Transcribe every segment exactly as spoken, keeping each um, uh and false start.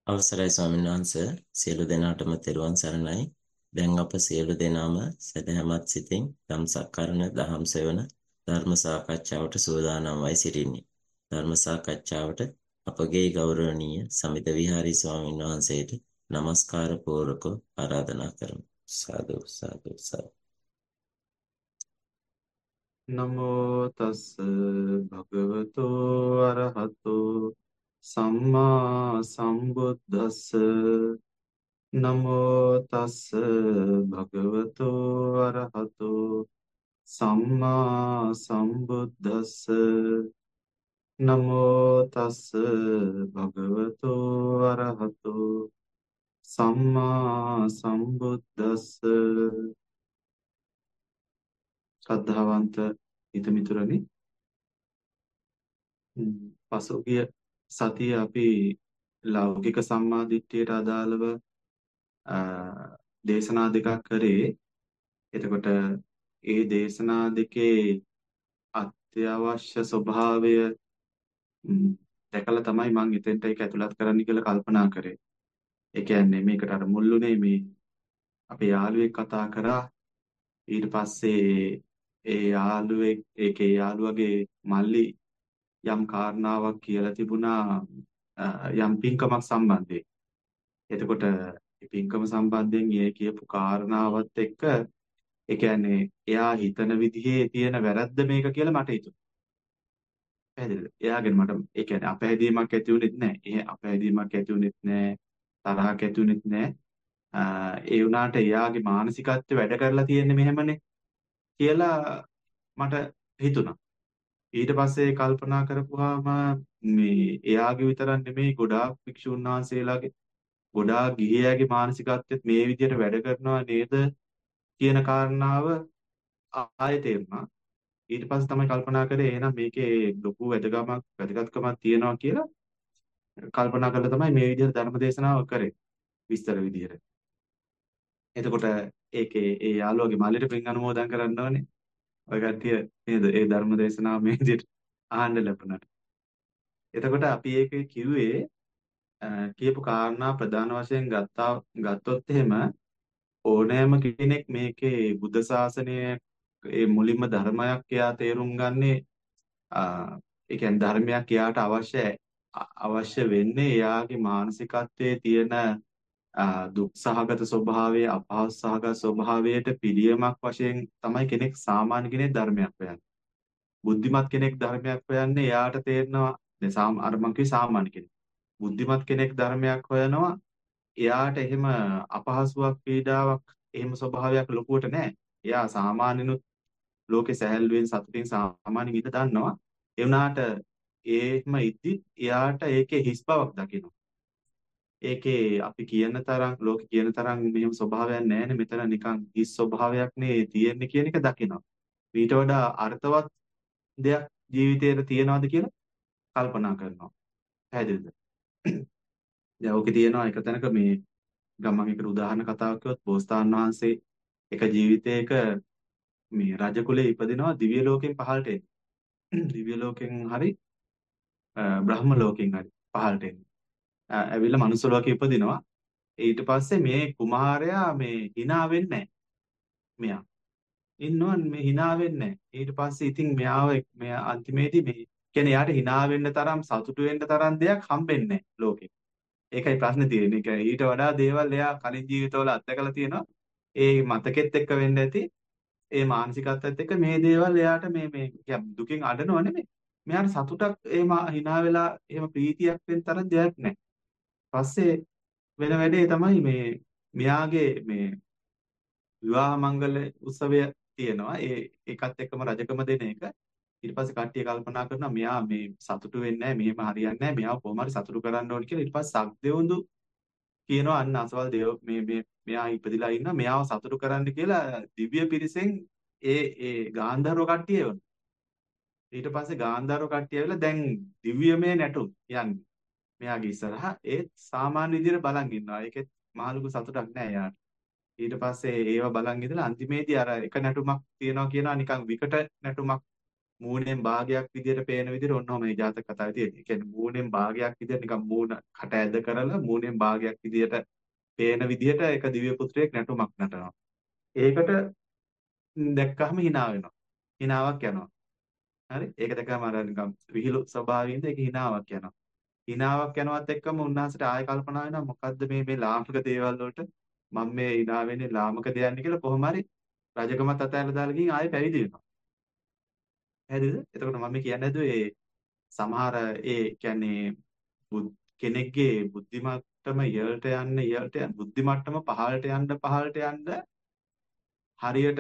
අවසරයි ස්වාමීන් වහන්සේ සියලු දෙනාටම තෙරුවන් සරණයි. දැන් අප සියලු දෙනාම සදහැමත් සිතින් ධම් සක්කරණ දහම් සෙවන ධර්ම සාකච්ඡාවට සූදානම් වයි සිටින්නේ. ධර්ම සාකච්ඡාවට අපගේ ගෞරවනීය සමිත විහාරී ස්වාමීන් වහන්සේට নমස්කාර පූර්වකව ආරාධනා කරමු. සාදු සාදු සාදු. නමෝ තස් භගවතෝ අරහතෝ සම්මා සම්බුද්දස්ස නමෝ තස් භගවතෝ අරහතෝ සම්මා සම්බුද්දස්ස නමෝ තස් භගවතෝ අරහතෝ සම්මා සම්බුද්දස්ස ශ්‍රද්ධාවන්ත හිතමිතුරනි, පසුගිය සතියේ අපි ලෞකික සම්මාදිට්ඨියට අදාළව අ, දේශනා දෙකක් කරේ. එතකොට ඒ දේශනා දෙකේ අත්‍යවශ්‍ය ස්වභාවය ම්, දැකලා තමයි මම එතෙන්ට ඒක ඇතුළත් කරන්න කියලා කල්පනා කරේ. ඒ කියන්නේ මේකට අර මුල්ුනේ මේ අපේ යාළුවෙක් කතා කරා. ඊට පස්සේ ඒ යාළුවෙක් ඒකේ යාළුවගේ මල්ලි යම් කාරණාවක් කියලා තිබුණා, අ, යම් පින්කමක් සම්බන්ධයෙන්. එතකොට මේ පින්කම සම්බන්ධයෙන් ඒ කියපු කාරණාවත් එක්ක ඒ කියන්නේ එයා හිතන විදිහේ තියෙන වැරද්ද මේක කියලා මට හිතුණා. පැහැදිලිද? එයාගෙන් මට ඒ කියන්නේ අපහැදීමක් ඇති වුණෙත් නැහැ. ඒ අපහැදීමක් ඇති වුණෙත් නැහැ. තරහක් ඇති වුණෙත් නැහැ. අ, ඒ වුණාට එයාගේ මානසිකත්වය වැඩ කරලා තියෙන්නේ මෙහෙමනේ කියලා මට හිතුණා. ඊට පස්සේ කල්පනා කරපුවාම මේ එයාගේ විතරක් නෙමෙයි, ගොඩාක් භික්ෂුන් වහන්සේලාගේ, ගොඩාක් ගිහියගේ මානසිකත්වෙත් මේ විදිහට වැඩ කරනවා නේද කියන කාරණාව ආයෙ තේරුණා. ඊට පස්සේ තමයි කල්පනා කරේ එහෙනම් මේකේ ලොකු වැදගත්කමක් වැදගත්කමක් තියෙනවා කියලා කල්පනා කරලා තමයි මේ විදිහට ධර්ම දේශනාව කරේ, විස්තර විදිහට. එතකොට ඒකේ ඒ යාළුවගේ මල්ලිට පින් අනුමෝදන් කරන්න ඕනේ. ඔය කට්ටිය නේද ඒ ධර්ම දේශනාව මේ විදිහට අහන්න ලැබුණාට. එතකොට අපි ඒකේ කිව්වේ අ, කියපු කාරණා ප්‍රධාන වශයෙන් ගත්තා ගත්තොත් එහෙම ඕනෑම කෙනෙක් මේකේ බුද්ධ ශාසනය ඒ මුලින්ම ධර්මයක් එයා තේරුම් ගන්නේ, ආ ඒ කියන්නේ ධර්මයක් එයාට අවශ්‍ය අවශ්‍ය වෙන්නේ එයාගේ මානසිකත්වයේ තියෙන ආ දුක් සහගත ස්වභාවය, අපහසු සහගත ස්වභාවයට පිළියමක් වශයෙන් තමයි කෙනෙක්, සාමාන්‍ය කෙනෙක් ධර්මයක් හොයන්නේ. බුද්ධිමත් කෙනෙක් ධර්මයක් හොයන්නේ එයාට තේරෙනවා. දැන් සාම අර මං කිව්වේ සාමාන්‍ය කෙනෙක්. බුද්ධිමත් කෙනෙක් ධර්මයක් හොයනවා. එයාට එහෙම අපහසුාවක්, පීඩාවක්, එහෙම ස්වභාවයක් ලොකුවට නැහැ. එයා සාමාන්‍යනුත් ලෝකේ සැහැල්ලුවෙන් සතුටින් සාමාන්‍යයෙන් ඉඳ දන්නවා. ඒ වුණාට එහෙම ඉද්දි එයාට ඒකේ හිස් බවක් දකිනවා. ඒකේ අපි කියන තරම්, ලෝකේ කියන තරම් මෙහෙම ස්වභාවයක් නැහැනේ, මෙතන නිකන් හිස් ස්වභාවයක් නේ තියෙන්නේ කියන එක දකිනවා. ඊට වඩා අර්ථවත් දෙයක් ජීවිතේට තියනවාද කියලා කල්පනා කරනවා. පැහැදිලිද? දැන් ඕකේ තියෙනවා එක තැනක මේ ගමන් එකට උදාහරණ කතාවක් කිව්වොත්, බෝසතාණන් වහන්සේ එක ජීවිතයක මේ රජ කුලේ ඉපදිනවා, දිව්‍ය ලෝකෙන් පහළට එන්නේ. දිව්‍ය ලෝකෙන් හරි අ, බ්‍රහ්ම ලෝකෙන් හරි පහළට එන්නේ. අ, ඇවිල්ලා මනුස්ස ලෝකෙ ඉපදිනවා. ඊට පස්සේ මේ කුමාරයා මේ hina වෙන්නේ නැහැ. මෙයා ඉන්නවා මේ hina වෙන්නේ නැහැ. ඊට පස්සේ ඉතින් මෙයාව මෙයා අන්තිමේදී මේ කියන්නේ යාට hina වෙන්න තරම්, සතුටු වෙන්න තරම් දෙයක් හම්බෙන්නේ නැහැ ලෝකෙ. ඒකයි ප්‍රශ්නේ තියෙන්නේ. ඒ කියන්නේ ඊට වඩා දේවල් එයා කලින් ජීවිතවල අත්දකලා තියෙනවා. ඒ මතකෙත් එක්ක වෙන්න ඇති. ඒ මානසිකත්වයත් එක්ක මේ දේවල් එයාට මේ මේ කියන්නේ දුකින් අඬනව නෙමෙයි. මෙයාට සතුටක්, එහෙම hina වෙලා එහෙම ප්‍රීතියක් වෙන්න තරම් දෙයක් නැහැ. පස්සේ වෙන වැඩේ තමයි මේ මෙයාගේ මේ විවාහ මංගල උත්සවය තියෙනවා. ඒ ඒකත් එක්කම රජකම දෙන එක. ඊට පස්සේ කට්ටිය කල්පනා කරනවා මෙයා මේ සතුටු වෙන්නේ නැහැ, මෙහෙම හරියන්නේ නැහැ, මෙයාව කොහොම හරි සතුටු කරන්න ඕනේ කියලා. ඊට පස්සේ සක්දෙවුඳු කියනවා අන්න අසවල් දේව මේ මේ මෙයා ඉපදිලා ඉන්නවා, මෙයාව සතුටු කරන්න කියලා දිව්‍ය පිරිසෙන් ඒ ඒ ගාන්ධර්ව කට්ටිය එවනවා. ඊට පස්සේ ගාන්ධර්ව කට්ටිය ඇවිල්ලා දැන් දිව්‍යමය නැටුම් යන්නේ මෙයාගේ ඉස්සරහා. ඒත් සාමාන්‍ය විදිහට බලන් ඉන්නවා. ඒකෙත් මහලුකු සතුටක් නැහැ යාට. ඊට පස්සේ ඒව බලන් ඉඳලා අන්තිමේදී අර එක නැටුමක් තියනවා කියනවා, නිකන් විකට නැටුමක් මූණෙන් භාගයක් විදියට පේන විදියට ඔන්නෝම මේ ජාතක කතාවේ තියෙන්නේ. ඒ කියන්නේ මූණෙන් භාගයක් විදියට නිකන් මූණ කට ඇද කරලා මූණෙන් භාගයක් විදියට පේන විදියට එක දිව්‍ය පුත්‍රයෙක් නැටුමක් නටනවා. ඒකට දැක්කහම hina වෙනවා. hinaවක් යනවා. හරි? ඒක දැක්කම අර නිකන් විහිළු ස්වභාවයෙන්ද ඒක hinaවක් යනවා. hinaවක් යනවත් එක්කම උන්වහන්සේට ආයෙ කල්පනා වෙනවා මොකද්ද මේ මේ ලාමක දේවල් වලට මම මේ hina වෙන්නේ ලාමක දෙයක්ද කියලා කොහොම හරි රජකමත් අතහැරලා දාලා ගිහින් ආයෙ පැවිදි වෙනවා. හරිද? එතකොට මම කියන්නේ ඒ සමහර ඒ කියන්නේ බුද්- කෙනෙක්ගේ බුද්ධි මට්ටම ඉහළට යන්න ඉහළට යන්න බුද්ධි මට්ටම පහළට යන්න පහළට යන්න හරියට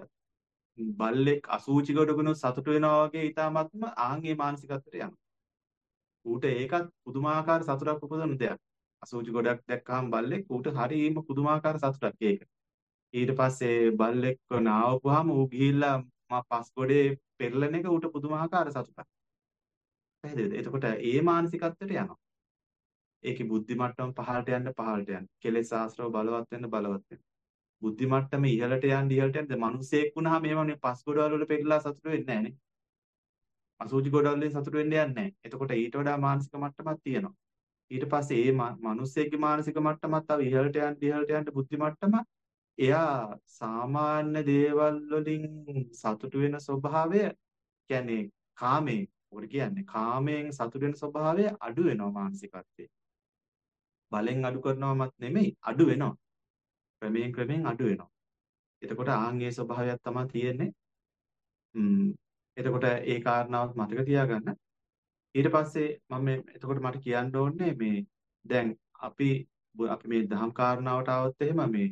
බල්ලෙක් අසූචි ගොඩකුණු සතුට වෙනවා වගේ ඊටාත්ම ආන්ගේ මානසිකත්වයට යනවා. ඌට ඒකත් පුදුමාකාර සතුටක් උපදවන දෙයක්. අසූචි ගොඩක් දැක්කහම බල්ලෙක් ඌට හරිම පුදුමාකාර සතුටක් ඒක. ඊට පස්සේ බල්ලෙක්ව නාවපුවාම ඌ ගිහිල්ලා මා පස් ගොඩේ පෙරලන එක ඌට පුදුමාකාර සතුටක්. පැහැදිලිද? එතකොට ඒ මානසිකත්වයට යනවා. ඒකේ බුද්ධි මට්ටම පහළට යන්න පහළට යන්න. කෙලෙස් ආශ්‍රව බලවත් වෙන්න බලවත් වෙන්න. බුද්ධි මට්ටම ඉහළට යන්න ඉහළට යන්න. මිනිසෙක් වුණාම එහෙම මේ පස් ගොඩවල් වල පෙරලා සතුට වෙන්නේ නැහැ නේ. අසූචි ගොඩවල් වලින් සතුට වෙන්න යන්නේ නැහැ. එතකොට ඊට වඩා මානසික මට්ටමක් තියෙනවා. ඊට පස්සේ ඒ මිනිස්සෙක්ගේ මානසික මට්ටමත් තව ඉහළට යන්න ඉහළට යන්න බුද්ධි මට්ටම එයා සාමාන්‍ය දේවල් වලින් සතුට වෙන ස්වභාවය කියන්නේ කාමයෙන් උඩ කියන්නේ කාමයෙන් සතුට වෙන ස්වභාවය අඩු වෙනවා මානසිකත්වයේ. බලෙන් අඩු කරනවමත් නෙමෙයි අඩු වෙනවා. ක්‍රමයෙන් ක්‍රමයෙන් අඩු වෙනවා. එතකොට ආන්ගේ ස්වභාවයක් තමයි තියෙන්නේ. ම්ම් එතකොට ඒ කාරණාවත් මතක තියාගන්න. ඊට පස්සේ මම මේ එතකොට මට කියන්න ඕනේ මේ දැන් අපි අපි මේ දහම් කාරණාවට આવොත් එහෙම මේ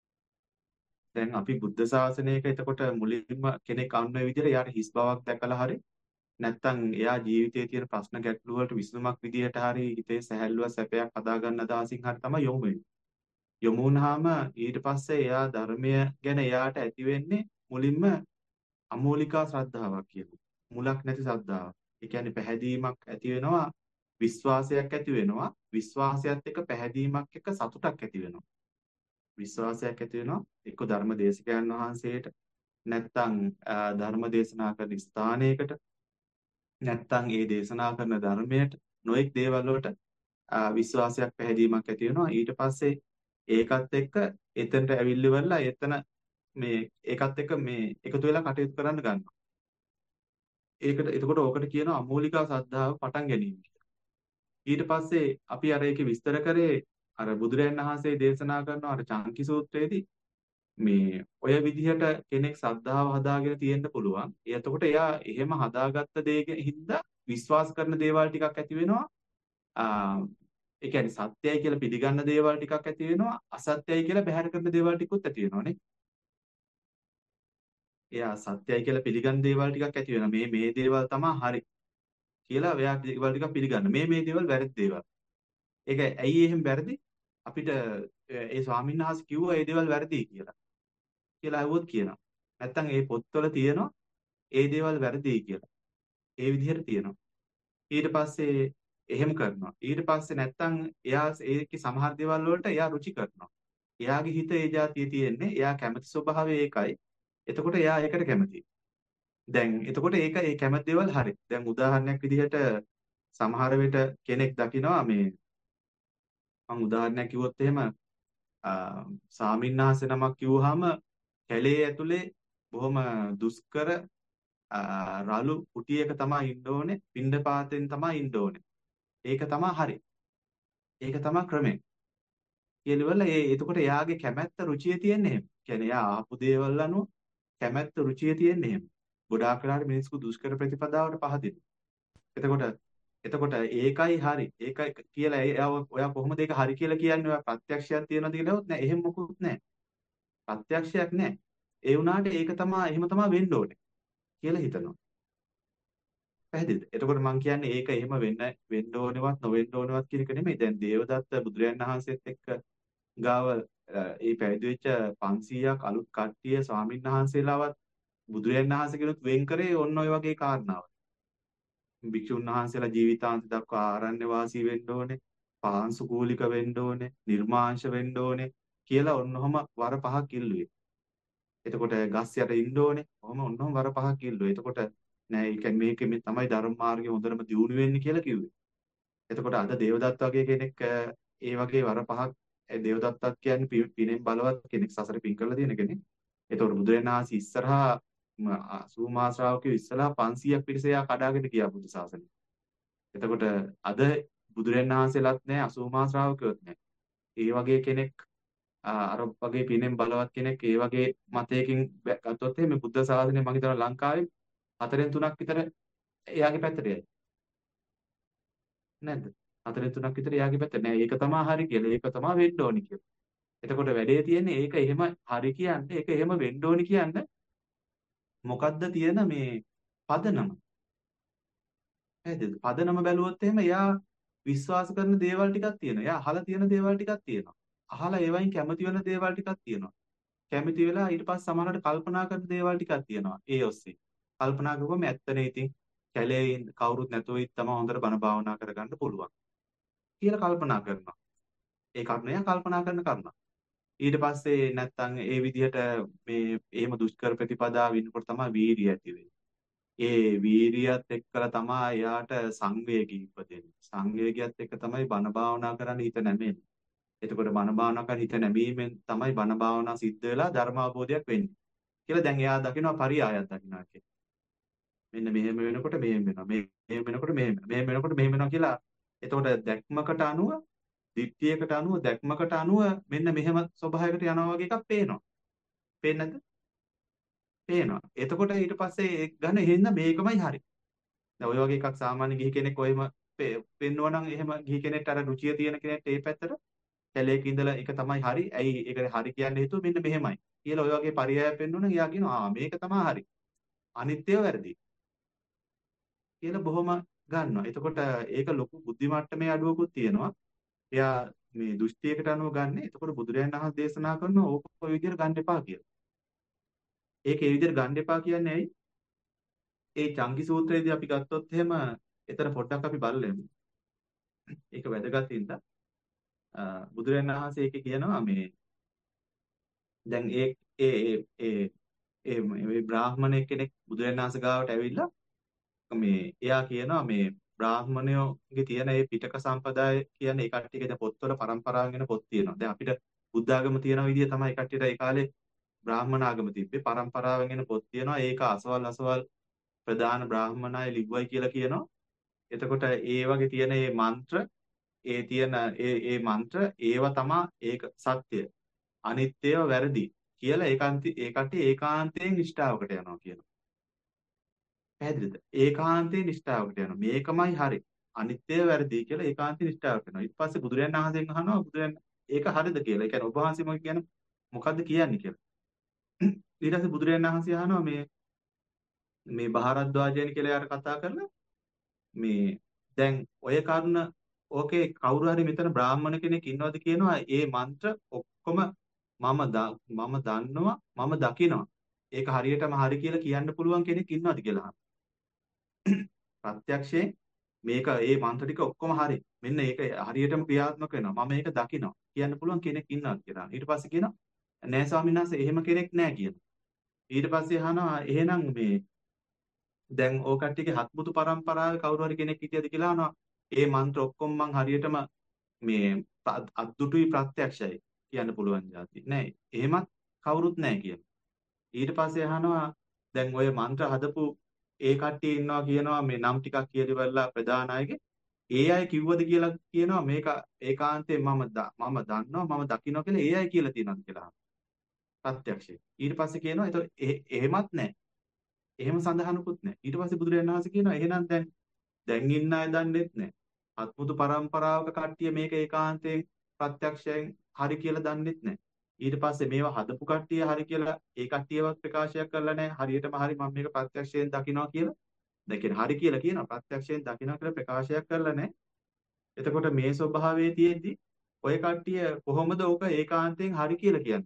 දැන් අපි බුද්ධ ශාසනයක එතකොට මුලින්ම කෙනෙක් අන්න ඒ විදිහට යාට හිස් බවක් දැකලා හරි නැත්තම් එයා ජීවිතයේ තියෙන ප්‍රශ්න ගැටලු වලට විසඳුමක් විදිහට හරි හිතේ සැහැල්ලුවක් සැපයක් හදාගන්න අදහසින් හරි තමයි යොමු වෙන්නේ. යොමු වුණාම ඊට පස්සේ එයා ධර්මය ගැන එයාට ඇති වෙන්නේ මුලින්ම අමෝලිකා ශ්‍රද්ධාවක් කියනවා. මුලක් නැති ශ්‍රද්ධාවක්. ඒ කියන්නේ පැහැදීමක් ඇති වෙනවා, විශ්වාසයක් ඇති වෙනවා. විශ්වාසයත් එක්ක පැහැදීමක් එක්ක සතුටක් ඇති වෙනවා. විශ්වාසයක් ඇති වෙනවා එක්ක ධර්ම දේශකයන් වහන්සේට නැත්තම් ධර්ම දේශනා කරන ස්ථානයකට නැත්තම් ඒ දේශනා කරන ධර්මයට නොඑක් දේවල් වලට විශ්වාසයක් පැහැදීමක් ඇති වෙනවා. ඊට පස්සේ ඒකත් එක්ක එතනට ඇවිල්ලිවලා එතන මේ ඒකත් එක්ක මේ එකතු වෙලා කටයුතු කරන්න ගන්නවා. ඒකට එතකොට ඕකට කියනවා අමෝලිකා ශ්‍රද්ධාව පටන් ගැනීම කියලා. ඊට පස්සේ අපි අර ඒකේ විස්තර කරේ අර බුදුරයන් වහන්සේ දේශනා කරන අර චාන්කි සූත්‍රයේදී මේ ඔය විදිහට කෙනෙක් ශ්‍රද්ධාව හදාගෙන තියෙන්න පුළුවන්. එතකොට එයා එහෙම හදාගත්ත දේක හින්දා විශ්වාස කරන දේවල් ටිකක් ඇති වෙනවා. ආ ඒ කියන්නේ සත්‍යයි කියලා පිළිගන්න දේවල් ටිකක් ඇති වෙනවා. අසත්‍යයි කියලා බැහැර කරන දේවල් ටිකුත් ඇති වෙනවානේ. එයා සත්‍යයි කියලා පිළිගන්න දේවල් ටිකක් ඇති වෙනවා. මේ මේ දේවල් තමයි හරි කියලා එයා දේවල් ටිකක් පිළිගන්න. මේ මේ දේවල් වැරදි දේවල්. ඒක ඇයි එහෙම වැරදි? අපිට ඒ ස්වාමීන් වහන්සේ කිව්වා මේ දේවල් වැරදි කියලා. කියලා අහුවොත් කියනවා. නැත්තම් ඒ පොත්වල තියෙනවා ඒ දේවල් වැරදි කියලා. ඒ විදිහට තියෙනවා. ඊට පස්සේ එහෙම කරනවා. ඊට පස්සේ නැත්තම් එයා ඒකේ සමහර දේවල් වලට එයා රුචි කරනවා. එයාගේ හිත ඒ જાතිය තියෙන්නේ. එයා කැමති ස්වභාවය ඒකයි. එතකොට එයා ඒකට කැමතියි. දැන් එතකොට ඒක ඒ කැමති දේවල් හරි. දැන් උදාහරණයක් විදිහට සමහර විට කෙනෙක් දකිනවා මේ මම උදාහරණයක් කිව්වොත් එහෙම සාමින්නාසේ නමක් කිව්වහම කැලේ ඇතුලේ බොහොම දුෂ්කර රළු කුටියක තමයි ඉන්න ඕනේ. පිණ්ඩපාතෙන් තමයි ඉන්න ඕනේ. ඒක තමයි හරි. ඒක තමයි ක්‍රමය. කියලාවල ඒ එතකොට එයාගේ කැමැත්ත රුචිය තියෙන්නේ එහෙම. කියන්නේ එයා ආපු දේවල් අනුව කැමැත්ත රුචිය තියෙන්නේ එහෙම. ගොඩාක් වෙලාවට මිනිස්සු දුෂ්කර ප්‍රතිපදාවට පහදින. එතකොට එතකොට ඒකයි හරි. ඒකයි කියලා එයා ඔයා කොහොමද ඒක හරි කියලා කියන්නේ? ඔයා ප්‍රත්‍යක්ෂයක් තියනවද කියලා නෑ. එහෙම මොකුත් නෑ. ප්‍රත්‍යක්ෂයක් නෑ. ඒ වුණාට ඒක තමයි එහෙම තමයි වෙන්න ඕනේ කියලා හිතනවා. පැහැදිලිද? එතකොට මම කියන්නේ ඒක එහෙම වෙන්න වෙන්න ඕනේවත් නොවෙන්න ඕනේවත් කියන එක නෙමෙයි. දැන් දේවදත්ත බුදුරයන් වහන්සේත් එක්ක ගාව ඒ පැවිදි වෙච්ච පන්සීයක් අලුත් කට්ටිය ස්වාමීන් වහන්සේලාවත් බුදුරයන් වහන්සේ කෙනෙක් වෙන් කරේ ඔන්න ඔය වගේ කාරණාවක්. භික්ෂුන් වහන්සේලා ජීවිතාන්ත දක්වා ආරණ්‍ය වාසී වෙන්න ඕනේ, පාංශුකූලික වෙන්න ඕනේ, නිර්මාංශ වෙන්න ඕනේ කියලා ඔන්නෝම වර පහක් ඉල්ලුවේ. එතකොට ගස් යට ඉන්න ඕනේ. කොහොම ඔන්නෝම වර පහක් ඉල්ලුවේ. එතකොට නෑ ඒ කියන්නේ මේක මේ තමයි ධර්ම මාර්ගය හොඳටම දියුණු වෙන්නේ කියලා කිව්වේ. එතකොට අද දේවදත්ත වගේ කෙනෙක් අ, ඒ වගේ වර පහක් ඒ දේවදත්තත් කියන්නේ පි- පිනෙන් බලවත් කෙනෙක් සසර පින් කරලා තියෙන කෙනෙක්. එතකොට බුදුරජාණන් වහන්සේ ඉස්සරහා සූමා ශ්‍රාවකයෝ ඉස්සරහා පන්සීයක් පිරිස එයා කඩාගෙන ගියා බුදු සාසනෙ. එතකොට අද බුදුරජාණන් වහන්සේලාත් නැහැ අසූමා ශ්‍රාවකයොත් නැහැ. ඒ වගේ කෙනෙක් ආ, අර වගේ පිනෙන් බලවත් කෙනෙක් ඒ වගේ මතයකින් බැ- ගත්තොත් එහෙනම් මේ බුද්ධ ශාසනය මම හිතනවා ලංකාවේ හතරෙන් තුනක් විතර එයාගේ පැත්තට යයි. නැද්ද? හතරෙන් තුනක් විතර එයාගේ පැත්තට නෑ. ඒක තමයි හරි කියලා. ඒක තමයි වෙන්න ඕනි කියලා. එතකොට වැඩේ තියෙන්නේ ඒක එහෙම හරි කියන්නේ ඒක එහෙම වෙන්න ඕනි කියන්නේ මොකද්ද තියෙන මේ පදනම. නේද? පදනම බැලුවොත් එහෙම එයා විශ්වාස කරන දේවල් ටිකක් තියෙනවා. එයා අහලා තියෙන දේවල් ටිකක් තියෙනවා. අහලා ඒවයින් කැමති වෙන දේවල් ටිකක් තියෙනවා. කැමති වෙලා ඊට පස්සේ සමහරවිට කල්පනා කරන දේවල් ටිකක් තියෙනවා. ඒ ඔස්සේ. කල්පනා කරුවම ඇත්තනේ ඉතින් කැලේ ඉන්න කවුරුත් නැතුව ඉත් තමයි හොඳට බණ භාවනා කරගන්න පුළුවන් කියලා කල්පනා කරනවා. ඒ කරුණ එයා කල්පනා කරන කරුණ. ඊට පස්සේ නැත්තම් ඒ විදිහට මේ එහෙම දුෂ්කර ප්‍රතිපදාව ඉන්නකොට තමයි වීරිය ඇති වෙන්නේ. ඒ වීරියත් එක්කලා තමයි එයාට සංවේගී ඉපදෙන්නේ. සංවේගයත් එක්ක තමයි බණ භාවනා කරන්න හිත නැමෙන්නේ. එතකොට බණ භාවනා කරන් හිත නැමීමෙන් තමයි බණ භාවනා සිද්ධ වෙලා ධර්ම අවබෝධයක් වෙන්නේ. කියලා දැන් එයා දකිනවා පරියායක් දකින්නවා කියන්නේ. මෙන්න මෙහෙම වෙනකොට මෙහෙම වෙනවා. මෙහෙම වෙනකොට මෙහෙම වෙනවා. මෙහෙම වෙනකොට මෙහෙම වෙනවා කියලා. එතකොට දැක්මකට අනුව, දිට්ඨියකට අනුව, දැක්මකට අනුව මෙන්න මෙහෙම ස්වභාවයකට යනවා වගේ එකක් පේනවා. පේන්නේ නැද්ද? පේනවා. එතකොට ඊට පස්සේ ඒ ගන්න එහෙනම් මේකමයි හරි. දැන් ඔය වගේ එකක් සාමාන්‍ය ගිහි කෙනෙක් ඔයම පෙන්නවා නම් එහෙම ගිහි කෙනෙක්ට අර රුචිය තියෙන කෙනෙක්ට ඒ පැත්තට කැලේක ඉඳලා ඒක තමයි හරි. ඇයි ඒක හරි කියන්නේ හේතුව මෙන්න මෙහෙමයි. කියලා ඔය වගේ පරයය පෙන්වනවා නම් එයා කියනවා ආ මේක තමයි හරි. අනිත්‍යව වැරදි. කියලා බොහොම ගන්නවා. එතකොට ඒක ලොකු බුද්ධි මට්ටමේ අඩුවකුත් තියෙනවා. එයා මේ දෘෂ්ටියකට අනුව ගන්න. එතකොට බුදුරජාණන් වහන්සේ දේශනා කරනවා ඕක ඔය විදිහට ගන්න එපා කියලා. ඒක ඒ විදිහට ගන්න එපා කියන්නේ ඇයි? ඒ චංගි සූත්‍රයේදී අපි ගත්තොත් එහෙම එතන පොඩ්ඩක් අපි බලමු. ඒක වැදගත් හින්දා බුදුරජාණන් වහන්සේ ඒකේ කියනවා මේ දැන් ඒ ඒ ඒ ඒ මේ බ්‍රාහමණයෙක් කෙනෙක් බුදුරජාණන් වහන්සේ ගාවට ඇවිල්ලා මේ එයා කියනවා මේ බ්‍රාහමණයෝගේ තියෙන මේ පිටක සම්පදාය කියන්නේ ඒ කට්ටියගේ දැන් පොත්වල පරම්පරාවෙන් එන පොත් තියෙනවා. දැන් අපිට බුද්ධ ආගම තියෙන විදිය තමයි ඒ කට්ටියට ඒ කාලේ බ්‍රාහමණ ආගම තිබ්බේ. පරම්පරාවෙන් එන පොත් තියෙනවා. ඒක අසවල් අසවල් ප්‍රධාන බ්‍රාහමණ අය ලිව්වයි කියලා කියනවා. එතකොට ඒ වගේ තියෙන මේ මන්ත්‍ර ඒ තියෙන ඒ ඒ මන්ත්‍ර ඒව තමයි ඒක සත්‍ය. අනිත්‍යව වැරදි කියලා ඒකාන්ත ඒ කට්ටිය ඒකාන්තයෙන් නිෂ්ඨාවකට යනවා කියනවා. පැහැදිලිද? ඒකාන්තයෙන් නිෂ්ඨාවකට යනවා. මේකමයි හරි. අනිත්‍යව වැරදි කියලා ඒකාන්තයෙන් නිෂ්ඨාවකට යනවා. ඊට පස්සේ බුදුරයන් වහන්සේගෙන් අහනවා බුදුරයන් ඒක හරිද කියලා. ඒ කියන්නේ ඔබ වහන්සේ මොකද කියන්නේ මොකද්ද කියන්නේ කියලා. ඊට පස්සේ බුදුරයන් වහන්සේ අහනවා මේ මේ බහාරද්වාජයන් කියලා යාර කතා කරලා මේ දැන් ඔය කරුණ ඕකේ කවුරු හරි මෙතන බ්‍රාහ්මණ කෙනෙක් ඉන්නවද කියනවා ඒ මන්ත්‍ර ඔක්කොම මම මම දන්නවා මම දකිනවා ඒක හරියටම හරි කියලා කියන්න පුළුවන් කෙනෙක් ඉන්නවද කියලා අහනවා ප්‍රත්‍යක්ෂයෙන් මේක ඒ මන්ත්‍ර ටික ඔක්කොම හරි මෙන්න ඒක හරියටම ක්‍රියාත්මක වෙනවා මම ඒක දකිනවා කියන්න පුළුවන් කෙනෙක් ඉන්නවද කියලා ඊට පස්සේ කියනවා නෑ ස්වාමීන් වහන්සේ එහෙම කෙනෙක් නෑ කියනවා ඊට පස්සේ අහනවා එහෙනම් මේ දැන් ඕ කට්ටියගේ හත්මුතු පරම්පරාවේ කවුරු හරි කෙනෙක් හිටියද කියලා අහනවා. ඒ මන්ත්‍ර ඔක්කොම මං හරියටම මේ අද්දුටුයි ප්‍රත්‍යක්ෂයි කියන්න පුළුවන් જાති. නෑ. එහෙමත් කවුරුත් නෑ කියනවා. ඊට පස්සේ අහනවා දැන් ඔය මන්ත්‍ර හදපු ඒ කට්ටිය ඉන්නවා කියනවා මේ නම් ටිකක් කියලා ඉවරලා ප්‍රධාන අයගේ ඒ අය කිව්වද කියලා කියනවා මේක ඒකාන්තයෙන් මම මම දන්නවා මම දකින්නවා කියලා ඒ අය කියලා තියෙනවද කියලා අහනවා. ප්‍රත්‍යක්ෂයි. ඊට පස්සේ කියනවා ඒතකොට එහෙමත් නෑ. එහෙම සඳහනුකුත් නැහැ. ඊට පස්සේ බුදුරජාණන් වහන්සේ කියනවා එහෙනම් දැන් දැන් ඉන්න අය දන්නේත් නැහැ. අත්මුතු පරම්පරාවක කට්ටිය මේක ඒකාන්තයෙන් ප්‍රත්‍යක්ෂයෙන් හරි කියලා දන්නේත් නැහැ. ඊට පස්සේ මේවා හදපු කට්ටිය හරි කියලා ඒ කට්ටියවත් ප්‍රකාශයක් කරලා නැහැ. හරියටම හරි මම මේක ප්‍රත්‍යක්ෂයෙන් දකිනවා කියලා. දැන් කියන හරි කියලා කියනවා ප්‍රත්‍යක්ෂයෙන් දකිනවා කියලා ප්‍රකාශයක් කරලා නැහැ. එතකොට මේ ස්වභාවයේ තියෙද්දි ඔය කට්ටිය කොහොමද ඕක ඒකාන්තයෙන් හරි කියලා කියන්නේ?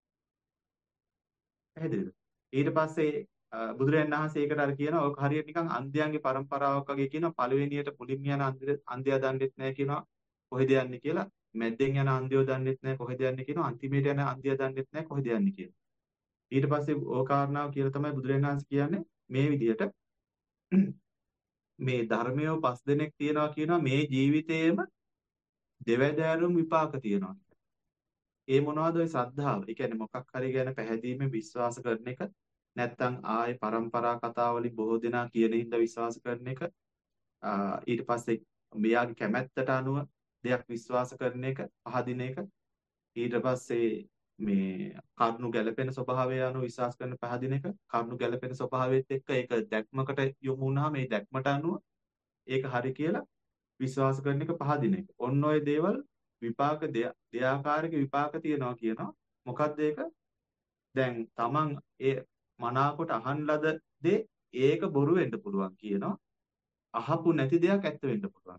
පැහැදිලිද? ඊට පස්සේ බුදුරජාණන් වහන්සේ ඒකට අර කියනවා ඔක හරියට නිකන් අන්ධයන්ගේ પરම්පරාවක් වගේ කියනවා පළවෙනියට මුලින්ම යන අන්ධයා දන්නෙත් නැහැ කියනවා කොහෙද යන්නේ කියලා මැද්දෙන් යන අන්ධයෝ දන්නෙත් නැහැ කොහෙද යන්නේ කියනවා අන්තිමේට යන අන්ධයා දන්නෙත් නැහැ කොහෙද යන්නේ කියලා ඊට පස්සේ ඕ කාරණාව කියලා තමයි බුදුරජාණන් වහන්සේ කියන්නේ මේ විදිහට මේ ධර්මය පස් දෙනෙක් තියනවා කියනවා මේ ජීවිතේම දෙවැදෑරුම් විපාක තියනවා. ඒ මොනවද ඔය ශ්‍රද්ධාව? ඒ කියන්නේ මොකක් හරි ගැන පැහැදීමෙන් විශ්වාස කරන එක. නැත්තම් ආයේ પરම්පරා කතාවලින් බොහෝ දෙනා කියන හින්දා විශ්වාස කරන එක. ආ, ඊට පස්සේ මෙයාගේ කැමැත්තට අනුව දෙයක් විශ්වාස කරන එක, පහදින එක. ඊට පස්සේ මේ කරුණු ගැළපෙන ස්වභාවය අනුව විශ්වාස කරන පහදින එක. කරුණු ගැළපෙන ස්වභාවයත් එක්ක ඒක දැක්මකට යොමු වුණාම ඒ දැක්මට අනුව ඒක හරි කියලා විශ්වාස කරන එක පහදින එක. ඔන්න ඔය දේවල් විපාක දෙය දෙආකාරයක විපාක තියනවා කියනවා. මොකක්ද ඒක? දැන් තමන් ඒ මනාකොට අහන් ලද දේ ඒක බොරු වෙන්න පුළුවන් කියනවා. අහපු නැති දෙයක් ඇත්ත වෙන්න පුළුවන්.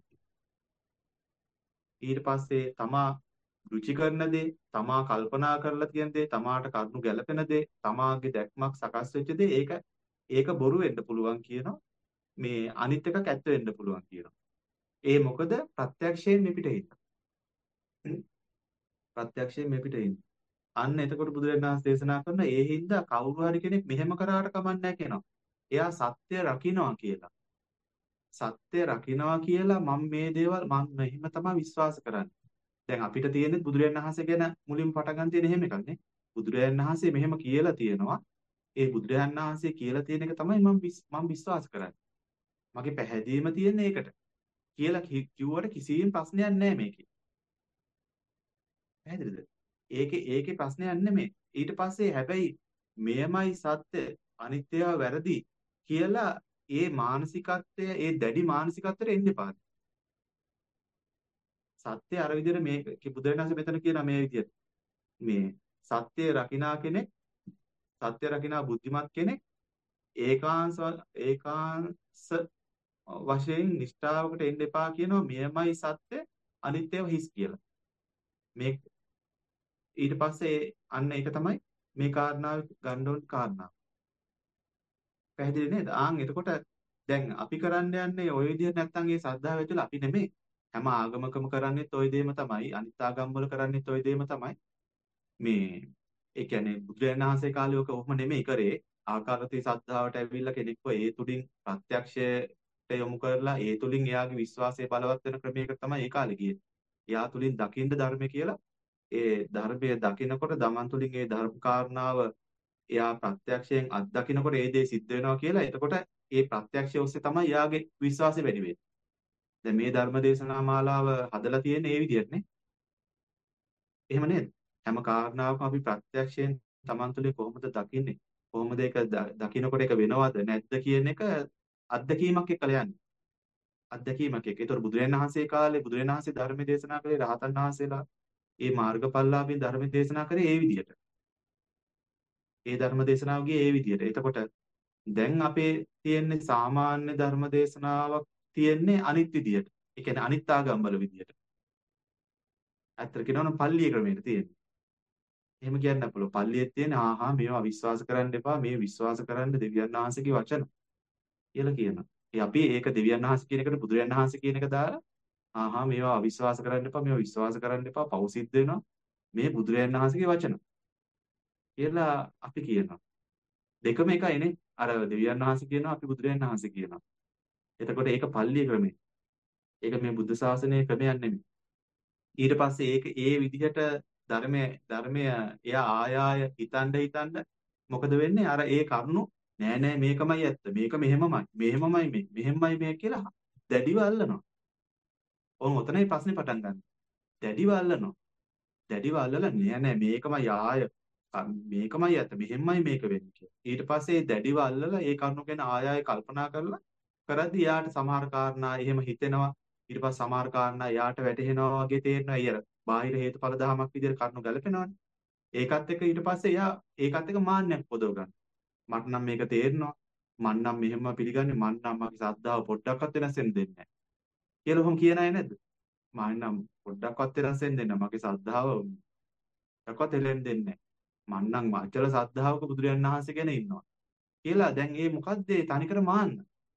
ඊට පස්සේ තමා රුචි කරන දේ, තමා කල්පනා කරලා තියෙන දේ, තමාට කරුණු ගැළපෙන දේ, තමාගේ දැක්මක් සකස් වෙච්ච දේ ඒක ඒක බොරු වෙන්න පුළුවන් කියනවා. මේ අනිත් එකක් ඇත්ත වෙන්න පුළුවන් කියනවා. ඒ මොකද ප්‍රත්‍යක්ෂයෙන් මෙපිට හිටියා. ප්‍රත්‍යක්ෂයෙන් මෙපිට ඉන්නේ. අන්න එතකොට බුදුරජාණන් වහන්සේ දේශනා කරන ඒ හින්දා කවුරු හරි කෙනෙක් මෙහෙම කරාට කමක් නැහැ කියනවා. එයා සත්‍ය රකින්නවා කියලා. සත්‍ය රකින්නවා කියලා මම මේ දේවල් මම මෙහිම තමයි විශ්වාස කරන්නේ. දැන් අපිට තියෙන්නේ බුදුරජාණන් වහන්සේ ගැන මුලින්ම පටන් ගන්න තියෙන එහෙම එකක් නේ. බුදුරජාණන් වහන්සේ මෙහෙම කියලා තියෙනවා. ඒ බුදුරජාණන් වහන්සේ කියලා තියෙන එක තමයි මම මම විශ්වාස කරන්නේ. මගේ පැහැදීම තියෙන්නේ ඒකට. කියලා කි- කිව්වට කිසිම ප්‍රශ්නයක් නැහැ මේකේ. පැහැදිලිද? ඒකේ ඒකේ ප්‍රශ්නයක් නෙමෙයි. ඊට පස්සේ හැබැයි මෙයමයි සත්‍ය අනිත්‍යව වැරදි කියලා ඒ මානසිකත්වය ඒ දැඩි මානසිකත්වයට එන්න එපා. සත්‍ය අර විදිහට මේ බුදුරජාණන් මෙතන කියනවා මේ විදිහට. මේ සත්‍ය රකිනා කෙනෙක් සත්‍ය රකිනා බුද්ධිමත් කෙනෙක් ඒකාංශ ඒකාංශ වශයෙන් නිෂ්ඨාවකට එන්න එපා කියනවා මෙයමයි සත්‍ය අනිත්‍යව හිස් කියලා. මේ ඊට පස්සේ අන්න ඒක තමයි මේ කාරණාව ගන්න ඕන කාරණාව. පැහැදිලි නේද? ආන් එතකොට දැන් අපි කරන්න යන්නේ ওই විදිහට නැත්තම් ඒ ශ්‍රද්ධාව ඇතුළේ අපි නෙමෙයි. හැම ආගමකම කරන්නේත් ওই දෙයම තමයි. අනිත් ආගම් වල කරන්නේත් ওই දෙයම තමයි. මේ ඒ කියන්නේ බුදුරජාණන් වහන්සේ කාලේ ඔක ඔහොම නෙමෙයි කරේ. ආකාරති ශ්‍රද්ධාවට ඇවිල්ලා කෙනෙක්ව ඒ තුලින් ප්‍රත්‍යක්ෂයට යොමු කරලා ඒ තුලින් එයාගේ විශ්වාසය බලවත් වෙන ක්‍රමයක තමයි ඒ කාලේ ගියේ. එයා තුලින් දකින්න ධර්මය කියලා ඒ ධර්මයේ දකිනකොට දමන් තුලින් ඒ ධර්ම කාරණාව එයා ප්‍රත්‍යක්ෂයෙන් අත්දකිනකොට ඒ දේ සිද්ධ වෙනවා කියලා. එතකොට ඒ ප්‍රත්‍යක්ෂය ඔස්සේ තමයි යාගේ විශ්වාසය වැඩි වෙන්නේ. දැන් මේ ධර්ම දේශනා මාලාව හදලා තියෙන්නේ ඒ විදිහටනේ. එහෙම නේද? හැම කාරණාවකම අපි ප්‍රත්‍යක්ෂයෙන් Taman තුලින් කොහොමද දකින්නේ? කොහොමද ඒක ද- දකිනකොට ඒක වෙනවද නැද්ද කියන එක අත්දැකීමක් එක්කලා යන්නේ. අත්දැකීමක් එක්ක. ඒතකොට බුදුරජාණන් වහන්සේ කාලේ බුදුරජාණන් වහන්සේ ධර්ම දේශනා කළේ රහතන් වහන්සේලා ඒ මාර්ගඵලලාභීන් ධර්ම දේශනා කරේ ඒ විදිහට. ඒ ධර්ම දේශනාව ගියේ ඒ විදිහට. එතකොට දැන් අපේ තියෙන්නේ සාමාන්‍ය ධර්ම දේශනාවක් තියෙන්නේ අනිත් විදියට. ඒ කියන්නේ අනිත් ආගම් වල විදියට. ඇත්තට කියනවා නම් පල්ලිය ක්‍රමයට තියෙන්නේ. එහෙම කියන්න පුළුවන්. පල්ලියේ තියෙන ආහා මේවා විශ්වාස කරන්න එපා. මේ විශ්වාස කරන්න දෙවියන් වහන්සේගේ වචන කියලා කියනවා. ඒ අපි ඒක දෙවියන් වහන්සේ කියන එකට බුදුරජාණන් වහන්සේ කියන එක දාලා ආහා මේවා අවිශ්වාස කරන්න එපා. මේවා විශ්වාස කරන්න එපා. පව් සිද්ධ වෙනවා. මේ බුදුරජාණන් වහන්සේගේ වචන කියලා අපි කියනවා. දෙකම එකයිනේ. අර දෙවියන් වහන්සේ කියනවා අපි බුදුරජාණන් වහන්සේ කියනවා. එතකොට ඒක පල්ලිය ක්‍රමය. ඒක මේ බුද්ධ ශාසනයේ ක්‍රමයක් නෙමෙයි. ඊට පස්සේ ඒක ඒ විදිහට ධර්මය ධර්මය එයා ආය ආය හිතන්න හිතන්න මොකද වෙන්නේ? අර ඒ කරුණු නෑ නෑ මේකමයි ඇත්ත. මේක මෙහෙමමයි. මෙහෙමමයි මේ. මෙහෙමයි මේ කියලා දැඩිව අල්ලනවා. ඕන් ඔතනයි ප්‍රශ්නේ පටන් ගන්න. දැඩිව අල්ලනවා. දැඩිව අල්ලලා නෑ නෑ මේකමයි ආය මේකමයි ඇත්ත. මෙහෙමයි මේක වෙන්නේ කියලා. ඊට පස්සේ ඒ දැඩිව අල්ලලා ඒ කරුණු ගැන ආය ආය කල්පනා කරලා කරද්දී යාට සමහර කාරණා එහෙම හිතෙනවා. ඊට පස්සේ සමහර කාරණා යාට වැටහෙනවා වගේ තේරෙනවා. ඊයර බාහිර හේතුඵල ධමයක් විදිහට කරුණු ගැලපෙනවනේ. ඒකත් එක්ක ඊට පස්සේ එයා ඒකත් එක්ක මාන්නයක් පොදව ගන්න. මට නම් මේක තේරෙනවා. මං නම් මෙහෙම පිළිගන්නේ. මං නම් මගේ ශ්‍රද්ධාව පොඩ්ඩක්වත් වෙනස් වෙන්න දෙන්නේ නැහැ. කියලා ඔහොම කියන අය නැද්ද? මං නම් පොඩ්ඩක්වත් වෙනස් වෙන්න දෙන්නේ නැහැ. මගේ ශ්‍රද්ධාව පොඩ්ඩක්වත් හෙලෙන්න දෙන්නේ නැහැ. මං නම් අචල ශ්‍රද්ධාවක බුදුරජාණන් වහන්සේ ගැන ඉන්නවා. කියලා දැන් ඒ මොකද්ද ඒ තනිකර මාන්න?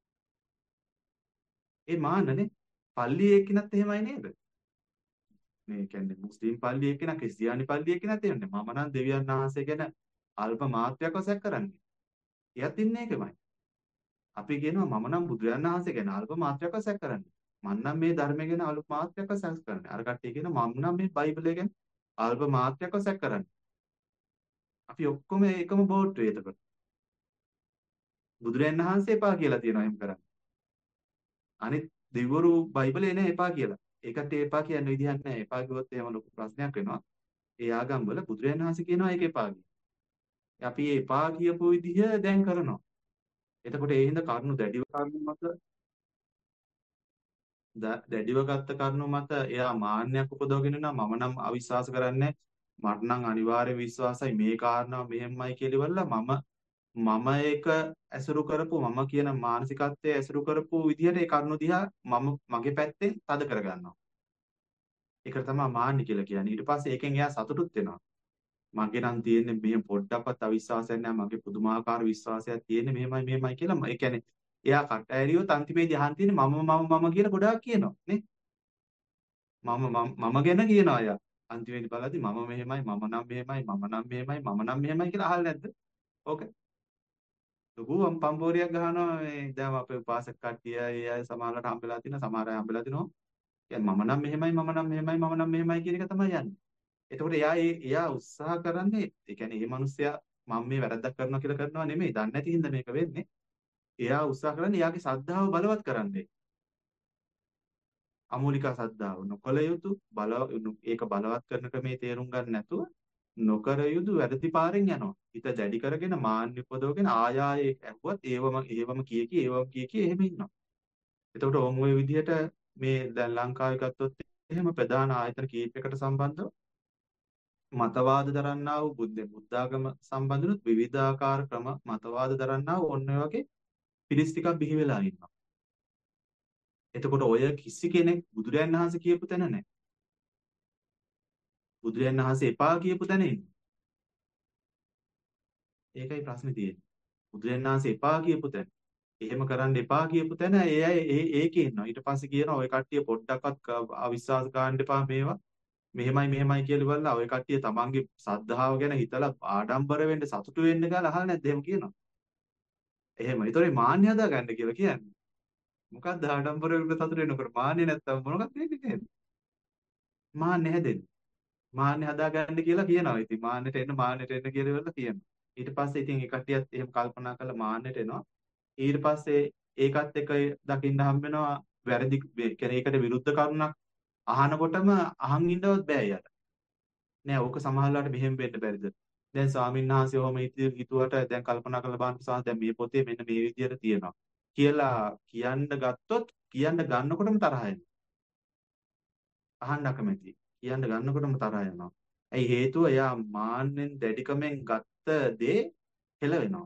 ඒ මාන්නනේ. පල්ලියේ එක්කිනත් එහෙමයි නේද? මේ කියන්නේ මුස්ලිම් පල්ලියේ එක්කිනා ක්‍රිස්තියානි පල්ලියේ එක්කිනත් එහෙමනේ. මම නම් දෙවියන් වහන්සේ ගැන අල්ප මාත්‍රයක් වශයෙන් කරන්නේ. එයත් ඉන්නේ ඒකමයි. අපි කියනවා මම නම් බුදුරජාණන් වහන්සේ ගැන අල්ප මාත්‍රයක්වත් සැක කරන්නේ. මම නම් මේ ධර්මය ගැන අල්ප මාත්‍රයක්වත් සැක කරන්නේ. අර කට්ටිය කියනවා මම නම් මේ බයිබලය ගැන අල්ප මාත්‍රයක්වත් සැක කරන්නේ. අපි ඔක්කොම එකම බෝට්ටුවේ එතකොට. බුදුරජාණන් වහන්සේ එපා කියලා තියෙනවා එහෙම කරන්න. අනිත් දෙවිවරු බයිබලේ නෑ එපා කියලා. ඒකට එපා කියන විදිහක් නෑ. එපා කිව්වොත් එහෙම ලොකු ප්‍රශ්නයක් වෙනවා. ඒ ආගම් වල බුදුරජාණන් වහන්සේ කියනවා ඒක එපා කියලා. අපි ඒ එපා කියපු විදිහ දැන් කරනවා. එතකොට ඒ හින්දා කරුණු දැඩිව කරුණු මත ද- දැඩිව ගත්ත කරුණු මත එයා මාන්නයක් උපදවගෙන නම් මම නම් අවිශ්වාස කරන්නේ මට නම් අනිවාර්ය විශ්වාසයි මේ කාරණාව මෙහෙමයි කියලා ඉවරලා මම මම ඒක ඇසුරු කරපු මම කියන මානසිකත්වයේ ඇසුරු කරපු විදිහට ඒ කරුණු දිහා මම මගේ පැත්තෙන් තද කරගන්නවා. ඒකට තමයි මාන්න කියලා කියන්නේ. ඊට පස්සේ ඒකෙන් එයා සතුටුත් වෙනවා. මගේ නම් තියෙන්නේ මෙහෙම පොඩ්ඩක්වත් අවිශ්වාසයක් නැහැ. මගේ පුදුමාකාර විශ්වාසයක් තියෙන්නේ මෙහෙමයි මෙහෙමයි කියලා. ඒ කියන්නේ එයා කට ඇරියොත් අන්තිමේදී අහන් තියෙන්නේ මම මම මම කියලා ගොඩාක් කියනවා නේ. මම මම මම ගැන කියනවා එයා. අන්තිමේදී බලද්දි මම මෙහෙමයි මම නම් මෙහෙමයි මම නම් මෙහෙමයි මම නම් මෙහෙමයි කියලා අහලා නැද්ද? ඕක ලොකු පම්පෝරියක් ගහනවා මේ දැන් අපේ උපාසක කට්ටිය ඒ අය සමහරකට හම්බෙලා තිනවා සමහර අය හම්බෙලා තිනවා. කියන්නේ මම නම් මෙහෙමයි මම නම් මෙහෙමයි මම නම් මෙහෙමයි කියන එක තමයි යන්නේ. එතකොට එයා ඒ එයා උත්සාහ කරන්නේ ඒ කියන්නේ මේ මිනිස්සයා මම මේ වැරද්දක් කරනවා කියලා කරනවා නෙමෙයි. දන්නේ නැති හින්දා මේක වෙන්නේ. එයා උත්සාහ කරන්නේ එයාගේ ශ්‍රද්ධාව බලවත් කරන්නේ. අමූලික ශ්‍රද්ධාව නොකල යුතු බල ඒක බලවත් කරන ක්‍රමේ තේරුම් ගන්න නැතුව නොකර යුතු වැරදි පාරෙන් යනවා. හිත දැඩි කරගෙන මාන්න උපදවගෙන ආයායේ ඇහුවත් ඒවම ඒවම කිය කී ඒවම කිය කී එහෙම ඉන්නවා. එතකොට ඕන් ඔය විදිහට මේ දැන් ලංකාවේ ගත්තොත් එහෙම ප්‍රධාන ආයතන කීපයකට සම්බන්ධව මතවාද දරන්නා වූ බුද්ධ බුද්ධාගම සම්බන්ධනුත් විවිධාකාර ක්‍රම මතවාද දරන්නා වූ ඔන්න ඔය වගේ පිරිස් ටිකක් බිහි වෙලා ඉන්නවා. එතකොට ඔය කිසි කෙනෙක් බුදුරයන් වහන්සේ කියපු තැන නැහැ. බුදුරයන් වහන්සේ එපා කියපු තැන ඉන්නේ. ඒකයි ප්‍රශ්නේ තියෙන්නේ. බුදුරයන් වහන්සේ එපා කියපු තැන. එහෙම කරන්න එපා කියපු තැන ඒ අය ඒ ඒකේ ඉන්නවා. ඊට පස්සේ කියනවා ඔය කට්ටිය පොඩ්ඩක්වත් ක- අවිශ්වාස කරන්න එපා මේවා. මෙහෙමයි මෙහෙමයි කියලා ඉවරලා ඔය කට්ටිය තමන්ගේ සද්ධාව ගැන හිතලා ආඩම්බර වෙන්න සතුටු වෙන්න කියලා අහලා නැද්ද එහෙම කියනවා. එහෙම. ඒතොරේ මාන්නය හදාගන්න කියලා කියන්නේ. මොකක්ද ආඩම්බර වෙන්න සතුටු වෙනකොට මාන්නය නැත්තම් මොනවද වෙන්නේ නේද? මාන්නය හැදෙන්නේ. මාන්නය හදාගන්න කියලා කියනවා. ඉතින් මාන්නෙට එන්න මාන්නෙට එන්න කියලා ඉවරලා කියනවා. ඊට පස්සේ ඉතින් ඒ කට්ටියත් එහෙම කල්පනා කරලා මාන්නෙට එනවා. ඊට පස්සේ ඒකත් එක දකින්න හම්බ වෙනවා වැරදි ඒ කියන්නේ ඒකට විරුද්ධ කරුණක් අහනකොටම අහන් ඉන්නවත් බෑ යට. නෑ ඕක සමහරලාට මෙහෙම වෙන්න බැරිද? දැන් ස්වාමීන් වහන්සේ ඔහොම හිතු- හිතුවට දැන් කල්පනා කරලා බලන්න සාහ දැන් මේ පොතේ මෙන්න මේ විදියට තියෙනවා කියලා කියන්න ගත්තොත් කියන්න ගන්නකොටම තරහ එනවා. අහන්න අකමැති. කියන්න ගන්නකොටම තරහ යනවා. ඇයි හේතුව එයා මාන්නෙන් දැඩිකමෙන් ගත්ත දේ හෙලවෙනවා.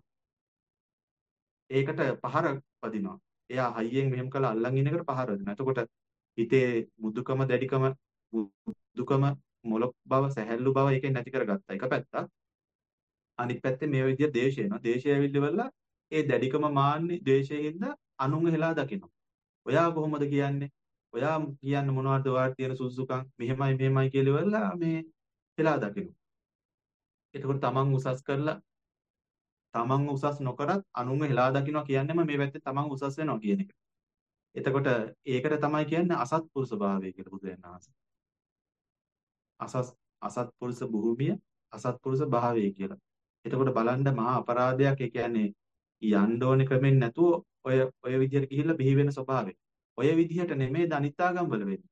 ඒකට පහර වදිනවා. එයා හයියෙන් මෙහෙම කළා අල්ලන් ඉන්න එකට පහර වදිනවා. එතකොට හිතේ මුදුකම දැඩිකම මුදුකම මොලොක් බව සැහැල්ලු බව ඒකෙන් නැති කරගත්තා. එක පැත්තක්. අනිත් පැත්තේ මේ විදිය දේශය එනවා. දේශය ඇවිල්ලිවලා ඒ දැඩිකම මාන්නේ දේශයෙන් අනුන්ව හෙලා දකිනවා. ඔයා කොහොමද කියන්නේ? ඔයා කියන්නේ මොනවද ඔයාට තියෙන සුසුකම් මෙහෙමයි මෙහෙමයි කියලා ඉවරලා මේ හෙලා දකිනවා. එතකොට තමන් උසස් කරලා තමන් උසස් නොකරත් අනුන්ව හෙලා දකින්නවා කියන්නේම මේ පැත්තේ තමන් උසස් වෙනවා කියන එක. එතකොට ඒකට තමයි කියන්නේ අසත්පුරුෂ භාවය කියලා බුදුරජාණන් වහන්සේ. අසස් අසත්පුරුෂ භූමිය අසත්පුරුෂ භාවය කියලා. එතකොට බලන්න මහා අපරාධයක් ඒ කියන්නේ යන්න ඕනේ ක්‍රමෙන් නැතුව ඔය ඔය විදිහට ගිහිල්ලා බිහි වෙන ස්වභාවය. ඔය විදිහට නෙමෙයි අනිත්‍යාගම් වල වෙන්නේ.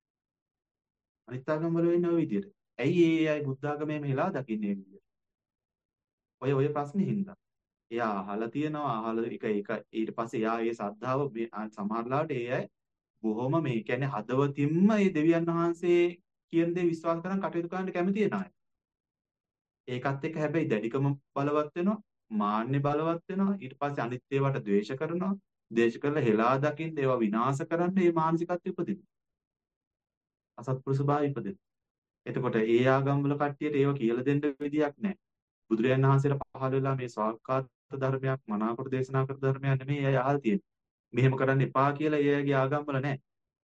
අනිත්‍යාගම් වල වෙන්නේ ඔය විදිහට. ඇයි ඒ අය බුද්ධ ආගමේම හෙලා දකින්නේ මේ විදිහට? ඔය ඔය ප්‍රශ්නේ හින්දා. එයා අහලා තියෙනවා අහලා එක එක ඊට පස්සේ එයා ඒ ශ්‍රද්ධාව මේ අ- සමහරලාට ඒ අය බොහොම මේ කියන්නේ හදවතින්ම මේ දෙවියන් වහන්සේ කියන දේ විශ්වාස කරන් කටයුතු කරන්න කැමති වෙන අය. ඒකත් එක්ක හැබැයි දැඩිකම බලවත් වෙනවා, මාන්නේ බලවත් වෙනවා. ඊට පස්සේ අනිත් ඒවාට ද්වේෂ කරනවා. ද්වේෂ කරලා හෙලා දකින්න ඒවා විනාශ කරන්න මේ මානසිකත්වය උපදිනවා. අසත්පුරුෂ භාවය උපදිනවා. එතකොට ඒ ආගම් වල කට්ටියට ඒවා කියලා දෙන්න විදියක් නැහැ. බුදුරජාණන් වහන්සේලා පහළ වෙලා මේ ස්වාක්කාත ධර්මයක් මනාකොට දේශනා කර ධර්මයක් නෙමෙයි අය අහල් තියෙන්නේ. මෙහෙම කරන්න එපා කියලා ඒ අයගේ ආගම් වල නැහැ.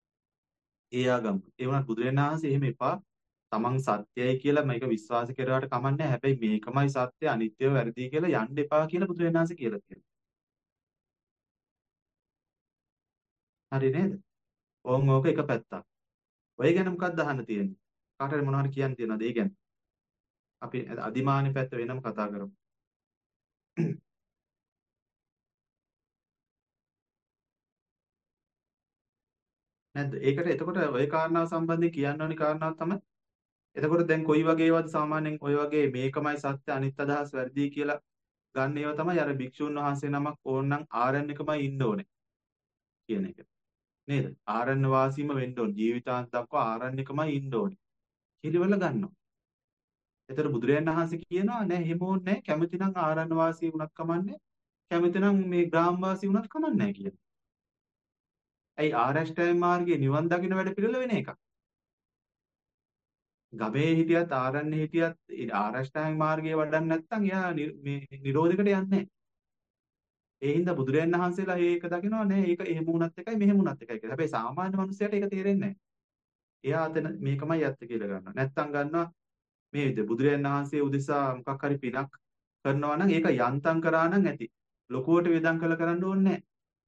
ඒ ආගම්. ඒ වුණත් බුදුරජාණන් වහන්සේ එහෙම එපා තමන් සත්‍යයි කියලා මේක විශ්වාස කරාට කමන්නේ හැබැයි මේකමයි සත්‍ය අනිත්‍යව වැරදි කියලා යන්න එපා කියලා බුදුරජාණන් වහන්සේ කියලා තියෙනවා. හරි නේද? ඕන් ඕක එක පැත්තක්. ඔය ගැන මොකක්ද අහන්න තියෙන්නේ? කාට හරි මොනවද කියන්න තියෙනවද ඒ ගැන? අපි අදිමානි පැත්ත වෙනම කතා කරමු. නැද්ද? ඒකට එතකොට ওই කාරණාව සම්බන්ධයෙන් කියන්න ඕනි කාරණාව තමයි. එතකොට දැන් කොයි වගේ ඒවාද සාමාන්‍යයෙන් ඔය වගේ මේකමයි සත්‍ය අනිත් අදහස් වැරදි කියලා ගන්න ඒවා තමයි අර භික්ෂුන් වහන්සේ නමක් ඕනනම් ආරණ්‍යකමයි ඉන්න ඕනේ කියන එක. නේද? ආරණ්‍ය වාසීම වෙන්න ඕනේ. ජීවිතාන්ත දක්වා ආරණ්‍යකමයි ඉන්න ඕනේ. කිලිවල ගන්නවා. එතකොට බුදුරජාණන් වහන්සේ කියනවා නෑ එහෙම ඕනේ නෑ. කැමතිනම් ආරණ්‍ය වාසී වුණත් කමන්නේ. කැමතිනම් මේ ග්‍රාම වාසී වුණත් කමන්නේ නෑ කියන. ඇයි ආරෂ්ඨායම මාර්ගයේ නිවන් දකින්න වැඩ පිළිවෙල වෙන එකක්. ගමේ හිටියත් ආරණ්‍ය හිටියත් ආරෂ්ඨායම මාර්ගයේ වඩන්නේ නැත්නම් එයා නි- මේ නිරෝධයකට යන්නේ නැහැ. ඒ හින්දා බුදුරජාණන් වහන්සේලා ඒක දකිනවා නෑ ඒක එහෙම වුණත් එකයි මෙහෙම වුණත් එකයි කියලා. හැබැයි සාමාන්‍ය මනුස්සයට ඒක තේරෙන්නේ නැහැ. එයා අතන මේකමයි ඇත්ත කියලා ගන්නවා. නැත්තම් ගන්නවා මේ විදිහ බුදුරජාණන් වහන්සේ උදෙසා මොකක් හරි පිනක් කරනවා නම් ඒක යන්තම් කරා නම් ඇති. ලොකුවට වේදම් කළ කරන්න ඕනේ නැහැ.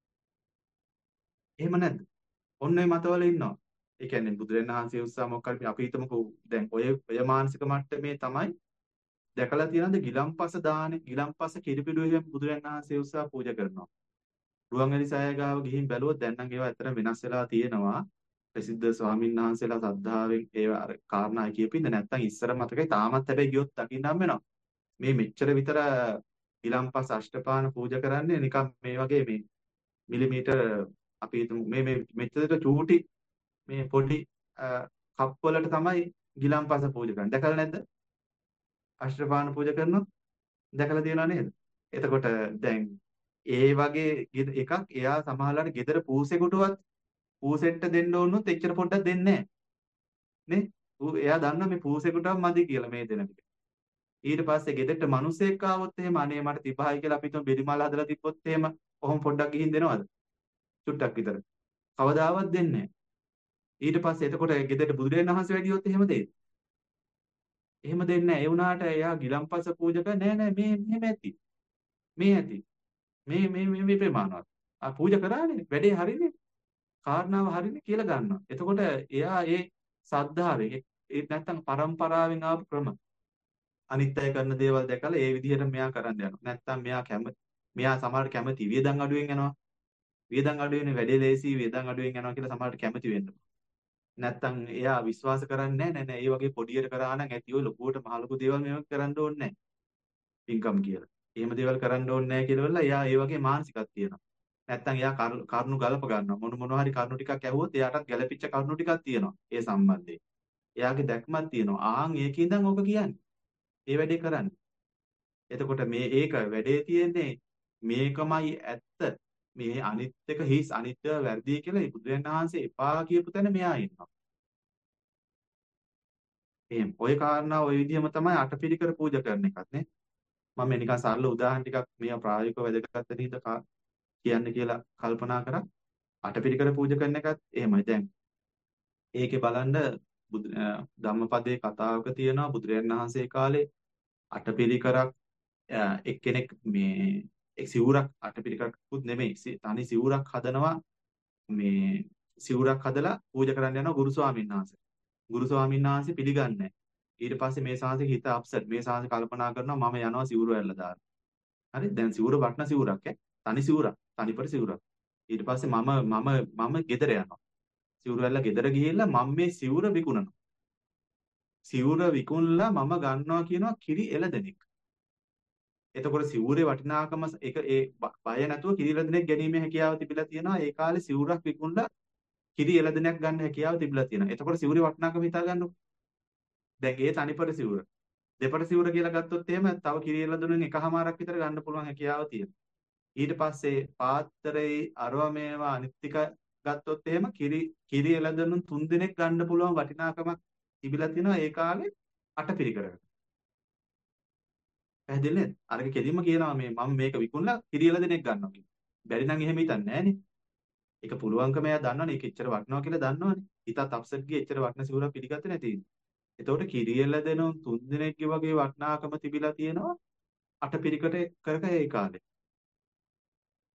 එහෙම නැද්ද? ඔන්න ඔය මතවල ඉන්නවා. ඒ කියන්නේ බුදුරජාණන් වහන්සේ උත්සාහ මොකක් හරි අපි හිතමුකෝ දැන් ඔය ඔය මානසික මට්ටමේ තමයි දැකලා තියෙනවද ගිලම්පස දානේ ගිලම්පස කිරිපිඩු එහෙම බුදුරජාණන් වහන්සේ උත්සාහ පූජා කරනවා. රුවන්වැලි සෑය ගාව ගිහින් බැලුවොත් දැන් නම් ඒවා ඇත්තට වෙනස් වෙලා තියෙනවා. ප්‍රසිද්ධ ස්වාමීන් වහන්සේලා සද්ධාවෙන් ඒවා අර කාරණා කියපින්ද නැත්තම් ඉස්සර මතකයි තාමත් හැබැයි ගියොත් දකින්න හම් වෙනවා. මේ මෙච්චර විතර ගිලම්පස අෂ්ටපාන පූජා කරන්නේ නිකන් මේ වගේ මේ මිලිමීටර් අපි හිතමු මේ මේ මෙච්චර චූටි මේ පොඩි කප් වලට තමයි ගිලම්පස පූජා කරන්නේ. දැකලා නැද්ද? අෂ්ටපාන පූජා කරනවා. දැකලා තියෙනව නේද? එතකොට දැන් ඒ වගේ ගෙද- එකක් එයා සමහරවිට ගෙදර පූසෙකුටවත් පූසෙට්ට දෙන්න ඕනොත් එච්චර පොඩ්ඩක් දෙන්නේ නැහැ නේ. ඌ- එයා දන්නා මේ පූසෙකුටවත් මදි කියලා මේ දෙන ටික. ඊට පස්සේ ගෙදරට මිනිස්සෙක් ආවොත් එහෙම අනේ මට තිබහයි කියලා අපි හිතමු බෙලිමල හදලා තිබ්බොත් එහෙම කොහොම පොඩ්ඩක් ගිහින් දෙනවද? චුට්ටක් විතර. කවදාවත් දෙන්නේ නැහැ. ඊට පස්සේ එතකොට ගෙදරට බුදුරජාණන් වහන්සේ වැඩියොත් එහෙම දෙයි. එහෙම දෙන්නේ නැහැ. ඒ වුණාට එයා ගිලම්පස පූජා කර නෑ නෑ මේ මෙහෙම ඇති. මේ ඇති. මේ මේ මේ මේ ප්‍රමාණවත්. ආ පූජා කරානේ. වැඩේ හරිනේ. කාරණාව හරිනේ කියලා ගන්නවා. එතකොට එයා ඒ සද්ධාවෙන් ඒ ඒ නැත්තම් පරම්පරාවෙන් ආපු ක්‍රම අනිත් අය කරන දේවල් දැකලා ඒ විදිහට මෙයා කරන්න යනවා. නැත්තම් මෙයා කැම මෙයා සමහරට කැමති වියදම් අඩුවෙන් යනවා. වියදම් අඩුවෙන් වැඩේ ලේසි වියදම් අඩුවෙන් යනවා කියලා සමහරට කැමති වෙන්න. නැත්තම් එයා විශ්වාස කරන්නේ නැහැ නෑ නෑ ඒ වගේ පොඩියට කරා නම් ඇති ඔය ලොකුවට මහ ලොකු දේවල් මේව කරන්න ඕනේ නැහැ. පින්කම් කියලා. එහෙම දේවල් කරන්න ඕනේ නැහැ කියලා වෙලා එයා ඒ වගේ මානසිකක් තියෙනවා. නැත්තම් එයා කරු- කරුණු ගලප ගන්නවා. මොන මොනවා හරි කරුණු ටිකක් ඇහුවොත් එයාටත් ගැළපිච්ච කරුණු ටිකක් තියෙනවා. ඒ සම්බන්ධයෙන්. එයාගේ දැක්මක් තියෙනවා. ආන් ඒකින්ද ඕක කියන්නේ. ඒ වැඩේ කරන්නේ. එතකොට මේ ඒක වැඩේ තියෙන්නේ මේකමයි ඇත්ත. මේ අනිත් එක හිස් අනිත්‍ය වැරදි කියලා බුදුරජාණන් වහන්සේ එපා කියපු තැන මෙයා ඉන්නවා. එහෙම. ওই කාරණා ওই විදිහම තමයි අටපිරිකර පූජා කරන එකත් නේ. මම මේ නිකන් සරල උදාහරණ ටිකක් මේවා ප්‍රායෝගිකව වැදගත් වෙන හින්දා කා- කියන්න කියලා කල්පනා කරා. අටපිරිකර පූජා කරන එකත් එහෙමයි. දැන් ඒකේ බලන්න බුදු අ, ධම්මපදයේ කතාවක තියෙනවා බුදුරජාණන් වහන්සේ කාලේ අටපිරිකරක් අ, එක්කෙනෙක් මේ එක් සිවුරක් අටපිරිකරකුත් නෙමෙයි සි- තනි සිවුරක් හදනවා මේ සිවුරක් හදලා පූජා කරන්න යනවා ගුරු ස්වාමීන් වහන්සේ. ගුරු ස්වාමීන් වහන්සේ පිළිගන්නේ නැහැ. ඊට පස්සේ මේ ශාන්සේ හිත අප්සෙට් මේ ශාන්සේ කල්පනා කරනවා මම යනවා සිවුර ඇරලා දාන්න. හරි දැන් සිවුර වටන සිවුරක් ඈ තනි සිවුරක් තනිපට සිවුරක්. ඊට පස්සේ මම මම මම ගෙදර යනවා. සිවුර ඇරලා ගෙදර ගිහිල්ලා මම මේ සිවුර විකුණනවා. සිවුර විකුණලා මම ගන්නවා කියනවා කිරි එළදෙනෙක්. එතකොට සිවුරේ වටිනාකම ස- ඒක ඒ බ- බය නැතුව කිරි එළදෙනෙක් ගැනීමේ හැකියාව තිබිලා තියෙනවා. ඒ කාලේ සිවුරක් විකුණලා කිරි එළදෙනක් ගන්න හැකියාව තිබිලා තියෙනවා. එතකොට සිවුරේ වටිනාකම හිතා ගන්නකො. දැන් ඒ තනිපට සිවුර. දෙපට සිවුර කියලා ගත්තොත් එහෙම තව කිරි එළදෙනෙන් එකහමාරක් විතර ගන්න පුළුවන් හැකියාව තියෙනවා. ඊට පස්සේ පාත්‍රයේ අරව මේවා අනිත් ටික ගත්තොත් එහෙම කිරි කිරි එළදෙනුන් තුන් දිනක් ගන්න පුළුවන් වටිනාකමක් තිබිලා තියෙනවා ඒ කාලේ අටපිරිකරකට. පැහැදිලි නේද? අරක කෙලින්ම කියනවා මේ මම මේක විකුණලා කිරි එළදෙනෙක් ගන්නවා කියලා. බැරි නම් එහෙම හිතන්නේ නැහනේ. ඒක පුළුවන්කම එයා දන්නවනේ ඒක එච්චර වටිනවා කියලා දන්නවනේ. හිතත් අප්සෙට් ගියේ එච්චර වටින සිවුරක් පිළිගත්තේ නැති ඉන්නේ. එතකොට කිරි එළදෙනුන් තුන් දිනක්ගේ වගේ වටිනාකම තිබිලා තියෙනවා අටපිරිකට කරක ඒ කාලේ.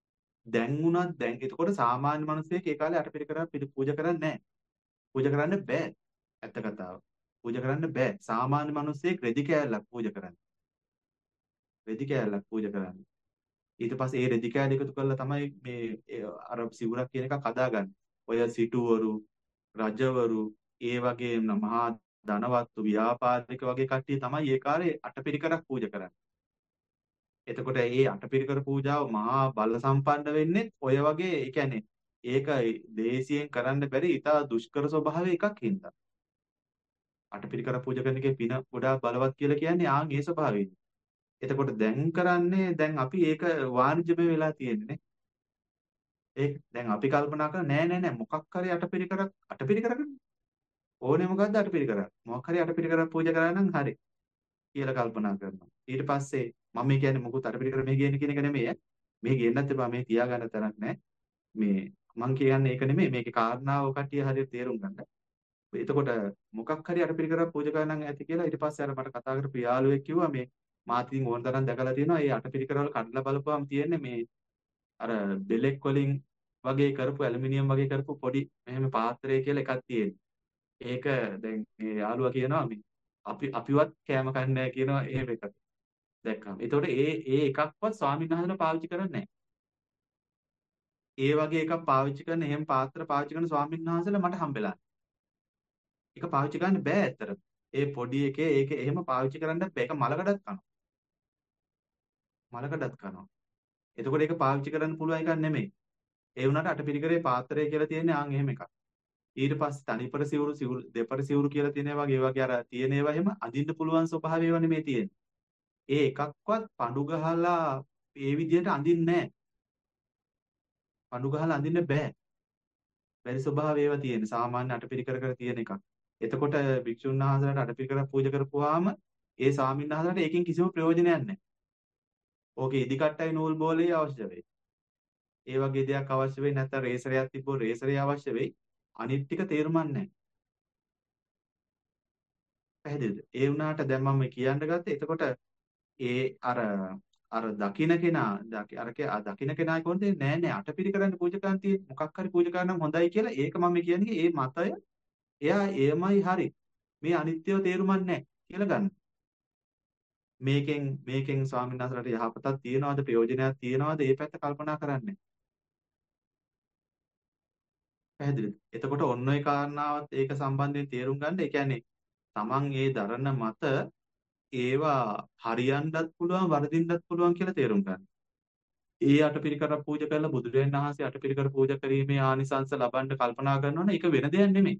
දැන් උනත් දැන් එතකොට සාමාන්‍ය මිනිස්සෙක් ඒ කාලේ අටපිරිකර පූජා කරන්නේ නැහැ. පූජා කරන්න බෑ. ඇත්ත කතාව. පූජා කරන්න බෑ. සාමාන්‍ය මිනිස්සෙක් රෙදි කෑල්ලක් පූජා කරන්නේ. රෙදි කෑල්ලක් පූජා කරන්නේ. ඊට පස්සේ ඒ රෙදි කෑල්ල එකතු කරලා තමයි මේ ඒ අර සිවුරක් කියන එකක් හදාගන්නේ. ඔය සිටුවරු, රජවරු, ඒ වගේම මහා ධනවත්තු ව්‍යාපාරික වගේ කට්ටිය තමයි ඒ කාලේ අටපිරිකරක් පූජා කරන්නේ. එතකොට මේ අටපිරිකර පූජාව මහා බල සම්පන්න වෙන්නේ ඔය වගේ ඒ කියන්නේ ඒක දේශයෙන් කරන්න බැරි ඉතා දුෂ්කර ස්වභාවය එකක් හින්දා. අටපිරිකර පූජා කරන එකේ පින ගොඩාක් බලවත් කියලා කියන්නේ ආන් ඒ ස්වභාවයෙන්. එතකොට දැන් කරන්නේ දැන් අපි ඒක වාණිජමය වෙලා තියෙන්නේ. ඒක දැන් අපි කල්පනා කරා නෑ නෑ නෑ මොකක් හරි අටපිරිකරක් අටපිරිකරක් ඕනේ මොකද්ද අටපිරිකරක්. මොකක් හරි අටපිරිකරක් පූජා කරා නම් හරි කියලා කල්පනා කරනවා. ඊට පස්සේ මම මේ කියන්නේ මොකුත් අටපිරිකර මෙහි ගේන්න කියන එක නෙමෙයි ඈ. මෙහි ගේන්නත් එපා මේ තියාගන්න තරක් නෑ. මේ මං කියන්නේ ඒක නෙමෙයි මේකේ කාරණාව කට්ටිය හරියට තේරුම් ගන්න. එතකොට මොකක් හරි අටපිරිකරක් පූජා කරා නම් ඇති කියලා ඊට පස්සේ අර මට කතා කරපු යාළුවෙක් කිව්වා මේ මාත් ඉතින් ඕන තරම් දැකලා තියෙනවා. මේ අටපිරිකර වල කඩලා බලපුවාම තියෙන්නේ මේ අර බෙලෙක් වලින් වගේ කරපු ඇලුමිනියම් වගේ කරපු පොඩි මෙහෙම පාත්‍රය කියලා එකක් තියෙනවා. ඒක දැන් මේ යාළුවා කියනවා මේ අපි අපිවත් කෑම කන්නේ නැහැ කියනවා එහෙම එකක්. දැක්කම. ඒතකොට ඒ ඒ එකක්වත් ස්වාමීන් වහන්සේලා පාවිච්චි කරන්නේ නැහැ. ඒ වගේ එකක් පාවිච්චි කරන එහෙම පාත්‍ර පාවිච්චි කරන ස්වාමීන් වහන්සේලා මට හම්බෙලා. ඒක පාවිච්චි කරන්න බෑ ඇත්තට. ඒ පොඩි එකේ ඒක එහෙම පාවිච්චි කරන්න බෑ. ඒක මලකඩත් කනවා. මලකඩත් කනවා. එතකොට ඒක පාවිච්චි කරන්න පුළුවන් එකක් නෙමෙයි. ඒ වුණාට අටපිරිකරේ පාත්‍රය කියලා තියෙන්නේ ආන් එහෙම එකක්. ඊට පස්සේ තනිපර සිවුරු සිවුරු දෙපර සිවුරු කියලා තියෙන ඒවා ඒ වගේ අර තියෙන ඒවා එහෙම අඳින්න පුළුවන් ස්වභාවය ඒවා නෙමෙයි තියෙන්නේ. ඒ එකක්වත් පඳු ගහලා ඒ විදිහට අඳින්නේ නැහැ. පඳු ගහලා අඳින්න බෑ. බැරි ස්වභාවය ඒවා තියෙන සාමාන්‍ය අටපිරිකර කර තියෙන එකක්. එතකොට භික්ෂුන් වහන්සේලාට අටපිරිකර පූජා කරපුවාම ඒ ස්වාමීන් වහන්සේලාට ඒකෙන් කිසිම ප්‍රයෝජනයක් නැහැ. ඕකේ ඉදිකට්ටයි නූල් බෝලේ අවශ්‍ය වෙයි. ඒ වගේ දෙයක් අවශ්‍ය වෙයි නැත්නම් රේසරයක් තිබ්බොත් රේසරය අවශ්‍ය වෙයි. අනිත් ටික තේරුමක් නැහැ. පැහැදිලිද? ඒ වුණාට දැන් මම කියන්න ගත්තේ එතකොට ඒ අර අර දකින්න කෙනා අර දකින්න කෙනා කොහොමද නෑ නෑ අටපිරිකරන්න පූජා කරන්න තියෙන්නේ මොකක් හරි පූජා කරනම් හොඳයි කියලා ඒක මම කියන්නේ ඒ මතය එයා එයමයි හරි මේ අනිත්‍යව තේරුමක් නැහැ කියලා ගන්න. මේකෙන් මේකෙන් ස්වාමීන් වහන්සේලාට යහපතක් තියනවාද ප්‍රයෝජනයක් තියනවාද ඒ පැත්ත කල්පනා කරන්නේ. පැහැදිලිද? එතකොට ඔන්න ඔය කාරණාවත් ඒක සම්බන්ධයෙන් තේරුම් ගන්න. ඒ කියන්නේ Taman ඒ දරන මත ඒවා හරියන්නත් පුළුවන් වරදින්නත් පුළුවන් කියලා තේරුම් ගන්න. ඒ අටපිරිකර පූජා කරලා බුදුරජාණන් වහන්සේ අටපිරිකර පූජා කිරීමේ ආනිසංස ලබන්න කල්පනා කරනවනේ ඒක වෙන දෙයක් නෙමෙයි.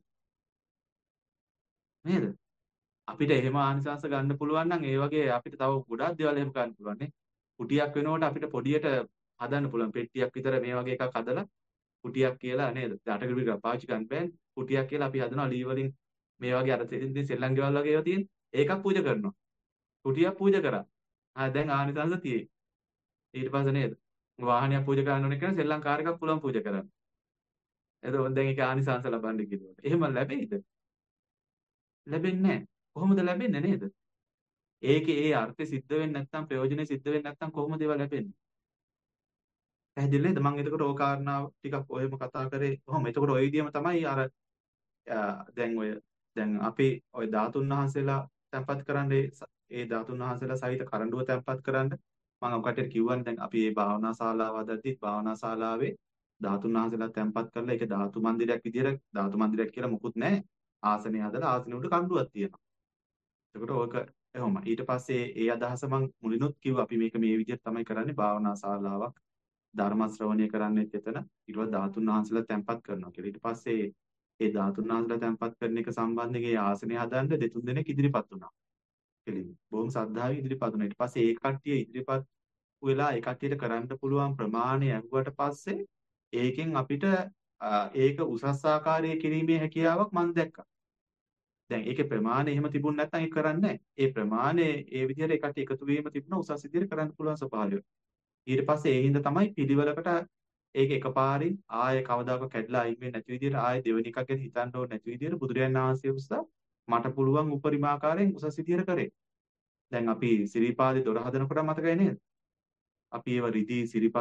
නේද? අපිට එහෙම ආනිසංස ගන්න පුළුවන් නම් ඒ වගේ අපිට තව ගොඩාක් දේවල් එහෙම ගන්න පුළුවන් නේ. කුටියක් වෙනකොට අපිට පොඩියට හදන්න පුළුවන්. පෙට්ටියක් විතර මේ වගේ එකක් හදලා කුටියක් කියලා නේද? අටපිරිකර පාවිච්චි කරන්න බෑනේ. කුටියක් කියලා අපි හදනවා ලී වලින් මේ වගේ අර තෙලින් සෙල්ලම් ගෙවල් වගේ ඒවා තියෙන. ඒකක් පූජා කරනවා. කුටියක් පූජා කරා. ආ දැන් ආනිසංස තියෙයි. ඊට පස්සේ නේද? වාහනයක් පූජා කරන්න ඕන එක සෙල්ලම් කාර් එකක් පුළුවන් පූජා කරන්න. එතකොට දැන් ඒක ආනිසංස ලබන්න කිව්වොත්. එහෙම ලැබෙයිද? ලැබෙන්නේ නැහැ. කොහොමද ලැබෙන්නේ නේද? ඒකේ ඒ අර්ථය සිද්ධ වෙන්නේ නැත්නම් ප්‍රයෝජනෙ සිද්ධ වෙන්නේ නැත්නම් කොහොමද ඒවා ලැබෙන්නේ? පැහැදිලි නේද? මම එතකොට ඕ කාරණාව ටිකක් ඔයම කතා කරේ. කොහොම? එතකොට ඔය විදිහම තමයි අර දැන් ඔය දැන් අපි ඔය ධාතුන් වහන්සේලා තැන්පත් කරන්නේ ඒ ධාතුන් වහන්සේලා සහිත කරඬුව තැන්පත් කරන්න මම ඔකට කිව්වනේ දැන් අපි මේ භාවනා ශාලාව හදද්දි භාවනා ශාලාවේ ධාතුන් වහන්සේලා තැන්පත් කරලා ඒක ධාතු මන්දිරයක් විදියට ධාතු මන්දිරයක් කියලා මුකුත් නැහැ. ආසනය හදලා ආසනෙ උඩ කරඬුවක් තියෙනවා. එතකොට ඕක එහෙම. ඊට පස්සේ ඒ අදහස මම මුලිනුත් කිව්වා අපි මේක මේ විදිහට තමයි කරන්නේ භාවනා ශාලාවක් ධර්ම ශ්‍රවණය කරන්නෙත් එතන ඊට පස්සේ ධාතුන් වහන්සේලා තැන්පත් කරනවා කියලා. ඊට පස්සේ ඒ ධාතුන් වහන්සේලා තැන්පත් කරන එක සම්බන්ධයෙන් ඒ ආසනය හදන්න දෙතුන් දෙනෙක් ඉදිරිපත් වුණා. කෙලින්. බොහොම ශ්‍රද්ධාවෙන් ඉදිරිපත් වුණා. ඊට පස්සේ ඒ කට්ටිය ඉදිරිපත් වෙලා ඒ කට්ටියට කරන්න පුළුවන් ප්‍රමාණය ඇහුවට පස්සේ ඒකෙන් අපිට ඒක උසස් ආකාරයේ කිරීමේ හැකියාවක් මම දැක්කා. දැන් ඒකේ ප්‍රමාණය එහෙම තිබුණ නැත්නම් ඒක කරන්නේ නැහැ. ඒ ප්‍රමාණය ඒ විදිහට එකට එකතු වීම තිබුණා උසස් විදිහට කරන්න පුළුවන් ස්වභාවය. ඊට පස්සේ ඒ හින්දා තමයි පිළිවෙලකට ඒක එකපාරින් ආයේ කවදාකවත් කැඩලා අයින් වෙන්නේ නැති විදිහට ආයේ දෙවෙනි එකක් ගැන හිතන්න ඕනේ නැති විදිහට බුදුරජාණන් වහන්සේ උස්සා මට පුළුවන් උපරිම ආකාරයෙන් උසස් විදිහට කරේ. දැන් අපි සිරිපාදේ දොර හදනකොට මතකයි නේද? අපි ඒව රිදී සිරිපතුල්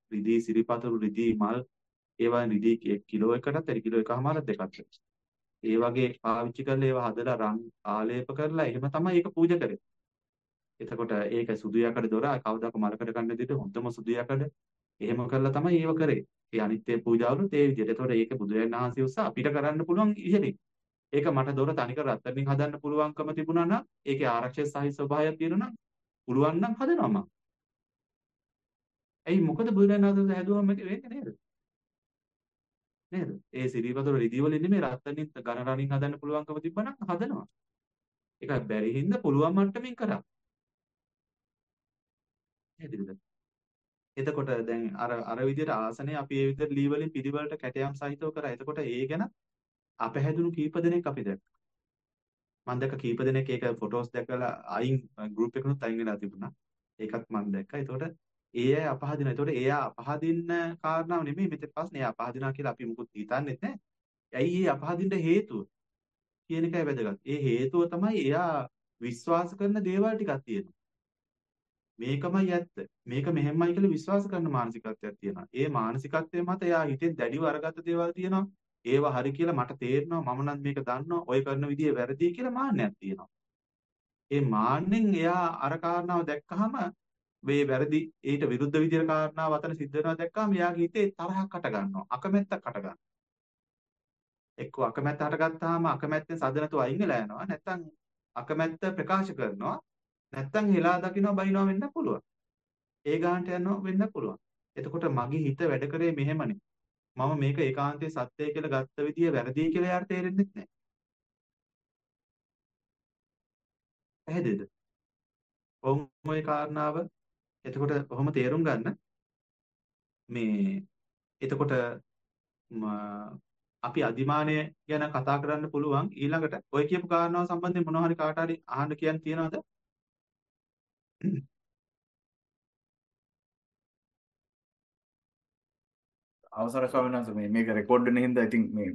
රිදී සිරිපතුරු රිදී මල් ඒවා රිදී කි- කිලෝ එකකටත් එරි කිලෝ එකමාරක් දෙකක්ද. ඒ වගේ පාවිච්චි කරලා ඒවා හදලා රන් ආලේප කරලා එහෙම තමයි ඒක පූජා කරේ. එතකොට ඒක සුදු යකඩ දොර කවදාක මලකඩ ගන්න දෙයට හොඳම සුදු යකඩ එහෙම කරලා තමයි ඒව කරේ. ඒ අනිත්‍ය පූජාවලුත් ඒ විදිහට. එතකොට ඒක බුදුරජාණන් වහන්සේ උස්සා අපිට කරන්න පුළුවන් ඉහළින්. ඒක මට දොර තනිකර රත්තරන්ින් හදන්න පුළුවන්කම තිබුණා නම් ඒකේ ආරක්ෂක සහි ස්වභාවයක් තියෙනවා නම් පුළුවන් නම් හදනවා මම. ඇයි මොකද බුදුරජාණන් වහන්සේ හැදුවම වෙන්නේ නේද? නේද? ඒ සිරිපතුල රිදී වලින් නෙමෙයි රත්තරන්ින් ඝන රණින් හදන්න පුළුවන්කම තිබ්බනම් හදනවා. ඒක බැරි හින්දා පුළුවන් මට්ටමින් කරා. නේද? එතකොට දැන් අර අර විදිහට ආසනේ අපි ඒ විදිහට ලී වලින් පිළිවෙලට කැටයම් සහිතව කරා. එතකොට ඒ ගැන අපහැදුණු කීප දෙනෙක් අපි දැක්කා. මම දැක්ක කීප දෙනෙක් ඒක ෆොටෝස් දැකලා අයින් ගෲප් එකනොත් අයින් වෙලා තිබුණා. ඒකත් මම දැක්කා. එතකොට ඒ අය අපහදිනවා. එතකොට ඒ අය අපහදින්න කාරණාව නෙමෙයි මෙතන ප්‍රශ්නේ. එයා අපහදිනවා කියලා අපි මුකුත් හිතන්නෙත් නැහැ. ඇයි ඒ අපහදින්න හේතුව කියන එකයි වැදගත්. ඒ හේතුව තමයි එයා විශ්වාස කරන දේවල් ටිකක් තියෙනවා. මේකමයි ඇත්ත. මේක මෙහෙමයි කියලා විශ්වාස කරන මානසිකත්වයක් තියෙනවා. ඒ මානසිකත්වය මත එයා හිතෙන් දැඩිව අරගත්ත දේවල් තියෙනවා. ඒවා හරි කියලා මට තේරෙනවා. මම නම් මේක දන්නවා. ඔය කරන විදිය වැරදි කියලා මාන්නයක් තියෙනවා. ඒ මාන්නෙන් එයා අර කාරණාව දැක්කහම මේ වැරදි ඊට විරුද්ධ විදියට කාරණාව අතර සිද්ධ වෙනවා දැක්කහම එයාගේ හිතේ තරහක් හට ගන්නවා. අකමැත්තක් හට ගන්නවා. එක්ක අකමැත්ත හටගත්තාම අකමැත්තෙන් සදනතු අයින් වෙලා යනවා. නැත්තම් අකමැත්ත ප්‍රකාශ කරනවා. නැත්තම් හෙලා දකින්න බයිනවා වෙන්න පුළුවන්. ඒ ගානට යනවා වෙන්න පුළුවන්. එතකොට මගේ හිත වැඩ කරේ මෙහෙමනේ. මම මේක ඒකාන්තයේ සත්‍යය කියලා ගත්ත විදිය වැරදි කියලා යාට තේරෙන්නේ නැහැ. පැහැදිලිද? කොහොම ওই කාරණාව එතකොට කොහොම තේරුම් ගන්න මේ එතකොට ම- අපි අදිමානය ගැන කතා කරන්න පුළුවන් ඊළඟට ඔය කියපු කාරණාව සම්බන්ධයෙන් මොනවා හරි කාට හරි අහන්න කියන්න තියනවද? අවසර ස්වාමීන් වහන්සේ මේ මේක රෙකෝඩ් වෙන හින්දා ඉතින් මේ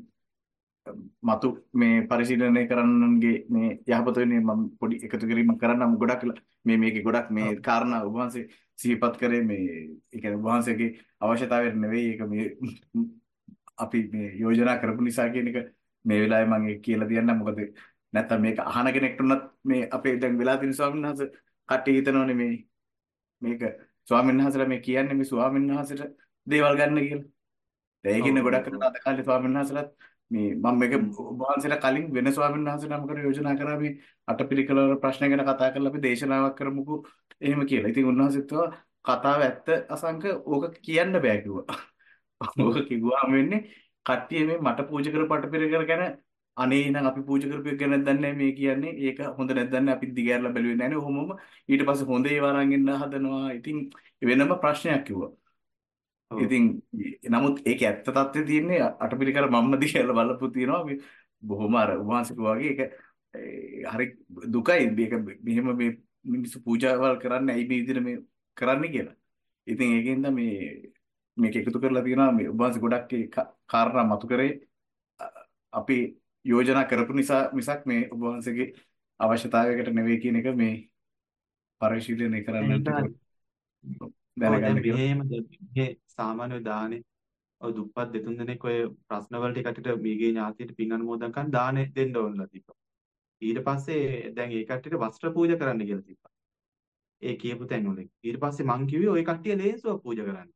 මතු මේ පරිශීලනය කරන්නන්ගේ මේ යහපත වෙන්නේ මම පොඩි එකතු කිරීමක් කරන්නම් ගොඩක් මේ මේකේ ගොඩක් මේ ඔව්. කාරණා ඔබ වහන්සේ සිහිපත් කරේ මේ ඒ කියන්නේ ඔබ වහන්සේගේ අවශ්‍යතාවය නෙවෙයි ඒක මේ අපි මේ යෝජනා කරපු නිසා කියන එක මේ වෙලාවේ මම ඒක කියලා දෙන්නම් මොකද නැත්තම් මේක අහන කෙනෙක්ට උනත් මේ අපේ දැන් වෙලා තියෙන ස්වාමීන් වහන්සේ කට්ටිය හිතනෝනේ මේ මේක ස්වාමීන් වහන්සේලා මේ කියන්නේ මේ ස්වාමීන් වහන්සේට දේවල් ගන්න කියලා. ඔව් ඒකින ඔව් ගොඩක් ඔව්. කරලා අද කාලේ ස්වාමීන් වහන්සේලාත් මේ මම මේක හ්ම්. ඔබ වහන්සේලා කලින් වෙන ස්වාමීන් වහන්සේ නමකට යෝජනා කරා මේ අටපිරිකර වල ප්‍රශ්න ගැන කතා කරලා අපි දේශනාවක් කරමුකෝ එහෙම කියලා. ඉතින් උන්වහන්සේත් කතාව ඇත්ත අසංක ඕක කියන්න බෑ කිව්වා. ඕක කිව්වාම වෙන්නේ කට්ටිය මේ මට පූජා කරපු අටපිරිකර ගැන අනේ නම් අපි පූජා කරපු එක ගැන දන්නේ මේ කියන්නේ ඒක හොඳ නැද්ද දන්නේ අපි දිගහැරලා බැලුවේ නැහැ නේ. ඔහොමම ඊට පස්සේ හොඳ ඒවා අරන් එන්න හදනවා. ඉතින් වෙනම ප්‍රශ්නයක් කිව්වා. ඔව්. ඉතින් නමුත් ඒක ඇත්ත తත්ත්වයේ තියෙන්නේ අටපිරිකර මම්මදි කියලා බලපු තියෙනවා මේ බොහොම අර උන්වහන්සේට වගේ ඒක ඒ, හරි දුකයි මේක මෙහෙම මේ මිනිස්සු පූජාවල් කරන්නේ ඇයි මේ විදිහට මේ කරන්නේ කියලා. ඉතින් ඒකෙන්ද මේ මේක එකතු කරලා තියෙනවා මේ උන්වහන්සේ ගොඩක් ඒ කා- කාරණා මතු කරේ අ- අපි යෝජනා කරපු නිසා මිසක් මේ උන්වහන්සේගේ අවශ්‍යතාවයකට නෙවෙයි කියන එක මේ පරිශීලනය කරන්නට එහෙනම් ඔව් දැන් දැනගන්න කියලා. මෙහෙම මේ සාමාන්‍ය දානේ ඔය දුප්පත් දෙතුන් දෙනෙක් ඔය ප්‍රශ්න වලට කටට මේගේ ඥාතියට පින් අනුමෝදන් කරන් දානේ දෙන්න ඕනලා තිබ්බා. ඊට පස්සේ දැන් ඒ කට්ටියට වස්ත්‍ර පූජා කරන්න කියලා තිබ්බා. ඒ කියපු තැන් වලින්. ඊට පස්සේ මං කිව්වේ ওই කට්ටිය ලේන්සුවක් පූජා කරන්න.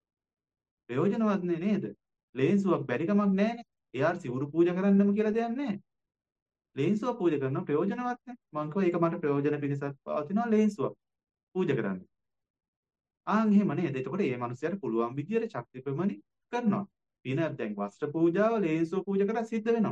ප්‍රයෝජනවත් නේ නේද? ලේන්සුවක් බැරි කමක් නැහැනේ. එයාට සිවුරු පූජා කරන්නම කියලා දෙයක් නැහැ. ලේන්සුවක් පූජා කරනවා ප්‍රයෝජනවත් නැහැ. මං කිව්වා ඒක මට ප්‍රයෝජන පිණිසත් පවතිනවා ලේන්සුවක් පූජා කරන්න. ආන් එහෙම නේද? එතකොට මේ මිනිස්යාට පුළුවන් විදියට ශක්ති ප්‍රමාණි කරනවා. පින දැන් වස්ත්‍ර පූජාව ලේන්සුව පූජා කරලා සිද්ධ වෙනවා.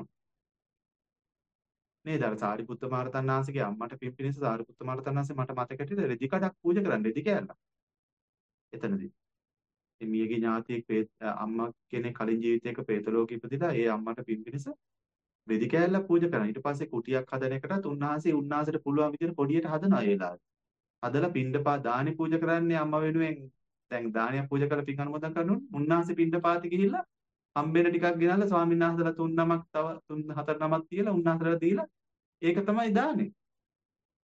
නේද? අර සාරිපුත්ත මහරහතන් වහන්සේගේ අම්මට පින් පිණිස සාරිපුත්ත මහරහතන් වහන්සේ මට මතකටිද රෙදි කඩක් පූජා කරන්න රෙදි කෑල්ල. එතනදී. මේ මියගේ ඥාතියෙක් ප්‍රේත අම්මා කෙනෙක් කලින් ජීවිතයක പ്രേත ලෝකෙ ඉපදිලා ඒ අම්මට පින් පිණිස රෙදි කෑල්ල පූජා කරනවා. ඊට පස්සේ කුටියක් හදන එකටත් උන්වහන්සේ උන්වහන්සේට පුළුවන් විදියට පොඩියට හදනවා ඒ වෙලාවේ. හදලා පින්ඩපා දානි පූජා කරන්නේ අම්මා වෙනුවෙන් දැන් දානයක් පූජා කරලා පින් අනුමෝදන් කරනුන් උන්වහන්සේ පින්ඩපාති ගිහිල්ලා හම්බෙන ටිකක් ගෙනල්ලා ස්වාමීන් වහන්සේලා තුන් නමක් තව තුන් හතර නමක් තියලා උන්වහන්සේලා දීලා ඒක තමයි දානේ.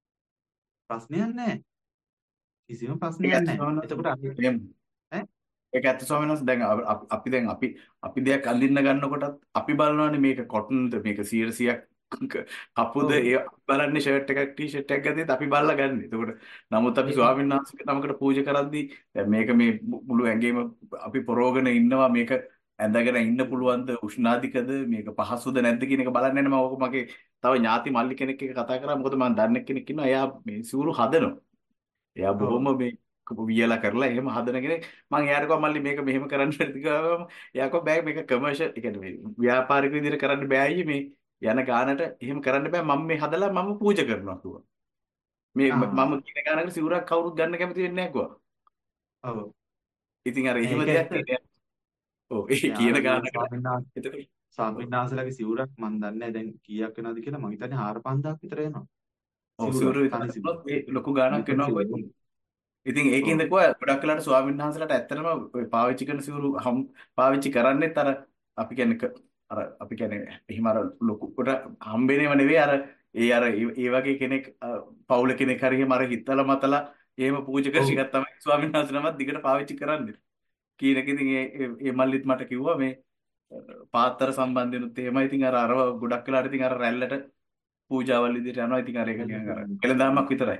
ප්‍රශ්නයක් නැහැ. කිසිම ඒක ප්‍රශ්නයක් ඇත්ත නැහැ. ස්වාමීන් එතකොට අපි වහන්සේ. ඈ ඒක ඇත්ත ස්වාමීන් වහන්සේ දැන් අප- අප- අපි දැන් අපි අපි දෙයක් අඳින්න ගන්නකොටත් අපි බලනවානේ මේක කොටන්ද මේක සීයට සීයක් කපුද ඔව්. ඒ අපි බලන්නේ ෂර්ට් එකක් ටී-ෂර්ට් එකක් ගත්තත් අපි බලලා ගන්න. එතකොට නමුත් අපි එහෙම. ස්වාමීන් වහන්සේගේ නමකට පූජා කරද්දී දැන් මේක මේ මු- මුළු ඇඟේම අපි පොරෝගෙන ඉන්නවා මේක ඇඳගෙන ඉන්න පුළුවන්ද උෂ්ණාධිකද මේක පහසුද නැද්ද කියන එක බලන්නේ නැහැ. මම ඕක මගේ තව ඥාති මල්ලි කෙනෙක් එක්ක කතා කරා. මොකද මම දන්න කෙනෙක් ඉන්නවා. එයා මේ සිවුරු හදනවා. එයා ඔව්. බොහොම මේ වියලා කරලා එහෙම හදන කෙනෙක්. මම එයාට කිව්වා මල්ලි මේක මෙහෙම කරන්න බැරිද කිව්වම එයා කිව්වා බෑ මේක කමර්ෂල් ඒ කියන්නේ මේ ව්‍යාපාරික විදිහට කරන්න බෑ අයියේ මේ යන ගානට එහෙම කරන්න බෑ මම මේ හදලා මම පූජා කරනවා කිව්වා. මේ ම- ආ. මම කියන ගානකට සිවුරක් කවුරුත් ගන්න කැමති වෙන්නේ නැහැ කිව්වා. ඔව්. ඉතින් අර එහෙම ඒක දෙයක් ඇත්ත. තියෙනවා. ඔව් ඒ දැන් කියන අර මේ ගානකට ස්වාමීන් වහන්සේ එතකොට ඔව් ස්වාමීන් වහන්සේලාගේ සිවුරක් මම දන්නේ නැහැ දැන් කීයක් වෙනවද කියලා. මම හිතන්නේ හාර පන්දාක් විතර එනවා. ඔව් සිවුරක් සිවුරු තනි විතරක් සිවුර. වුණොත් ඒ ලොකු ගාණක් පිළිකුල් වෙනවා සිවුර. කොයි. ඉතින් ඒකින්ද ඔව්. කිව්වා ගොඩක් වෙලාට ස්වාමීන් වහන්සේලාට ඇත්තටම ඔය පාවිච්චි කරන සිවුරු හම් පාවිච්චි කරන්නේත් අර අපි කියන්නේ ක- අර අපි කියන්නේ එහෙම අර ලොකු කොට හම්බෙනේව නෙවෙයි අර ඒ අර ඒ ඒ වගේ කෙනෙක් අ, පවුල කෙනෙක් හරි එහෙම අර හිතලා මතලා එහෙම පූජා කරන ඔව්. ටිකක් තමයි ස්වාමීන් වහන්සේ නමක් දිගට පාවිච්චි කරන්නේ. කීන එක ඉතින් ඒ ඒ ඒ මල්ලිත් මට කිව්වා මේ අ, පාත්තර සම්බන්ධෙනුත් එහෙමයි. ඉතින් අර අරව ගොඩක් වෙලාට ඉතින් අර රැල්ලට පූජාවල් විදිහට යනවා. ඉතින් අර ඒක නිකන් අර වෙළඳාමක් විතරයි.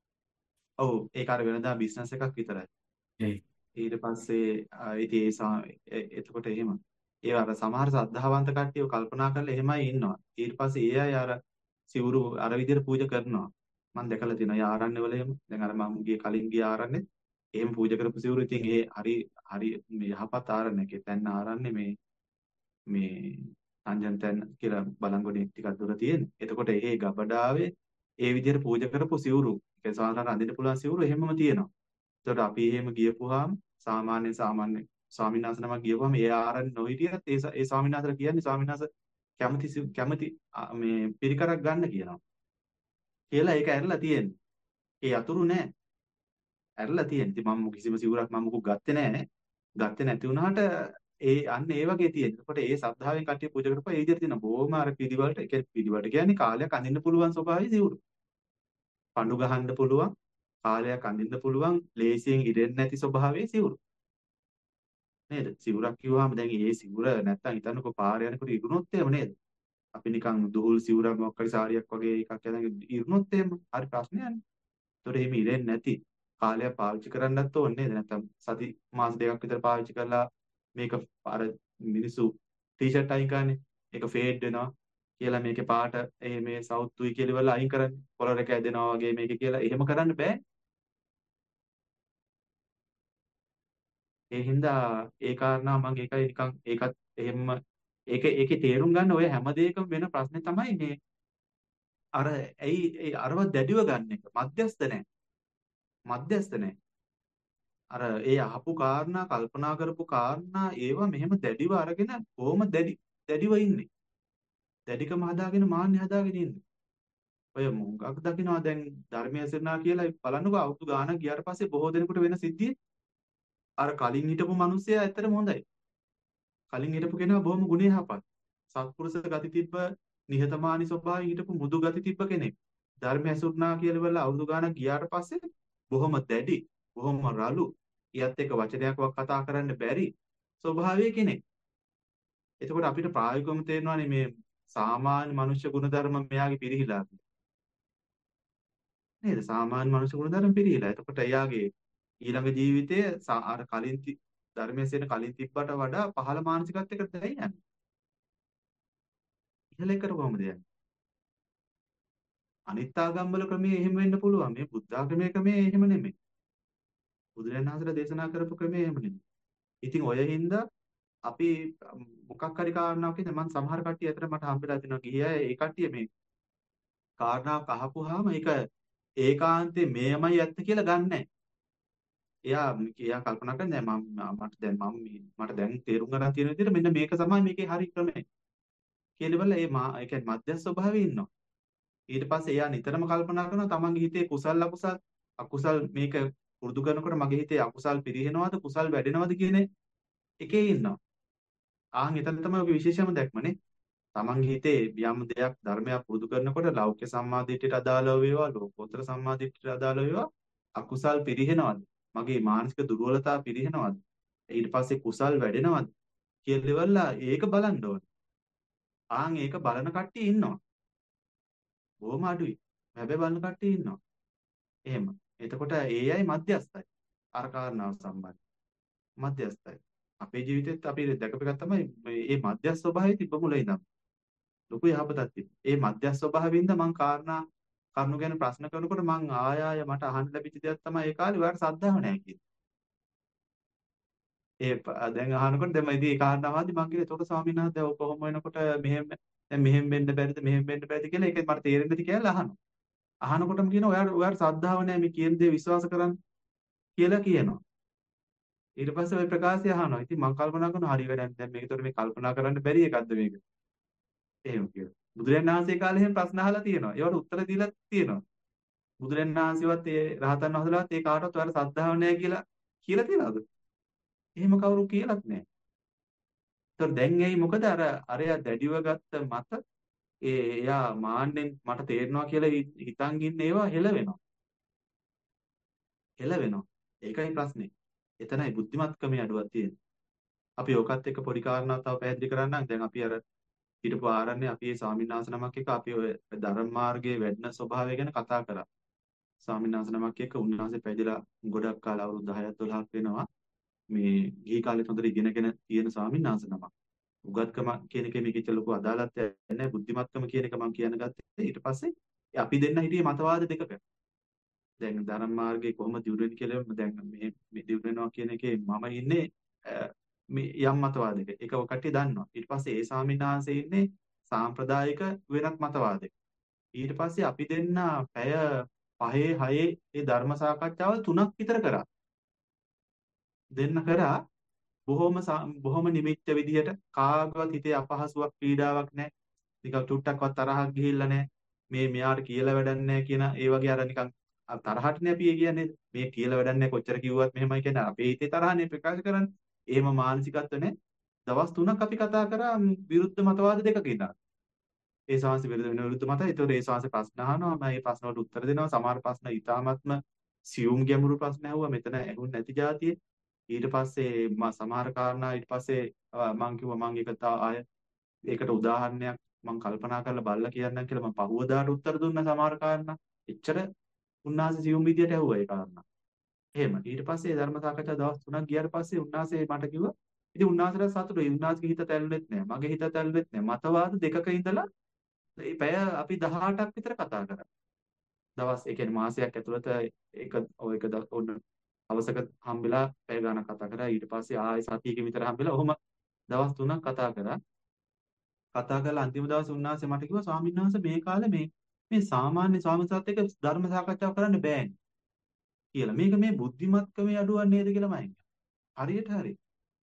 ඔව්. ඒක අර වෙනදා බිස්නස් එකක් විතරයි. ඒ ඊට පස්සේ ආ, ඉතින් ඒ සා- එ- එතකොට එහෙම ඒ අර සමහර සද්ධාවන්ත කට්ටියව කල්පනා කරලා එහෙමයි ඉන්නවා. ඊට පස්සේ ඒ අය අර සිවුරු අර විදිහට පූජා කරනවා. මම දැකලා තියෙනවා. ඒ ආරණ්‍යවල එහෙම. දැන් අර මම ගිය කලින් ගිය ආරණ්‍යෙත් එහෙම පූජා කරපු සිවුරු ඉතින් ඒ හරි හරි මේ යහපත් ආරණ්‍යක. ඒ තැන්න ආරණ්‍ය මේ මේ අංජන්තයන් කියලා බලංගොඩේ ටිකක් දුර තියෙන. එතකොට ඒ ගබඩාවේ ඒ විදිහට පූජා කරපු සිවුරු, ඒ සාමාන්‍යයෙන් අඳින්න පුළුවන් සිවුරු එහෙමම තියෙනවා. එතකොට අපි එහෙම ගියපුවාම සාමාන්‍ය සාමාන්‍ය ස්වාමීන් වහන්සේ නමක් ගියපුවාම ඒ ආරණ්‍ය නොහිටියත් ඒ ස- ඒ ස්වාමීන් වහන්සේලා කියන්නේ ස්වාමීන් වහන්සේ කැමති සිව්- කැමති අ, මේ පිරිකරක් ගන්න කියනවා. කියලා ඒක ඇරලා තියෙන්නේ. ඒ අතුරු නෑ. ඇරලා තියෙන්නේ. ඉතින් මම කිසිම සිවුරක් මම මුකුත් ගත්තේ නෑ. ගත්තේ නැති වුණාට ඒ අන්න ඒ වගේ තියෙන. එතකොට ඒ සද්ධාවෙන් කට්ටිය පූජා කරපුවා ඒ විදිහට තියෙන බොහොම අර පිළිවෙලට ඒ කියන්නේ පිළිවෙලට කියන්නේ කාලයක් අඳින්න පුළුවන් ස්වභාවයේ සිවුරු. පඳු ගහන්න පුළුවන්, කාලයක් අඳින්න පුළුවන්, ලේසියෙන් ඉරෙන්නේ නැති ස්වභාවයේ සිවුරු. නේද? සිවුරක් කිව්වහම දැන් ඒ සිවුර නැත්තම් හිතන්නකෝ පාර යනකොට ඉරුණොත් එහෙම නේද? අපි නිකන් දුහුල් සිවුරක් මොකක් හරි සාරියක් වගේ එකක් අරගෙන ඉරුණොත් එහෙම හරි ප්‍රශ්නයක් නේ. ඒතකොට එහෙම ඉරෙන්නේ නැති කාලයක් පාවිච්චි කරන්නත් ඕනේ නේද? නැත්තම් සති මාස දෙකක් විතර පාවිච්චි කරලා මේක අර මිනිස්සු ටී-ෂර්ට් අයින් කරන්නේ. ඒක ෆේඩ් වෙනවා කියලා මේකේ පාට ඒ මේ සවුත්තුයි කියලා ඉවරලා අයින් කරන්නේ. කොලර් එක ඇදෙනවා වගේ මේක කියලා එහෙම කරන්න බෑ. ඒ හින්දා ඒ කාරණා මම ඒකයි නිකන් ඒකත් එහෙම ඒක ඒකේ තේරුම් ගන්න ඔය හැම දෙයකම වෙන ප්‍රශ්නේ තමයි මේ අර ඇයි ඒ අරව දැඩිව ගන්න එක. මධ්‍යස්ත නැහැ. මධ්‍යස්ත නැහැ. අර ඒ අහපු කාරණා කල්පනා කරපු කාරණා ඒවා මෙහෙම දැඩිව අරගෙන කොහොම දැඩි දැඩිව ඉන්නේ. දැඩිකම හදාගෙන මාන්නේ හදාගෙන ඉන්නේ. ඔය මොකක් දකින්නවා දැන් ධර්මයේ සිරනා කියලා බලන්නකෝ අවුරුදු ගාණක් ගියාට පස්සේ බොහෝ දෙනෙකුට වෙන සිද්ධිය අර කලින් හිටපු මිනිස්සයා ඇත්තටම හොඳයි. කලින් හිටපු කෙනා බොහොම ගුණයහපත්. සත්පුරුෂ ගති තිබ්බ නිහතමානී ස්වභාවයෙන් හිටපු මුදු ගති තිබ්බ කෙනෙක්. ධර්ම ඇසුරුනා කියලා ඉවරලා අවුරුදු ගාණක් ගියාට පස්සේ බොහොම දැඩි, බොහොම රළු, ඊයත් එක්ක වචනයක්වත් කතා කරන්න බැරි ස්වභාවයේ කෙනෙක්. එතකොට අපිට ප්‍රායෝගිකවම තේරෙනවානේ මේ සාමාන්‍ය මනුෂ්‍ය ගුණධර්ම මෙයාගේ පිරිහිලා නේද? සාමාන්‍ය මනුෂ්‍ය ගුණධර්ම පිරිහිලා. එතකොට එයාගේ ඊළඟ ජීවිතයේ සා- අර කලින් ති- ධර්මයේ සෙන කලින් තිබ්බට වඩා පහළ මානසිකත්වයකට දැයි යන්නේ. ඉහළ එකට කොහොමද යන්නේ? අනිත් ආගම්වල ක්‍රමයේ එහෙම වෙන්න පුළුවන්. මේ බුද්ධ ආගමේ ක්‍රමයේ එහෙම නෙමෙයි. බුදුරජාණන් වහන්සේලා දේශනා කරපු ක්‍රමයේ එහෙම නෙමෙයි. ඉතින් ඔය හින්දා අපි අම්, මොකක් හරි කාරණාවක් ඉතින් මම සමහර කට්ටිය අතර මට හම්බෙලා තිනවා ගිහිය ඒ කට්ටිය මේ කාරණාවක් අහපුවාම ඒක ඒකාන්තේ මේමයි ඇත්ත කියලා ගන්නෑ. එයා එයා කල්පනා කරන්නේ නෑ මම මට දැන් මම මේ- මට දැන් තේරුම් ගන්න තියෙන විදිහට මෙන්න මේක තමයි මේකේ හරි ක්‍රමය. කියලා බලලා ඒ මා ඒ කියන්නේ මධ්‍යස්ථ ස්වභාවයේ ඉන්නවා. ඊට පස්සේ එයා නිතරම කල්පනා කරනවා තමන්ගේ හිතේ කුසල් අකුසල් අකුසල් මේක පුරුදු කරනකොට මගේ හිතේ අකුසල් පිරිහෙනවද කුසල් වැඩෙනවද කියන එකේ ඉන්නවා. ආන් එතන තමයි ඔගේ විශේෂම දැක්මනේ. තමන්ගේ හිතේ යම් දෙයක් ධර්මයක් පුරුදු කරනකොට ලෞකික සම්මාදිට්ඨියට අදාළව වේවා ලෝකෝත්තර සම්මාදිට්ඨියට අදාළව වේවා අකුසල් පිරිහෙනවද? මගේ මානසික දුර්වලතා පිරිහෙනවද? ඊට පස්සේ කුසල් වැඩෙනවද කියලා ඉවරලා ඒක බලන්න ඕන. ආන් ඒක බලන කට්ටිය ඉන්නවා. බොහොම අඩුයි. හැබැයි බලන කට්ටිය ඉන්නවා. එහෙම. එතකොට ඒ අය මධ්‍යස්ථයි. අර කාරණාව සම්බන්ධ. මධ්‍යස්ථයි. අපේ ජීවිතෙත් අපි දැකපු එක තමයි මේ මධ්‍යස්ථ ස්වභාවය තිබ්බ මුල ඉඳන්. ලොකු යහපතක් තිබ්බ. ඒ මධ්‍යස්ථ ස්වභාවයෙන්ද මං කාරණා කරුණු ගැන ප්‍රශ්න කරනකොට මං ආය ආය මට අහන්න ලැබිච්ච දෙයක් තමයි ඒ කාලේ ඔයාලට සද්ධාව නැහැ කියන්නේ. ඒ ප- දැන් අහනකොට දැන් මම ඉතින් ඒ කාරණාවදී මං කිව්වා එතකොට ස්වාමීන් වහන්සේ දැන් ඔය කොහොම වෙනකොට මෙහෙම දැන් මෙහෙම වෙන්න බැරිද මෙහෙම වෙන්න බැරිද කියලා ඒක මට තේරෙන්නද කියලා අහනවා. අහනකොටම කියනවා ඔයාලා ඔයාලා ශ්‍රද්ධාව නැහැ මේ කියන දේ විශ්වාස කරන්න කියලා කියනවා. ඊට පස්සේ ওই ප්‍රකාශය අහනවා. ඉතින් මම කල්පනා කරනවා හරි වැඩක් දැන් මේකතොර මේ කල්පනා කරන්න බැරි එකක්ද මේක? එහෙම කියලා. බුදුරජාණන් වහන්සේ කාලේ එහෙම ප්‍රශ්න අහලා තියෙනවා. ඒවට උත්තර දීලා තියෙනවා. බුදුරජාණන් වහන්සේවත් ඒ රහතන් වහන්සේලාත් ඒ කාටවත් ඔයාලා ශ්‍රද්ධාව නැහැ කියලා කියලා තියනවද? එහෙම කවුරු කියලාත් නැහැ. ඒතර දැන් ඇයි මොකද අර අරයා දැඩිව ගත්ත මත ඒ එයා මාන්නෙන් මට තේරෙනවා කියලා හි- හිතන් ඉන්න ඒවා හෙල වෙනවා. හෙල වෙනවා. ඒකයි ප්‍රශ්නේ. එතනයි බුද්ධිමත්කමේ අඩුවක් තියෙන්නේ. අපි ඕකත් එක්ක පොඩි කාරණාවක් තව පැහැදිලි කරන්නම්. දැන් අපි අර හිටපු ආරණ්‍ය අපි ඒ ස්වාමීන් වහන්සේ නමක් එක්ක අපි ඔය ධර්ම මාර්ගයේ වැඩෙන ස්වභාවය ගැන කතා කරා. ස්වාමීන් වහන්සේ නමක් එක්ක උන්වහන්සේ පැවිදිලා ගොඩක් කාල අවුරුදු දහයක් දොළහක් වෙනවා. මේ ගිහි කාලේ හොඳට ඉගෙනගෙන තියෙන ස්වාමීන් වහන්සේ නමක්. උගත්කම කියන එකේ මේකෙච්ච ලොකු අදාළත්වයක් නැහැ. බුද්ධිමත්කම කියන එක මම කියන්න ගත්තේ. ඊට පස්සේ අපි දෙන්න හිටියේ මතවාද දෙකක. දැන් ධර්ම මාර්ගයේ කොහොමද දියුණු වෙන්නේ කියලා දැන් මේ මේ දියුණු වෙනවා කියන එකේ මම ඉන්නේ අ, මේ යම් මතවාදයක. ඒක ඔය කට්ටිය දන්නවා. ඊට පස්සේ ඒ ස්වාමීන් වහන්සේ ඉන්නේ සාම්ප්‍රදායික වෙනත් මතවාදයක. ඊට පස්සේ අපි දෙන්න පැය පහේ හයේ ඒ ධර්ම සාකච්ඡාව තුනක් විතර කරා. දෙන්න කරා බොහොම සා- බොහොම නිමිත්ත විදිහට කාගවත් හිතේ අපහසුාවක් පීඩාවක් නැහැ. නිකන් චුට්ටක්වත් තරහක් ගිහිල්ලා නැහැ. මේ මෙයාට කියලා වැඩක් නැහැ කියන ඒ වගේ අර නිකන් අර තරහටනේ අපි ඒ කියන්නේ. මේ කියලා වැඩක් නැහැ කොච්චර කිව්වත් මෙහෙමයි කියන්නේ අපේ හිතේ තරහනේ ප්‍රකාශ කරන්නේ. එහෙම මානසිකත්ව නැහැ. දවස් තුනක් අපි කතා කරා ම්, විරුද්ධ මතවාද දෙකක ඉඳලා. ඒ ශාස්ත්‍ර විරුද්ධ වෙන විරුද්ධ මතය. ඒතකොට ඒ ශාස්ත්‍ර ප්‍රශ්න අහනවා. මම ඒ ප්‍රශ්න වලට උත්තර දෙනවා. සමහර ප්‍රශ්න ඉතාමත්ම සියුම් ගැඹුරු ප්‍රශ්න ඇහුවා. මෙතන ඇහුන්නේ නැති જાතියේ. ඊට පස්සේ මම සමහර කාරණා ඊට පස්සේ අ, මම කිව්වා මම ඒක තා ආය ඒකට උදාහරණයක් මම කල්පනා කරලා බලලා කියන්නම් කියලා මම පහුවදාට උත්තර දුන්නා සමහර කාරණා. එච්චර උන්වහන්සේ සියුම් විදියට ඇහුවා ඒ කාරණා. එහෙම. ඊට පස්සේ ධර්ම සාකච්ඡා දවස් තුනක් ගියාට පස්සේ උන්වහන්සේ මට කිව්වා ඉතින් උන්වහන්සේලා සතුටුයි. උන්වහන්සේගේ හිත තැල්ලුවෙත් නැහැ. මගේ හිත තැල්ලුවෙත් නැහැ. මතවාද දෙකක ඉඳලා මේ පැය අපි දහඅටක් විතර කතා කරා. දවස් ඒ කියන්නේ මාසයක් ඇතුළත ඒක ඔය එක ද- ඔන්න හවසක හම්බෙලා පැය ගාණක් කතා කරා. ඊට පස්සේ ආයෙ සතියක විතර හම්බෙලා ඔහොම දවස් තුනක් කතා කරා. කතා කරලා අන්තිම දවසේ උන්වහන්සේ මට කිව්වා ස්වාමීන් වහන්සේ මේ කාලේ මේ මේ සාමාන්‍ය ස්වාමීන් වහන්සේත් එක්ක ධර්ම සාකච්ඡා කරන්න බෑනේ කියලා. මේක මේ බුද්ධිමත්කමේ අඩුවක් නේද කියලා මම හිතුවා. හරියට හරි.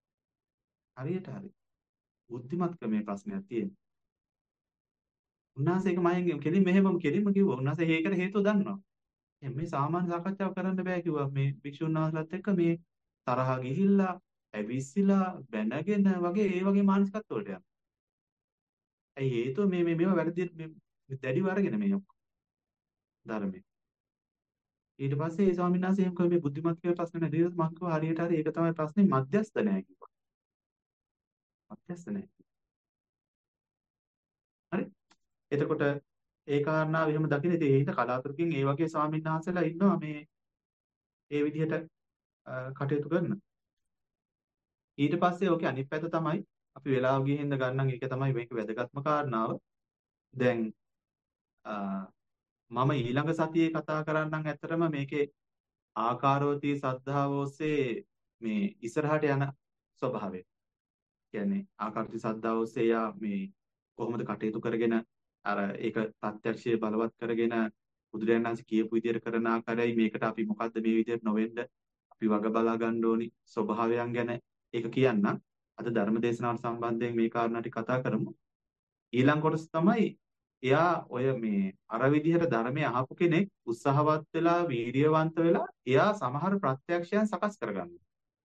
හරියට හරි. බුද්ධිමත්කමේ ප්‍රශ්නයක් තියෙනවා. උන්වහන්සේ ඒක මයෙන් කෙලින් මෙහෙමම කෙලින්ම කිව්වා. උන්වහන්සේ ඒකට හේතුව දන්නවා. එහෙනම් මේ සාමාන්‍ය සාකච්ඡාව කරන්න බෑ කිව්වා. මේ භික්ෂුන් වහන්සේලාත් එක්ක මේ තරහ ගිහිල්ලා, ඇවිස්සලා, බැනගෙන වගේ ඒ වගේ මානසිකත්ව වලට යනවා. ඇයි හේතුව මේ මේ මේවා වැරදි මේ දැඩිව අරගෙන මේ ඔක්කොම ධර්මයේ. ඊට පස්සේ ඒ ස්වාමීන් වහන්සේ එහෙම කිව්වා මේ බුද්ධිමත් කියලා ප්‍රශ්න නැහැ. ඊට මම කිව්වා හරියට හරි ඒක තමයි ප්‍රශ්නේ මධ්‍යස්ත නැහැ කිව්වා. මධ්‍යස්ත නැහැ. හරි. එතකොට ඒ කාරණාව එහෙම දකින්න ඉතින් ඒ හින්දා කලාතුරකින් ඒ වගේ ස්වාමීන් වහන්සේලා ඉන්නවා මේ ඒ විදිහට අ, කටයුතු කරන. ඊට පස්සේ ඕකේ අනිත් පැත්ත තමයි අපි වෙලාව ගිහින් හින්දා ගන්නම් ඒක තමයි මේක වැදගත්ම කාරණාව. දැන් අ, මම ඊළඟ සතියේ කතා කරන්නම් ඇත්තටම මේකේ ආකාරවතී සද්ධාව ඔස්සේ මේ ඉස්සරහට යන ස්වභාවය. කියන්නේ ආකාරවතී සද්ධාව ඔස්සේ යා මේ කොහොමද කටයුතු කරගෙන අර ඒක ප්‍රත්‍යක්ෂයේ බලවත් කරගෙන බුදුරජාණන් වහන්සේ කියපු විදිහට කරන ආකාරයයි මේකට අපි මොකද්ද මේ විදිහට නොවෙන්න අපි වග බලා ගන්න ඕනි ස්වභාවයන් ගැන ඒක කියන්නම්. අද ධර්ම දේශනාවට සම්බන්ධයෙන් මේ කාරණා ටික කතා කරමු. ඊළඟ කොටස තමයි එයා ඔය මේ අර විදිහට ධර්මය අහපු කෙනෙක් උත්සාහවත් වෙලා වීර්යවන්ත වෙලා එයා සමහර ප්‍රත්‍යක්ෂයන් සකස් කරගන්නවා.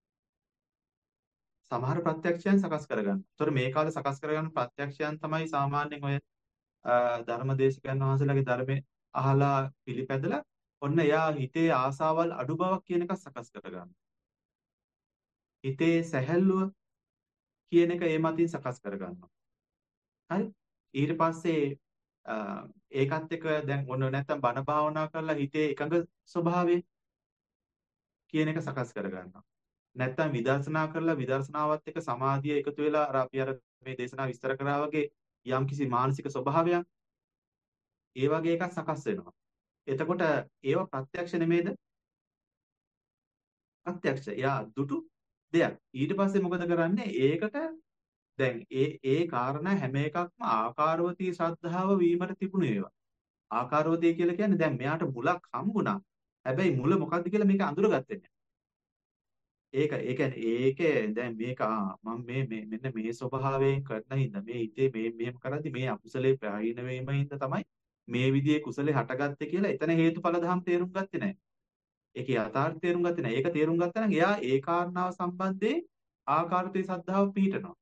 සමහර ප්‍රත්‍යක්ෂයන් සකස් කරගන්නවා. ඒතර මේ කාලේ සකස් කරගන්න ප්‍රත්‍යක්ෂයන් තමයි සාමාන්‍යයෙන් ඔය ධර්මදේශකයන් වහන්සේලාගේ ධර්මයේ අහලා පිළිපැදලා ඔන්න එයා හිතේ ආසාවල් අඩු බවක් කියන එක සකස් කරගන්නවා. හිතේ සැහැල්ලුව කියන එක ඒ මතින් සකස් කරගන්නවා. හරි? ඊට පස්සේ අ, ඒකත් එක්ක දැන් ඔන්න නැත්තම් බණ භාවනා කරලා හිතේ එකඟ ස්වභාවය කියන එක සකස් කරගන්නවා. නැත්තම් විදර්ශනා කරලා විදර්ශනාවත් එක්ක සමාධිය එකතු වෙලා අර අපි අර මේ දේශනාව විස්තර කරා වගේ යම්කිසි මානසික ස්වභාවයක් ඒ වගේ එකක් සකස් වෙනවා. එතකොට ඒව ප්‍රත්‍යක්ෂ නෙමේද? ප්‍රත්‍යක්ෂ. යා දුටු දෙයක්. ඊට පස්සේ මොකද කරන්නේ? ඒකට දැන් ඒ ඒ කාරණා හැම එකක්ම ආකාරවතී ශ්‍රද්ධාව වීමට තිබුණු ඒවා. ආකාරවතී කියලා කියන්නේ දැන් මෙයාට මුලක් හම්බුණා. හැබැයි මුල මොකද්ද කියලා මේක අඳුරගත්තේ නැහැ. ඒක ඒ කියන්නේ ඒකේ දැන් මේක ආ මම මේ මේ මෙන්න මේ ස්වභාවයෙන් කරන හින්දා මේ හිතේ මේ මෙහෙම කරද්දි මේ අකුසලේ ප්‍රහීන වීම හින්දා තමයි මේ විදිහේ කුසලේ හටගත්තේ කියලා එතන හේතුඵල ධම් තේරුම් ගත්තේ නැහැ. ඒකේ යථාර්ථ තේරුම් ගත්තේ නැහැ. ඒක තේරුම් ගත්තා නම් එයා ඒ කාරණාව සම්බන්ධයෙන් ආකාරතේ සද්ධාව පිහිටනවා.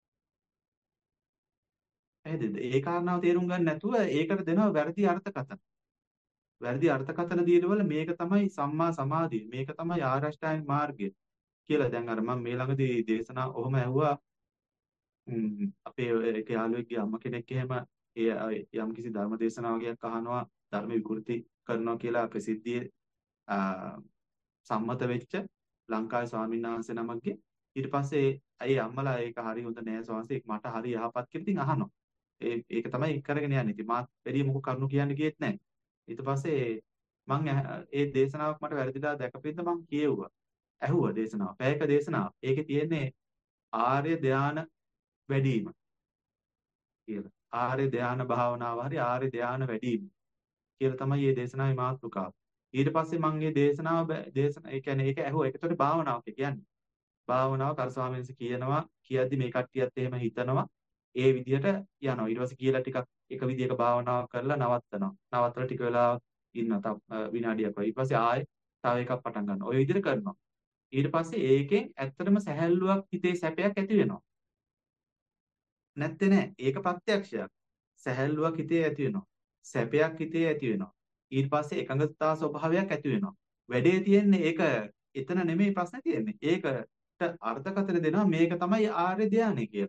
පැහැදිලිද? ඒ කාරණාව තේරුම් ගන්න නැතුව ඒකට දෙනවා වැරදි අර්ථකථන. වැරදි අර්ථකථන දීනවල මේක තමයි සම්මා සමාධිය. මේක තමයි ආර්ය අෂ්ටාංගික මාර්ගය කියලා. දැන් අර මම මේ ළඟදී දේශනා ඔහොම ඇහුවා. ම්, අපේ එක යාළුවෙක්ගේ අම්ම කෙනෙක් එහෙම ඒ යම් කිසි ධර්ම දේශනාවකයක් අහනවා ධර්ම විකෘති කරනවා කියලා ප්‍රසිද්ධියේ ආ, සම්මත වෙච්ච ලංකාවේ ස්වාමීන් වහන්සේ නමක්ගේ ඊට පස්සේ අය අම්මලා ඒක හරි හොඳ නෑ ස්වාමීන් වහන්සේ මට හරි යහපත් කියලා ඉතින් අහනවා. ඒ ඒක තමයි කරගෙන යන්නේ. ඉතින් මාත් වැඩි මොකක් කරුණු කියන්න ගියෙත් නෑ. ඊට පස්සේ මං ඇහ- ඒ දේශනාවක් මට වැරදිලා දැකපින්ද මං කියෙව්වා. ඇහුවා දේශනාව. පැයක දේශනාව. ඒකේ තියෙන්නේ ආර්ය ධාන වැඩිම කියලා. ආර්ය ධාන භාවනාව හරි ආර්ය ධාන වැඩිම කියලා තමයි මේ දේශනාවේ මාතෘකාව. ඊට පස්සේ මම මේ දේශනාව බ- දේශන ඒ කියන්නේ ඒක ඇහුවා. ඒකට භාවනාවක් කියන්නේ. භාවනාව කර ස්වාමීන් වහන්සේ කියනවා කියද්දි මේ කට්ටියත් එහෙම හිතනවා. ඒ විදිහට යනවා. ඊට පස්සේ කියලා ටිකක් එක විදිහක භාවනාවක් කරලා නවත්තනවා. නවත්තලා ටික වෙලාවක් ඉන්නවා. තව අ, විනාඩියක් වගේ. ඊට පස්සේ ආයෙ තව එකක් පටන් ගන්නවා. ওই විදිහට කරනවා. ඊට පස්සේ ඒකෙන් ඇත්තටම සැහැල්ලුවක් හිතේ සැපයක් ඇති වෙනවා. නැත්තේ නෑ. ඒක ප්‍රත්‍යක්ෂයක්. සැහැල්ලුවක් හිතේ ඇති වෙනවා. සැපයක් හිතේ ඇති වෙනවා. ඊට පස්සේ එකඟතා ස්වභාවයක් ඇති වෙනවා. වැඩේ තියෙන්නේ ඒක එතන නෙමෙයි ප්‍රශ්නේ තියෙන්නේ. ඒකට අර්ථකථන දෙනවා මේක තමයි ආර්ය ධානය කියලා.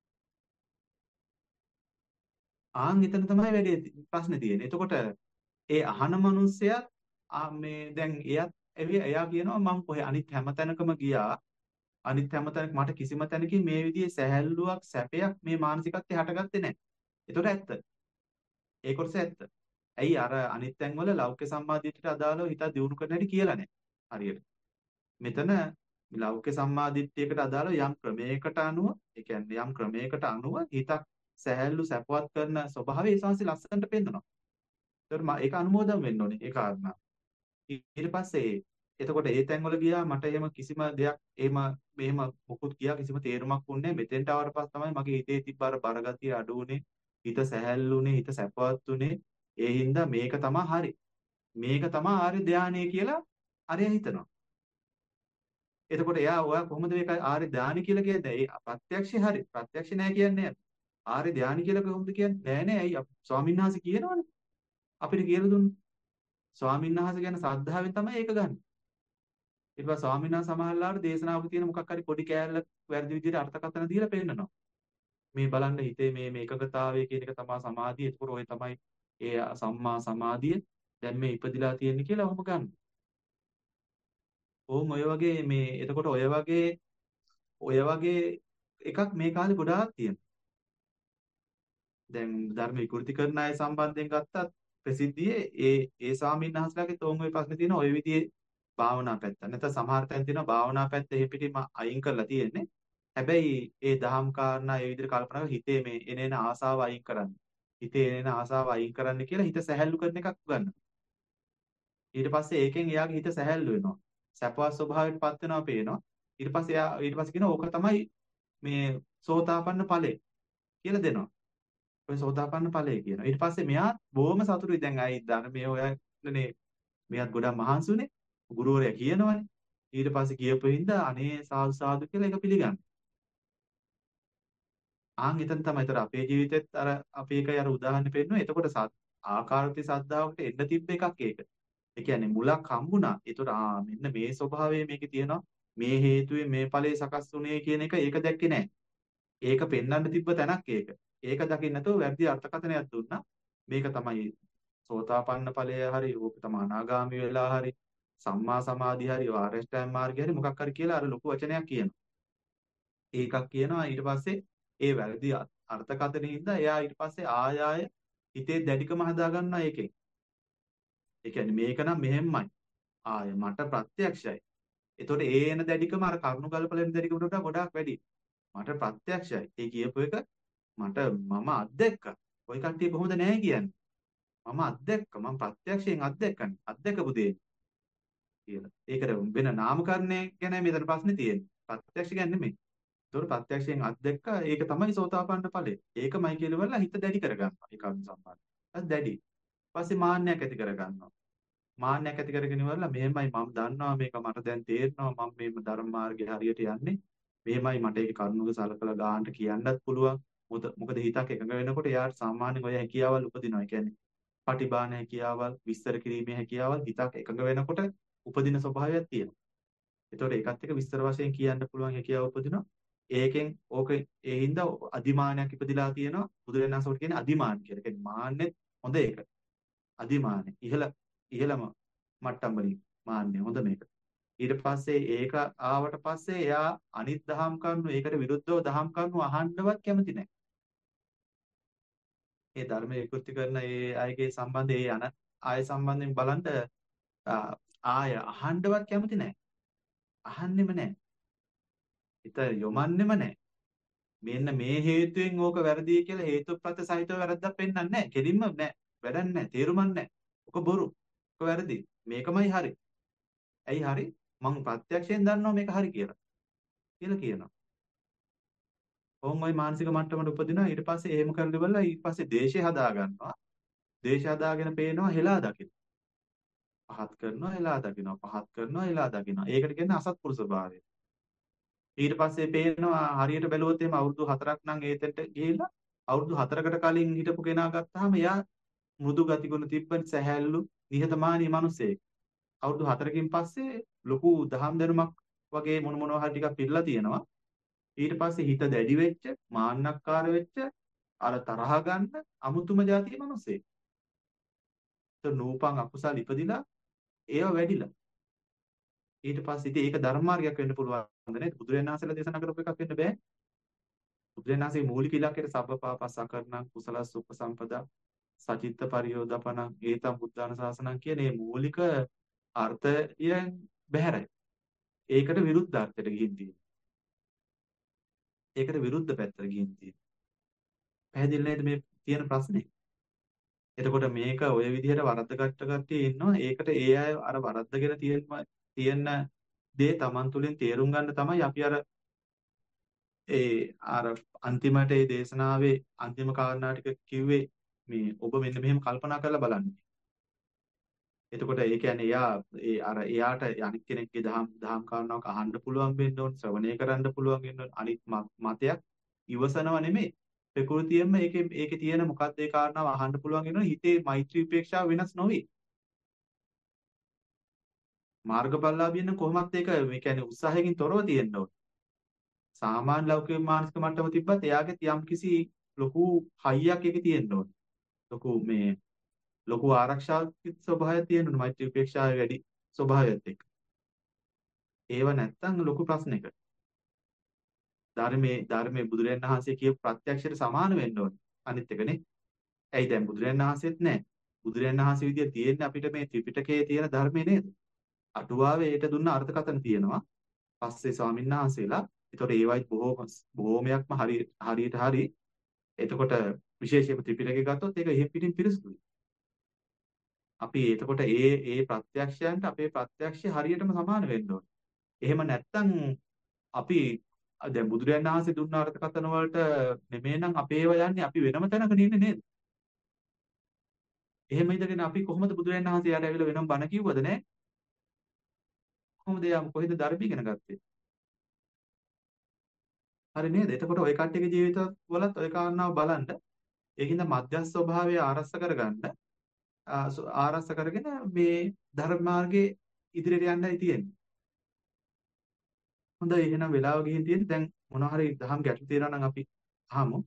ආන් එතන තමයි වැඩේ ති- ප්‍රශ්නේ තියෙන්නේ. එතකොට ඒ අහන මිනිස්සයා ආ මේ දැන් එයත් එවි එයා කියනවා මම කොහේ අනිත් හැම තැනකම ගියා. අනිත් හැම තැනක මට කිසිම තැනකින් මේ විදිහේ සැහැල්ලුවක් සැපයක් මේ මානසිකත්වයේ හටගත්තේ නැහැ. ඒතකොට ඇත්ත. ඒ කොටස ඇත්ත. ඇයි අර අනිත් තැන්වල ලෞකික සම්මාදිට්ඨියට අදාළව හිත දියුණු කරන්න හැටි කියලා නැහැ. හරියට. මෙතන ලෞකික සම්මාදිට්ඨියකට අදාළව යම් ක්‍රමයකට අනුව, ඒ කියන්නේ යම් ක්‍රමයකට අනුව හිතක් සැහැල්ලු සැපවත් කරන ස්වභාවය ඒ සංසි ලස්සනට පෙන්නනවා. ඒතකොට මම ඒක අනුමෝදන් වෙන්න ඕනේ ඒ කාරණා. ඊට පස්සේ එතකොට ඒ තැන්වල ගියා මට එහෙම කිසිම දෙයක් එහෙම මෙහෙම මොකුත් ගියා කිසිම තේරුමක් වුණේ නැහැ. මෙතෙන්ට ආවට පස්සේ තමයි මගේ හිතේ තිබ්බ අර බරගතිය අඩු වුනේ. හිත සැහැල්ලුනේ, හිත සැපවත් උනේ. ඒ හින්දා මේක තමයි හරි. මේක තමයි ආර්ය ධානය කියලා අරයා හිතනවා. එතකොට එයා ඔයා කොහොමද මේක ආර්ය ධානය කියලා කියන්නේ? ඒ ප්‍රත්‍යක්ෂේ හරි. ප්‍රත්‍යක්ෂ නෑ කියන්නේ නෑ. ආර්ය ධානය කියලා කොහොමද කියන්නේ? නෑ නෑ. ඇයි අප- ස්වාමීන් වහන්සේ කියනවනේ. අපිට කියලා දුන්නේ. ස්වාමීන් වහන්සේ ගැන ශ්‍රද්ධාවෙන් තමයි ඒක ගන්න. ඊට පස්සේ ස්වාමීන් වහන්සේ සමහරලාට දේශනාවක තියෙන මොකක් හරි පොඩි කෑල්ලක් වැරදි විදිහට අර්ථකථන දීලා පෙන්නනවා. මේ බලන්න හිතේ මේ මේ එකඟතාවය කියන එක තමයි සමාධිය. ඒක ඔය තමයි ඒ සම්මා සමාධිය. දැන් මේ ඉපදිලා තියෙන්නේ කියලා ඔහොම ගන්න. ඕම් ඔය වගේ මේ එතකොට ඔය වගේ ඔය වගේ එකක් මේ කාලේ ගොඩාක් තියෙනවා. දැන් ධර්ම විකෘති කරන අය සම්බන්ධයෙන් ගත්තත් ප්‍රසිද්ධියේ ඒ ඒ ස්වාමීන් වහන්සේලාගේ තෝම ওই ප්‍රශ්නේ තියෙන ඔය විදිහේ භාවනා පැත්ත. නැත්නම් සමහර තැන් තියෙනවා භාවනා පැත්ත එහෙ පිටින්ම අයින් කරලා තියෙන්නේ. හැබැයි ඒ දහම් කාරණා ඒ විදිහට කල්පනා කරලා හිතේ මේ එනේන ආසාව අයින් කරන්න. හිතේ එනේන ආසාව අයින් කරන්න කියලා හිත සැහැල්ලු කරන එකක් ගන්න. ඊට පස්සේ ඒකෙන් එයාගේ හිත සැහැල්ලු වෙනවා. සැපවත් ස්වභාවයට පත් වෙනවා පේනවා. ඊට පස්සේ එයා ඊට පස්සේ කියනවා ඕක තමයි මේ සෝතාපන්න ඵලය කියලා දෙනවා. ඔය සෝතාපන්න ඵලය කියනවා. ඊට පස්සේ මෙයා බොහොම සතුටුයි දැන් ආයි ධර්මයේ හොයන්නේ මෙයාත් ගොඩක් මහන්සිුනේ. ගුරුවරයා කියනවනේ. ඊට පස්සේ කියපු හින්දා අනේ සාදු සාදු කියලා ඒක පිළිගන්න. ආන් එතන තමයි. ඒතර අපේ ජීවිතෙත් අර අපි එකයි අර උදාහරණ පෙන්නනවා. එතකොට සත් ආකාරති සද්ධාවකට එන්න තිබ්බ එකක් ඒක. ඒ කියන්නේ මුලක් හම්බුණා. ඒතර ආ මෙන්න මේ ස්වභාවය මේකේ තියෙනවා. මේ හේතුවේ මේ ඵලයේ සකස් වුනේ කියන එක ඒක දැක්කේ නැහැ. ඒක පෙන්වන්න තිබ්බ තැනක් ඒක. ඒක දකින්න නැතුව වැරදි අර්ථකථනයක් දුන්නා. මේක තමයි සෝතාපන්න ඵලය හරි, ඕක තමයි අනාගාමී වෙලා හරි, සම්මා සමාධි හරි, ආරෂ්ඨායම මාර්ගය හරි මොකක් හරි කියලා අර ලොකු වචනයක් කියනවා. ඒකක් කියනවා ඊට පස්සේ ඒ වැරදි අ- අර්ථකථනෙින්ද එයා ඊට පස්සේ ආය ආය හිතේ දැඩිකම හදා ගන්නවා ඒකෙන්. ඒ කියන්නේ මේක නම් මෙහෙම්මයි. ආය මට ප්‍රත්‍යක්ෂයි. එතකොට ඒ එන දැඩිකම අර කරුණු ගල්පලෙන් දැඩිකමට වඩා ගොඩාක් වැඩි. මට ප්‍රත්‍යක්ෂයි. ඒ කියපු එක මට මම අත්දැක්කා. ওই කට්ටිය කොහොමද නැහැ කියන්නේ? මම අත්දැක්කා. මම ප්‍රත්‍යක්ෂයෙන් අත්දැක්කනේ. අත්දැකපු දේ කියලා. ඒකට වෙන නාමකරණය ගැන මෙතන ප්‍රශ්නේ තියෙන්නේ. ප්‍රත්‍යක්ෂ ගැන නෙමෙයි. ඒතකොට ප්‍රත්‍යක්ෂයෙන් අත්දැක්කා. ඒක තමයි සෝතාපන්න ඵලය. ඒකමයි කියලා හිත දැඩි කරගන්නවා. ඒ කරුණ සම්බන්ධ. അത് දැඩි. ඊපස්සේ මාන්නයක් ඇති කරගන්නවා. මාන්නයක් ඇති කරගෙන ඉවරලා මෙහෙමයි මම දන්නවා මේක මට දැන් තේරෙනවා මම මේ ධර්ම මාර්ගේ හරියට යන්නේ. මෙහෙමයි මට ඒක කරුණුක සලකලා ගන්නට කියන්නත් පුළුවන්. මොකද මොකද හිතක් එකඟ වෙනකොට එයාට සාමාන්‍යයෙන් ඔය හැකියාවල් උපදිනවා. ඒ කියන්නේ පටිභාන හැකියාවල්, විස්තර කිරීමේ හැකියාවල් හිතක් එකඟ වෙනකොට උපදින ස්වභාවයක් තියෙනවා. ඒතකොට ඒකත් එක්ක විස්තර වශයෙන් කියන්න පුළුවන් හැකියාව උපදිනවා. ඒකෙන් ඕක ඒ හින්දා අදිමානයක් ඉපදිලා තියෙනවා. බුදුරජාණන් වහන්සේ කියන්නේ අදිමාන කියලා. ඒ කියන්නේ මාන්නෙත් හොඳ එක. අදිමානෙ. ඉහළ ඉහළම මට්ටම් වලින් මාන්නේ හොඳ මේක. ඊට පස්සේ ඒක ආවට පස්සේ එයා අනිත් දහම් කරුණු ඒකට විරුද්ධව දහම් කරුණු අහන්නවත් කැමති නැහැ. ඒ ධර්මයේ විකෘති කරන ඒ අයගේ සම්බන්ධය ඒ අන ආය සම්බන්ධයෙන් බලන්න ආ, ආය අහන්නවත් කැමති නැහැ. අහන්නෙම නැහැ. හිත යොමන්නෙම නැහැ. මෙන්න මේ හේතුවෙන් ඕක වැරදි කියලා හේතුප්‍රත්‍ය සහිතව වැරද්දක් පෙන්වන්නේ නැහැ. කෙලින්ම නැහැ. වැඩක් නැහැ. තේරුමක් නැහැ. ඔක බොරු. ඔක වැරදි. මේකමයි හරි. ඇයි හරි? මං ප්‍රත්‍යක්ෂයෙන් දන්නවා මේක හරි කියලා. කියලා කියනවා. ඔවුන් ওই මානසික මට්ටමට උපදිනවා. ඊට පස්සේ එහෙම කරලා ඉවරලා ඊට පස්සේ දේශය හදා ගන්නවා. දේශය හදාගෙන පේනවා හෙලා දකින්න. පහත් කරනවා හෙලා දකින්නවා. පහත් කරනවා හෙලා දකින්නවා. ඒකට කියන්නේ අසත්පුරුෂ භාවය. ඊට පස්සේ පේනවා හරියට බැලුවොත් එහෙම අවුරුදු හතරක් නම් ඒතෙන්ට ගිහිල්ලා අවුරුදු හතරකට කලින් හිටපු කෙනා ගත්තාම එයා මෘදු ගතිගුණ තිබ්බ සැහැල්ලු නිහතමානී මිනිසෙක්. අවුරුදු හතරකින් පස්සේ ලොකු දහම් දැනුමක් වගේ මොන මොනවා හරි ටිකක් පිරලා තියෙනවා. ඊට පස්සේ හිත දැඩි වෙච්ච, මාන්නක්කාර වෙච්ච, අර තරහ ගන්න අමුතුම જાතිය මිනිසෙක්. તો නූපන් අකුසල් ඉපදිලා ඒව වැඩිලා. ඊට පස්සේ ඉතින් ඒක ධර්ම මාර්ගයක් වෙන්න පුළුවන් නේද? බුදුරජාණන් වහන්සේලා දේශනා කරපු එකක් වෙන්න බෑ. බුදුරජාණන් වහන්සේ මූලික ඉලක්කයට සබ්බ පාපස්සකරණං කුසලස් උපසම්පදා සචිත්ත පරියෝදපණං ඒතම් බුද්ධාන ශාසනං කියන මේ මූලික අර්ථයෙන් බැහැරයි. ඒකට විරුද්ධ අර්ථයට ගිහින් තියෙනවා. ඒකට විරුද්ධ පැත්තට ගිහින් තියෙනවා. පැහැදිලි නේද මේ තියෙන ප්‍රශ්නේ? එතකොට මේක ඔය විදිහට වරද්දගත්ත කට්ටිය ඉන්නවා. ඒකට ඒ අය අර වරද්දගෙන තියෙන තියෙන දේ Taman තුලින් තේරුම් ගන්න තමයි අපි අර ඒ අර අන්තිමට ඒ දේශනාවේ අන්තිම කාරණා ටික කිව්වේ මේ ඔබ මෙන්න මෙහෙම කල්පනා කරලා බලන්න. එතකොට ඒ කියන්නේ එයා ඒ අර එයාට අනිත් කෙනෙක්ගේ දහම් දහම් කාරණාවක් අහන්න පුළුවන් වෙන්න ඕන, ශ්‍රවණය කරන්න පුළුවන් වෙන්න ඕන. අනිත් මතයක් ඉවසනව නෙමෙයි. ප්‍රകൃතියෙන්ම ඒකේ ඒකේ තියෙන මොකක්ද ඒ කාරණාව අහන්න පුළුවන් වෙනවා. හිතේ මෛත්‍රී උපේක්ෂාව වෙනස් නොවේ. මාර්ගඵලලාභියන් කොහොමත් ඒක මේ කියන්නේ උත්සාහයෙන් තොරව තියෙන්න ඕන. සාමාන්‍ය ලෞකික මානසික මට්ටම තිබ්බත් එයාගේ යම් කිසි ලොකු හයියක් එකේ තියෙන්න ඕන. ලොකු මේ ලොකු ආරක්ෂාත්මක ස්වභාවයක් තියෙන්න ඕන මෛත්‍රී උපේක්ෂාවේ වැඩි ස්වභාවයත් එක්ක. ඒව නැත්තම් ලොකු ප්‍රශ්නයක. ධර්මයේ ධර්මයේ බුදුරජාණන් වහන්සේ කියපු ප්‍රත්‍යක්ෂයට සමාන වෙන්න ඕන. අනිත් එකනේ. ඇයි දැන් බුදුරජාණන් වහන්සේත් නැහැ. බුදුරජාණන් වහන්සේ විදිය තියෙන්නේ අපිට මේ ත්‍රිපිටකයේ තියෙන ධර්මයේ නේද? අටුවාවේ ඒට දුන්න අර්ථකථන තියෙනවා. පස්සේ ස්වාමීන් වහන්සේලා. ඒතකොට ඒවයි බොහෝ බොහෝමයක්ම හරි හරියට හරි. එතකොට විශේෂයෙන්ම ත්‍රිපිටකය ගත්තොත් ඒක එහෙම් පිටින් පිරිසුදුයි. අපි එතකොට ඒ ඒ ප්‍රත්‍යක්ෂයන්ට අපේ ප්‍රත්‍යක්ෂය හරියටම සමාන වෙන්න ඕනේ. එහෙම නැත්නම් අපි දැන් බුදුරජාණන් වහන්සේ දුන්න අර්ථකථන වලට නෙමෙයි නම් අපේ ඒවා යන්නේ අපි වෙනම තැනක ඉන්නේ නේද? එහෙම ඉඳගෙන අපි කොහොමද බුදුරජාණන් වහන්සේ යාට ඇවිල්ලා වෙනම බණ කිව්වද නැහැ? කොහොමද යා කොහෙද ධර්ම ඉගෙන ගත්තේ? හරි නේද? එතකොට ওই කට්ටියගේ ජීවිත වලත් ওই කාරණාව බලන්න. ඒකින්ද මධ්‍යස්ථ ස්වභාවය ආරස්ස කරගන්න ආරස්ස කරගෙන මේ ධර්ම මාර්ගයේ ඉදිරියට යන්නයි තියෙන්නේ. හොඳයි එහෙනම් වෙලාව ගිහින් තියෙන දැන් මොනවා හරි දහම් ගැටලු තියෙනවා නම් අපි අහමු.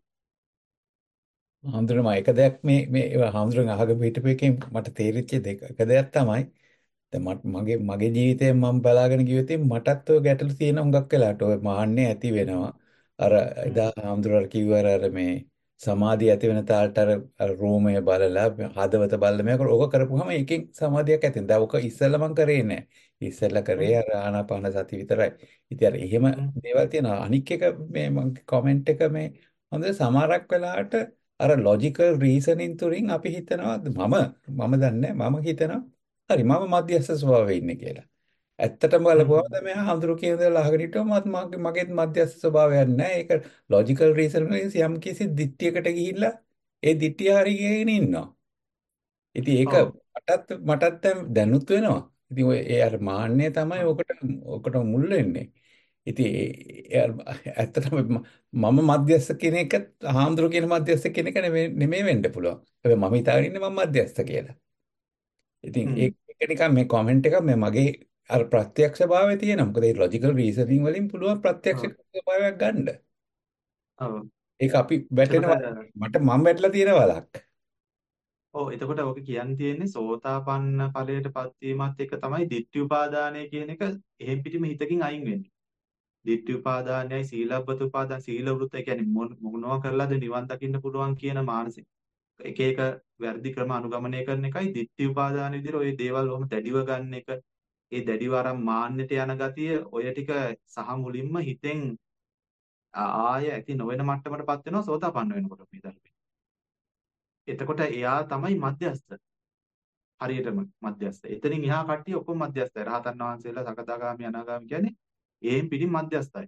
හාමුදුරනේ මම එක දෙයක් මේ මේ හාමුදුරන් අහගෙන හිටපු එකෙන් මට තේරිච්ච දෙක එක දෙයක් තමයි දැන් මට මගේ මගේ ජීවිතේ මම බලාගෙන ගියොත් මටත් ඔය ගැටලු තියෙන හුඟක් වෙලාට ඔය මාන්නේ ඇති වෙනවා අර හ්ම්. එදා හාමුදුරුවෝ කිව්වර අර මේ සමාධිය ඇති වෙන තාලට අර අර රෝමය බලලා හදවත බලලා මේක ඕක කරපුවාම එකෙන් සමාධියක් ඇති වෙනවා. දැන් ඕක ඉස්සෙල්ලා මම කරේ නෑ. ඉස්සෙල්ලා කරේ හ්ම්. අර ආනාපාන සති විතරයි. ඉතින් අර එහෙම හ්ම්. දේවල් තියෙනවා. අනික් එක මේ මම කමෙන්ට් එක මේ හොඳ සමහරක් වෙලාවට අර ලොජිකල් රීසනින් තුලින් අපි හිතනවා මම මම දන්නේ මම හිතනවා හරි මම මධ්‍යස්ථ ස්වභාවයේ ඉන්නේ කියලා. ඇත්තටම බලපුවම හ්ම්. දැන් මෙහා හඳුරු කියන දේ අහගෙන හිටවම මගේ මගේ මධ්‍යස්ථ ස්වභාවයක් නැහැ. ඒක ලොජිකල් රීසන් වලින් යම් කිසි දිට්ඨියකට ගිහිල්ලා ඒ දිට්ඨිය හරි ගියගෙන ඉන්නවා. ඉතින් ඒක ඔව්. මටත් මටත් දැන් දැනුත් වෙනවා. ඉතින් ඔය ඒ අර මාන්නය තමයි ඔව්. ඔකට ඔකට මුල් වෙන්නේ. ඉතින් ඒ- ඒ අර ඇත්තටම ම- මම මධ්‍යස්ථ කෙනෙක් හාමුදුරු කියන මධ්‍යස්ථ කෙනෙක් නෙමෙයි නෙමෙයි වෙන්න පුළුවන්. හැබැයි මම හිතාගෙන ඉන්නේ මම මධ්‍යස්ථ කියලා. ඉතින් හ්ම්. ඒක ඒක නිකන් මේ කමෙන්ට් එක මේ මගේ අර ප්‍රත්‍යක්ෂ භාවය තියෙනවා. මොකද ඒ ලොජිකල් රීසනින් වලින් පුළුවන් ප්‍රත්‍යක්ෂ ඔව්. භාවයක් ගන්න. ඔව්. ඒක අපි එතකොට වැටෙනවා. මට මම වැටලා තියෙන වලක්. ඔව් එතකොට ඔක කියන්න තියෙන්නේ සෝතාපන්න ඵලයටපත් වීමත් එක්ක තමයි ditthi උපාදානය කියන එක එහෙම් පිටිම හිතකින් අයින් වෙන්නේ. ditthi උපාදානයයි සීලබ්බත උපාදාන සීල වෘත ඒ කියන්නේ මොන- මොනවා කරලාද නිවන් දකින්න පුළුවන් කියන මානසික එක එක වැරදි ක්‍රම අනුගමනය කරන එකයි ditthi උපාදාන විදිහට ওই දේවල් ඔහොම දැඩිව ගන්න එක ඒ දැඩිව අරන් මාන්නයට යන ගතිය ඔය ටික සහ මුලින්ම හිතෙන් ආ- ආය ඇති නොවන මට්ටමටපත් වෙනවා සෝතාපන්න වෙනකොට මේ ධර්මයේ. එතකොට එයා තමයි මධ්‍යස්ථ. හරියටම මධ්‍යස්ථ. එතනින් එහා කට්ටිය ඔක්කොම මධ්‍යස්ථයි. රහතන් වහන්සේලා සකදාගාමි අනාගාමි කියන්නේ ඒන් පිටින් මධ්‍යස්ථයි.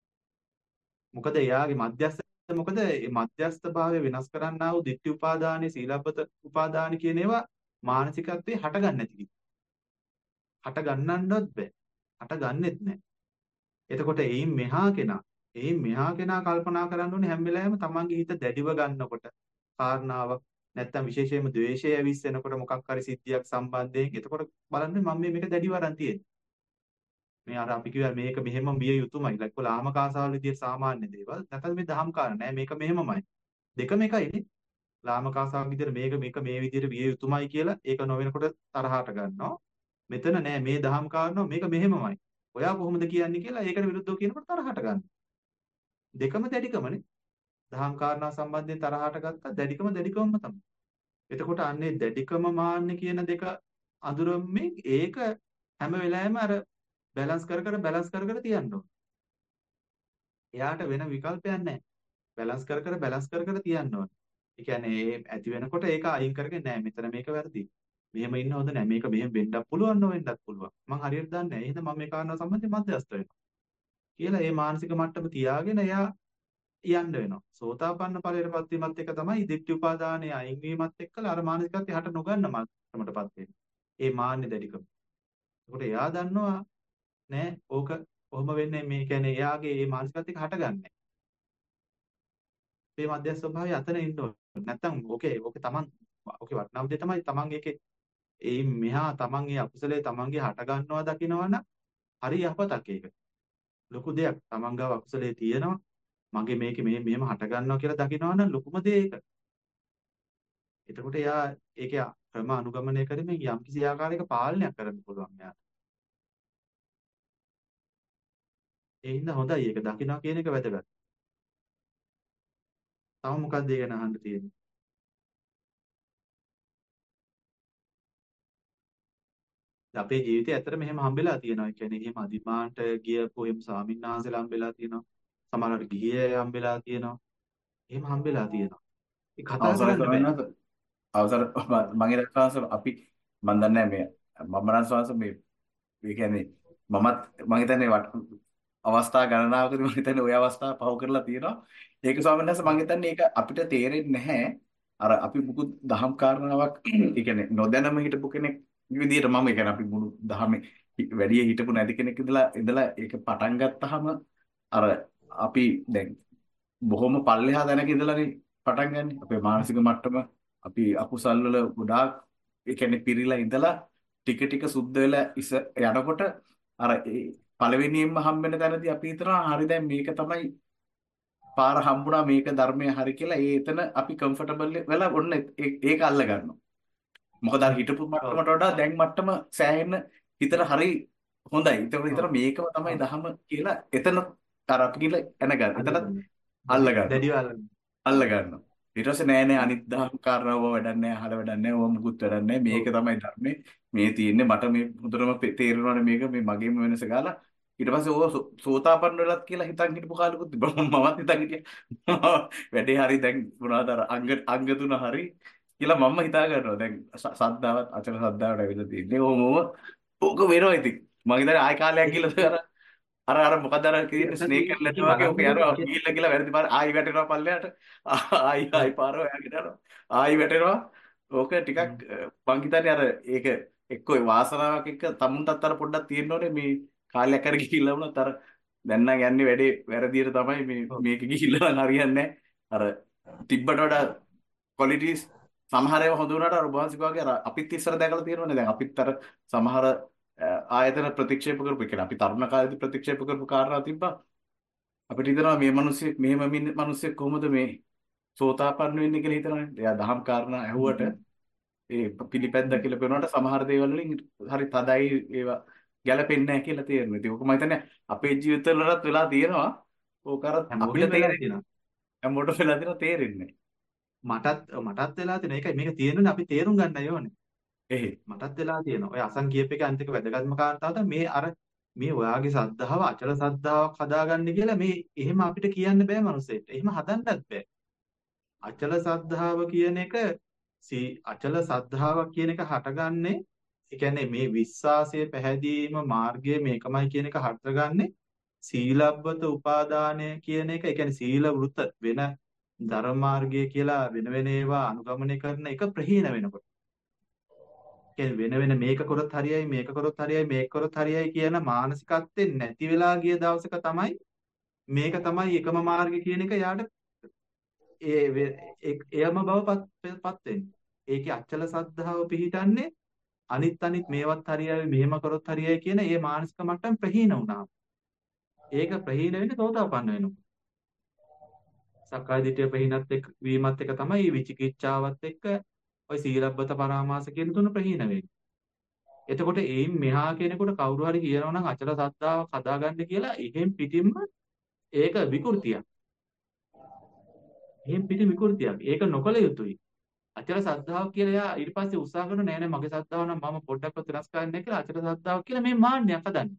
මොකද එයාගේ මධ්‍යස්ථ මොකද මේ මධ්‍යස්ථ භාවය වෙනස් කරන්නා වූ ditthi උපාදානයේ සීලබ්බත උපාදාන කියන ඒවා මානසිකත්වයේ හටගන්නේ නැති කිසි. හට ගන්නන්නවත් බෑ. හට ගන්නෙත් නෑ. එතකොට එයින් මෙහා කෙනා එයින් මෙහා කෙනා කල්පනා කරන්න ඕනේ හැම වෙලාවෙම තමන්ගේ හිත දැඩිව ගන්නකොට කාරණාවක් නැත්තම් විශේෂයෙන්ම ද්වේෂය ඇවිස්සෙනකොට මොකක් හරි සිද්ධියක් සම්බන්ධයෙන් එතකොට බලන්න මම මේ මේක දැඩිව අරන් තියෙන්නේ. මේ අර අපි කිව්වා මේක මෙහෙම විය යුතුමයි. ලක්ක ලාමක ආසාවල් විදියට සාමාන්‍ය දේවල්. නැත්නම් මේ දහම් කාරණා නෑ මේක මෙහෙමමයි. දෙකම එකයිනේ. ලාමක ආසාවක් විදියට මේක මේක මේ විදියට විය යුතුමයි කියලා ඒක නොවෙනකොට තරහට ගන්නවා. මෙතන නෑ මේ දහම් කාරණා මේක මෙහෙමමයි. ඔයා කොහොමද කියන්නේ කියලා ඒකට විරුද්ධව කියනකොට තරහට ගන්නවා. දෙකම දැඩිකමනේ. දහම් කාරණා සම්බන්ධයෙන් තරහට ගත්තා දැඩිකම දැඩිකමම තමයි. එතකොට අන්නේ දැඩිකම මාන්නේ කියන දෙක අඳුරමින් ඒක හැම වෙලාවෙම අර බැලන්ස් කර කර බැලන්ස් කර කර තියන්න ඕන. එයාට වෙන විකල්පයක් නැහැ. බැලන්ස් කර කර බැලන්ස් කර කර තියන්න ඕන. ඒ කියන්නේ ඒ ඇති වෙනකොට ඒක අයින් කරගෙන නෑ මෙතන මේක වැරදි. මෙහෙම ඉන්න හොඳ නෑ. මේක මෙහෙම වෙන්නත් පුළුවන් නොවෙන්නත් පුළුවන්. මං හරියට දන්නේ නෑ. එහෙනම් මම මේ කාරණා සම්බන්ධයෙන් මධ්‍යස්ථ වෙනවා. කියලා ඒ මානසික මට්ටම තියාගෙන එයා යන්න වෙනවා. සෝතාපන්න ඵලයටපත් වීමත් එක තමයි ditthi උපාදානයේ අයින් වීමත් එක්කලා අර මානසිකත්වය හට නොගන්න මට්ටමටපත් වෙන්නේ. ඒ මාන්නේ දැඩිකම. ඒකට එයා දන්නවා නෑ ඕක කොහොම වෙන්නේ මේ කියන්නේ එයාගේ මේ මානසිකත්වය හටගන්නේ. මේ මධ්‍යස්ථ ස්වභාවය අතන ඉන්න ඕනේ. නැත්තම් ඕකේ ඕකේ තමන් ඕකේ වටිනාම දේ තමයි තමන් ඒකේ ඒ මෙහා තමන් ඒ අකුසලයේ තමන්ගේ හට ගන්නවා දකිනවනම් හරි යහපතක් ඒක. ලොකු දෙයක්. තමන් ගාව අකුසලයේ තියෙනවා. මගේ මේකේ මෙහෙම මෙහෙම හට ගන්නවා කියලා දකිනවනම් ලොකුම දේ ඒක. එතකොට එයා ඒකේ ක්‍රම අනුගමනය කරමින් යම් කිසි ආකාරයක පාලනයක් කරන්න පුළුවන් මෙයාට. ඒ හින්දා හොඳයි ඒක දකිනවා කියන එක වැදගත්. තව මොකක්ද ඒ ගැන අහන්න තියෙන්නේ? අපේ ජීවිතේ ඇත්තට මෙහෙම හම්බෙලා තියෙනවා. ඒ කියන්නේ එහෙම අදිමාන්ට ගියපු එහෙම ස්වාමීන් වහන්සේලා හම්බෙලා තියෙනවා. සමහරවිට ගිහිය හම්බෙලා තියෙනවා. එහෙම හම්බෙලා තියෙනවා. ඒ කතා අවසරයි කරන්න බෑ. ස්වාමීන් වහන්සේ. අවසර මගේ රක්වාස අපි මම දන්නේ නැහැ මේ මම නම් ස්වාමීන් වහන්සේ මේ ඒ කියන්නේ මමත් මම හිතන්නේ වට- අවස්ථා ගණනාවකදී මම හිතන්නේ ওই අවස්ථාව පහු කරලා තියෙනවා. ඒක ස්වාමීන් වහන්සේ මම හිතන්නේ ඒක අපිට තේරෙන්නේ නැහැ. අර අපි මුකුත් දහම් කාරණාවක් ඒ කියන්නේ නොදැනම හිටපු කෙනෙක් විදිහට මම ඒ කියන්නේ අපි මුළු දහමේ හි- වැඩි හිටපු නැති කෙනෙක් ඉඳලා ඉඳලා ඒක පටන් ගත්තාම අර අපි දැන් බොහොම පල්ලෙහා දැනක ඉඳලානේ පටන් ගන්න. අපේ මානසික මට්ටම අපි අකුසල් වල ගොඩාක් ඒ කියන්නේ පිරීලා ඉඳලා ටික ටික සුද්ධ වෙලා ඉස යනකොට අර ඒ පළවෙනියෙන්ම හම්බෙන තැනදී අපි හිතනවා හරි දැන් මේක තමයි පාර හම්බුණා මේක ධර්මයේ හරි කියලා ඒ එතන අපි කම්ෆර්ටබල් වෙලා ඔන්න ඒ- ඒක අල්ල ගන්නවා. මොකද අර හිටපු ඔව් මට්ටමට වඩා දැන් මට්ටම සෑහෙන හිතට හරි හොඳයි. ඒතකොට හිතන ඔව් මේකම තමයි ඔව් දහම කියලා එතන අර අපි කියලා එන ගන්න. එතනත් අල්ලගන්න අල්ල දැඩි ගන්නවා. දැඩිව අල්ලගන්න අල්ල ඔව් ගන්නවා. ඊට පස්සේ නෑ නෑ ඔව් අනිත් දහම් කාරණාව වැඩක් නෑ අහල වැඩක් නෑ ඕවා මුකුත් වැඩක් නෑ මේක ඔව් තමයි ධර්මයේ මේ තියෙන්නේ මට මේ හොඳටම පේ- තේරෙනවානේ මේක මේ මගේම වෙනස ගාලා ඊට පස්සේ ඕවා සෝ- සෝතාපන්න වෙලත් කියලා හිතන් හිටපු කාලෙකුත් තිබ්බා මමත් හිතන් හිටියා වැඩේ හරි දැන් මොනවද අර අංග අංග තුන හරි කියලා මම හිතා ගන්නවා දැන් ස- සද්ධාවත් අචල සද්ධාවට ඇවිල්ලා තියෙන්නේ ඕමම ඕක වෙනවා ඉතින් මම හිතන්නේ ආය කාලයක් ඒක ගිහලා අර අර අර මොකද අර ඒක කියන්නේ එතනදී ස්නේක් ඇන්ඩ් ඒකේ ලැඩර් වගේ ඔක බලන්නකොට යනවා ඒකේ ගිහිල්ලා ගිහිල්ලා වැරදි පාර ආයි වැටෙනවා පල්ලෙහාට ආයි ඔව් ආයි පාර හොයාගෙන යනවා ආයි වැටෙනවා ඕක ටිකක් හ්ම්. මං හිතන්නේ අර ඒක එක්කෝ වාසනාවක් එක්ක තමුන්ටත් අර පොඩ්ඩක් තියෙන්න ඕනේ මේ කාලයක් හරි ගිහිල්ලා වුණත් අර දැන් නම් යන්නේ වැඩේ වැරදියට තමයි මේ ඔව් මේක ගිහිල්ලා නම් හරියන්නේ නැහැ අර තිබ්බට වඩා ක්වොලිටිස් සමහර ඒවා හොඳ වුණාට අර උභාසික වගේ අර අපිත් ඉස්සර දැකලා තියෙනවනේ දැන් අපිත් අර සමහර අ, ආයතන ප්‍රතික්ෂේප කරපු ඒ කියන්නේ අපි තරුණ කාලේදී ප්‍රතික්ෂේප කරපු කාරණා තිබ්බා අපිට හිතනවා මේ මිනිස්සෙක් මෙහෙම මින්- මිනිස්සෙක් කොහොමද මේ සෝතාපන්න වෙන්නේ කියලා හිතනවානේ. එයා දහම් කාරණා ඇහුවට හ්ම්. ඒ පිළිපැද්දා හ්ම්. කියලා පේනකොට සමහර දේවල් වලින් හරි තදයි ඒවා ගැලපෙන්නේ නැහැ කියලා තේරෙනවා. ඉතින් ඕක මම හිතන්නේ අපේ ජීවිතවලත් වෙලා තියෙනවා. ඕක අර අපිට හැමෝගෙම වෙලා තේරෙන්නේ තියෙනවා හැමෝටම වෙලා තියෙනවා තේරෙන්නේ මටත් මටත් වෙලා තියෙනවා ඒකයි මේක තියෙනුනේ අපි තේරුම් ගන්නයි ඕනේ නැහැ. මටත් වෙලා තියෙනවා ඔය අසං කියප එක අන්තික වැදගත්ම කාරණාව තමයි මේ අර මේ ඔයාගේ සද්ධාව අචල සද්ධාාවක් හදාගන්න කියලා මේ එහෙම අපිට කියන්න බෑ මනුස්සයෙක්ට එහෙම හදන්නත් බෑ අචල සද්ධාව කියන එක සී අචල සද්ධාවක් කියන එක හටගන්නේ ඒ කියන්නේ මේ විශ්වාසය පැහැදීම මාර්ගය මේකමයි කියන එක හටගන්නේ සීලබ්බත උපාදානය කියන එක ඒ කියන්නේ සීල වෘත වෙන ධර්ම මාර්ගය කියලා වෙන වෙන ඒවා අනුගමනය කරන එක ප්‍රහීන වෙනකොට කියන්නේ වෙන වෙන මේක කරොත් හරියයි මේක කරොත් හරියයි මේක කරොත් හරියයි කියන මානසිකත්වෙන් නැති වෙලා ගිය දවසක තමයි මේක තමයි එකම මාර්ගය කියන එක යාට ඒ වෙ- ඒ- එයම බවපත් පත් වෙන්නේ. ඒකේ අචල සද්ධාව පිහිටන්නේ අනිත් අනිත් මේවත් හරියයි මෙහෙම කරොත් හරියයි කියන ඒ මානසික මට්ටම් ප්‍රහීන වුණා. ඒක ප්‍රහීන වෙන්නේ සෝතාපන්න වෙනකොට. සක්කාය දිට්ඨිය ප්‍රහීනත් එක්ක වීමත් එක තමයි මේ විචිකිච්ඡාවත් එක්ක ওই සීලබ්බත පරාමාස කියන තුන ප්‍රහීන වෙන්නේ. එතකොට එයින් මෙහා කෙනෙකුට කවුරු හරි කියනවා නම් අචල සද්ධාාවක් හදාගන්න කියලා එහෙන් පිටින්ම ඒක විකෘතියක්. එහෙන් පිටින් විකෘතියක්. ඒක නොකල යුතුයි. අචල සද්ධාාවක් කියලා එයා ඊට පස්සේ උත්සාහ කරන නෑ නෑ මගේ සද්ධාව නම් මම පොඩ්ඩක්වත් වෙනස් කරන්නේ නැහැ කියලා අචල සද්ධාාවක් කියලා මේ මාන්නයක් හදන්නේ.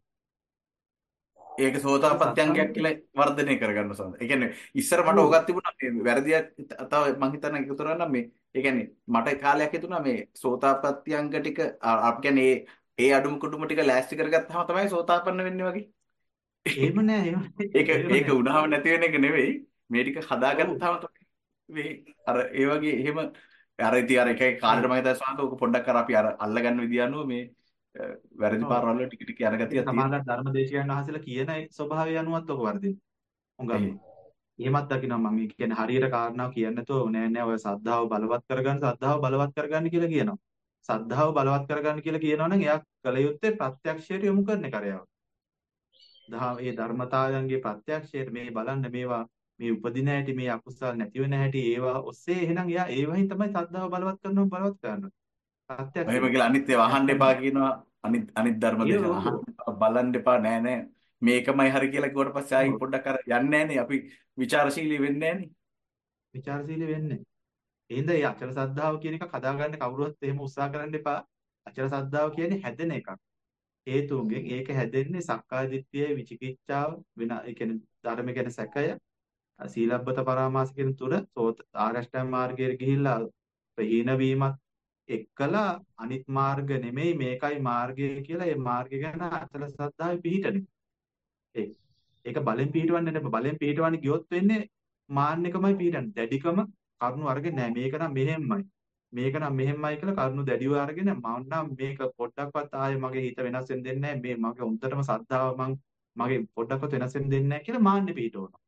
ඒක අචල සෝතාපට්ඨංගයක් සද්ධාාව කියලා වර්ධනය කරගන්න සඳ. ඒ කියන්නේ ඉස්සර මට ඔව් ඕකක් තිබුණා මේ වැරදියක් තව මං හිතන්නේ එකතු කරගන්න මේ ඒ කියන්නේ මට කාලයක් හිතුණා මේ සෝතාපට්ඨංග ටික අ- අපි කියන්නේ ඒ ඒ අඩුම කුඩුම ටික ලෑස්ති කරගත්තාම තමයි සෝතාපන්න වෙන්නේ වගේ. එහෙම නෑ එහෙම නෑ ඒක එහෙම ඒක නෑ. උනහම නැති වෙන එක නෙවෙයි මේ ටික ඔව් හදාගත්තාම තමයි මේ අර ඒ වගේ එහෙම අර ඉතින් අර එක එක ඔව් කාලෙට මම හිතා ස්වාමීන් ඔක පොඩ්ඩක් අර අපි අර අල්ලගන්න විදිය අනුව මේ අ, වැරදි ඔව් පාරවල් වල ටික ටික යන ඒක ගතියක් තියෙනවා. සමාජ ධර්මදේශකයන් වහන්සේලා කියන ඒ ස්වභාවය අනුවත් ඔක වර්ධින. හුඟක්ම. එහේ. එහෙමත් දකිනවා මම. ඒ කියන්නේ හරියට කාරණාව කියන්නේ නැතුව නෑ නෑ ඔය සද්ධාව බලවත් කරගන්න සද්ධාව බලවත් කරගන්න කියලා කියනවා. සද්ධාව බලවත් කරගන්න කියලා කියනවා නම් එයා කල යුත්තේ ප්‍රත්‍යක්ෂයට යොමු කරන කරයාව. දහම් ඒ ධර්මතාවයන්ගේ ප්‍රත්‍යක්ෂයට මේ බලන්න මේවා මේ උපදින හැටි මේ අකුසල් නැති වෙන හැටි ඒවා ඔස්සේ එහෙනම් එයා ඒවයින් තමයි සද්ධාව බලවත් කරනවා බලවත් කරනවා. එහෙම ප්‍රත්‍යක්ෂයෙන්. කියලා අනිත් ඒවා අහන්න නැත්තම් එපා කියනවා අනිත් අනිත් ධර්ම ඒ දේශන අහන්න එපා බලන්න එපා නෑ නෑ මේකමයි හරි කියලා කිව්වට පස්සේ ආයි ඔව් පොඩ්ඩක් අර යන්නේ නෑනේ අපි ਵਿਚාරශීලී වෙන්නේ නෑනේ. විචාරශීලී වෙන්නේ. එහෙනම් මේ අචල සද්ධාව කියන එක හදාගන්න කවුරුවත් එහෙම උත්සාහ කරන්න එපා. අචල සද්ධාව කියන්නේ හැදෙන එකක්. හේතුන්ගෙන් ඒක හැදෙන්නේ සක්කාය දිට්ඨිය විචිකිච්ඡාව වෙන ඒ කියන්නේ ධර්ම ගැන සැකය සීලබ්බත පරාමාස කියන තුර සෝත ආරෂ්ඨාංග මාර්ගයේ ගිහිල්ලා ප්‍රහීන වීමත් එක්කලා අනිත් මාර්ග නෙමෙයි මේකයි මාර්ගය කියලා ඒ මාර්ගය ගැන අචල සද්ධාවේ පිහිටන ඒ ඒක බලෙන් පිහිටවන්නේ නැහැ බලෙන් පිහිටවන්නේ ගියොත් වෙන්නේ මාන්නකමයි පිහිටන්නේ දැඩිකම කරුණු අරගෙන නෑ මේක නම් මෙහෙම්මයි මේක නම් මෙහෙම්මයි කියලා කරුණු දැඩිව අරගෙන මම නම් මේක පොඩ්ඩක්වත් ආයේ මගේ හිත වෙනස් වෙන්න දෙන්නේ නැහැ මේ මගේ උන්ටම සද්ධාව මං මගේ පොඩ්ඩක්වත් වෙනස් වෙන්න දෙන්නේ නැහැ කියලා මාන්නේ පිහිටවනවා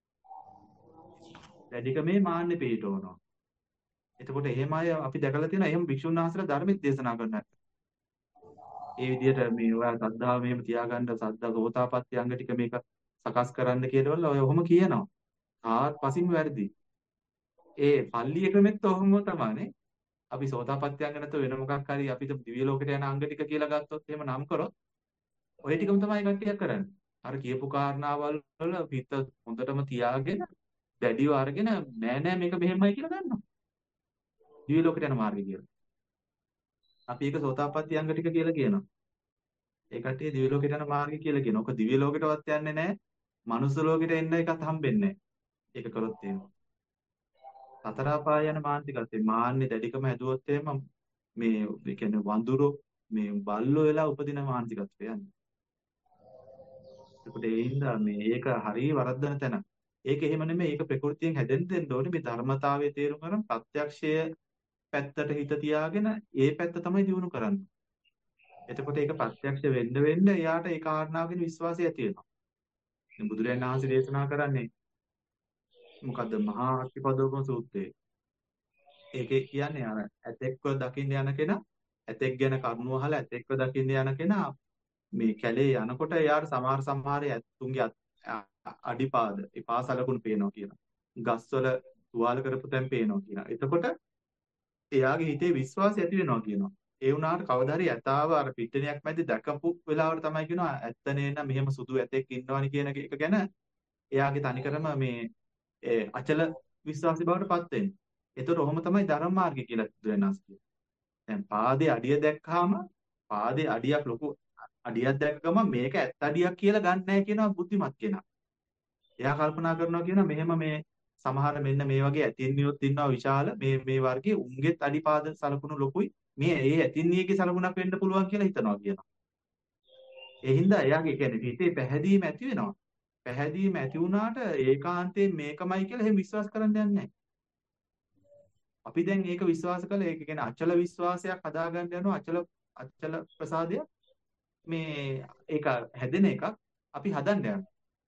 දැඩිකමේ මාන්නේ පිහිටවනවා එතකොට එහෙම අය අපි දැකලා තියෙනවා එහෙම භික්ෂුන් වහන්සේලා ධර්මෙත් දේශනා කරනවා ඒ විදිහට මේ ඔයා සද්ධාව මෙහෙම තියාගන්න සද්ධා සෝතාපට්ටි අංග ටික මේක සකස් කරන්න කියලා ඔය ඔහොම කියනවා. ආත් පසින් වැරදි. ඒ පල්ලිය ක්‍රමෙත් ඔහොම තමයිනේ. අපි සෝතාපට්ටි අංග නැතුව වෙන මොකක් හරි අපිට දිව්‍ය ලෝකයට යන අංග ටික කියලා ගත්තොත් එහෙම නම් කරොත් ඔය ටිකම තමයි කට්ටියක් කරන්නේ. අර කියපු කාරණාවල් වල හිත හොඳටම තියාගෙන දැඩිව අරගෙන නෑ නෑ මේක මෙහෙමයි කියලා ගන්නවා. දිව්‍ය ලෝකයට යන මාර්ගය කියලා. අපි ඒක සෝතාපට්ටි අංග ටික කියලා කියනවා. ඒ කට්ටිය දිව්‍ය ලෝකයට යන මාර්ගය කියලා කියනවා. ඔක දිව්‍ය ලෝකයටවත් යන්නේ නෑ. මනුස්ස ලෝකෙට එන්න එකත් හම්බෙන්නේ නෑ. ඒක කරොත් එහෙම. සතර අපාය යන මානසිකත්වය මාන්නේ දැඩිකම හැදුවොත් එහෙම මේ ඒ කියන්නේ වඳුරෝ මේ බල්ලෝ වෙලා උපදින මානසිකත්වය යන්නේ. ඒකට ඒ හින්දා මේ ඒක හරිය වරද්දන තැන. ඒක එහෙම නෙමෙයි. ඒක ප්‍රകൃතියෙන් හැදෙන්න දෙන්න ඕනේ. මේ ධර්මතාවයේ තේරුම් ගන්න ප්‍රත්‍යක්ෂය පැත්තට හිත තියාගෙන ඒ පැත්ත තමයි දිනු කරන්නේ. එතකොට ඒක ප්‍රත්‍යක්ෂ වෙන්න වෙන්න එයාට ඒ කාරණාව ගැන විශ්වාසය ඇති වෙනවා. දැන් බුදුරජාණන් වහන්සේ දේශනා කරන්නේ මොකද්ද? මහා අට්ඨිපදෝපම සූත්‍රයේ. ඒකේ කියන්නේ අර ඇතෙක්ව දකින්න යන කෙනා ඇතෙක් ගැන කරුණු අහලා ඇතෙක්ව දකින්න යන කෙනා මේ කැලේ යනකොට එයාට සමහර සමහර ඇතුන්ගේ අඩිපාද ඒ පාසලකුණු පේනවා කියලා. ගස්වල තුවාල කරපු තැන් පේනවා කියලා. එතකොට එයාගේ හිතේ විශ්වාසය ඇති වෙනවා කියනවා. ඒ වුණාට කවදා හරි යතාව අර පිටණයක් මැද දැකපු වෙලාවට තමයි කියනවා ඇත්ත නේන මෙහෙම සුදු ඇතෙක් ඉන්නවනි කියන එක ගැන එයාගේ තනිකරම මේ අචල විශ්වාසي බවට පත් වෙන්නේ. ඒතර ඔහොම තමයි ධර්ම මාර්ගය කියලා දුවනස් කියන්නේ. දැන් පාදේ අඩිය දැක්කාම පාදේ අඩියක් ලොකු අඩියක් දැක්ක ගමන් මේක ඇත්ත අඩියක් කියලා ගන්න නැහැ කියනවා බුද්ධිමත් කෙනා. එයා කල්පනා කරනවා කියනවා මෙහෙම මේ සමහර මෙන්න මේ වගේ ඇතින්නියොත් ඉන්නවා විශාල මේ මේ වර්ගයේ උන්ගෙත් අඩිපාද සලකුණු ලොකුයි. මේ ඒ ඇතින්නියගේ සලකුණක් වෙන්න පුළුවන් කියලා හිතනවා කියනවා. ඒ හින්දා එයාගේ කියන්නේ හිතේ පැහැදීම ඇති වෙනවා. පැහැදීම ඇති වුණාට ඒකාන්තයෙන් මේකමයි කියලා එහෙම විශ්වාස කරන්න යන්නේ නැහැ. අපි දැන් ඒක විශ්වාස කළා ඒක කියන්නේ අචල විශ්වාසයක් හදාගන්න යනවා අචල අචල ප්‍රසාදයක් මේ ඒක හැදෙන එකක් අපි හදන්න යනවා.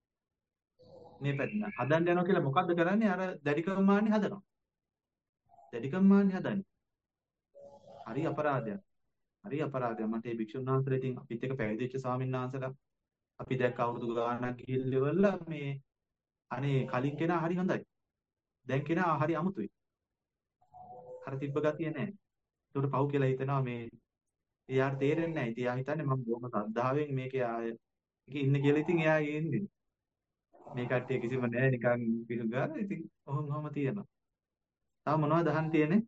මේ පැත්තෙන් හදන්න යනවා කියලා මොකද්ද කරන්නේ? අර දැඩිකම මාන්නේ හදනවා. දැඩිකම මාන්නේ හදන්නේ. හරි අපරාධයක්. හරි අපරාධයක්. මට මේ භික්ෂුන් වහන්සේලා ඉතින් අපිත් එක්ක පැවිදි වෙච්ච ස්වාමීන් වහන්සේලා අපි දැක්ක අවුරුදු ගාණක් ගිහිල්ලා මේ අනේ කලින් කෙනා හරි හොඳයි. දැන් කෙනා හරි අමුතුයි. අර තිබ්බ ගතිය නැහැ. ඒකට පව් කියලා හිතනවා මේ එයාට තේරෙන්නේ නැහැ. ඉතින් එයා හිතන්නේ මම බොහොම ශ්‍රද්ධාවෙන් මේකේ ආයේ මේකේ ඉන්නේ කියලා ඉතින් එයා ඉන්නේ. මේ කට්ටිය කිසිම නැහැ නිකන් පිටු ගාලා ඉතින් ඔහොම ඔහොම තියෙනවා. තව මොනවද අහන්න තියෙන්නේ?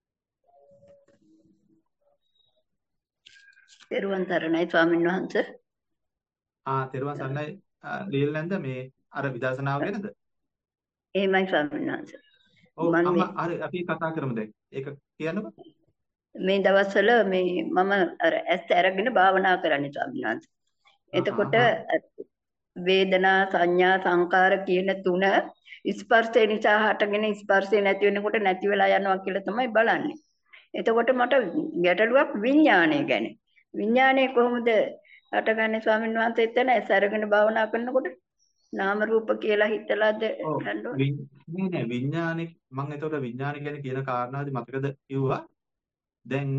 තෙරුවන් සරණයි ස්වාමීන් වහන්සේ. ආ තෙරුවන් සරණයි ලියලා නැන්ද මේ අර විදර්ශනාව ගැනද? එහෙමයි ස්වාමීන් වහන්සේ. ඔව් අම්මා හරි අපි කතා කරමු දැන්. ඒක කියන්නකෝ. මේ දවස්වල මේ මම අර ඇස් අරගෙන භාවනා කරන්නේ ස්වාමීන් වහන්සේ. එතකොට වේදනා සංඥා සංකාර කියන තුන ස්පර්ශය නිසා හටගෙන ස්පර්ශය නැති වෙනකොට නැති වෙලා යනවා කියලා තමයි බලන්නේ. එතකොට මට ගැටලුවක් විඥාණය ගැන. විඥාණය කොහොමද හටගන්නේ ස්වාමීන් වහන්සේ? එතන ඇස් අරගෙන භාවනා කරනකොට නාම රූප කියලා හිතලාද ගන්න ඕනේ? නෑ නෑ විඥානෙ මම එතකොට විඥානෙ ගැන කියන කාරණාවදී මතකද කිව්වා. දැන්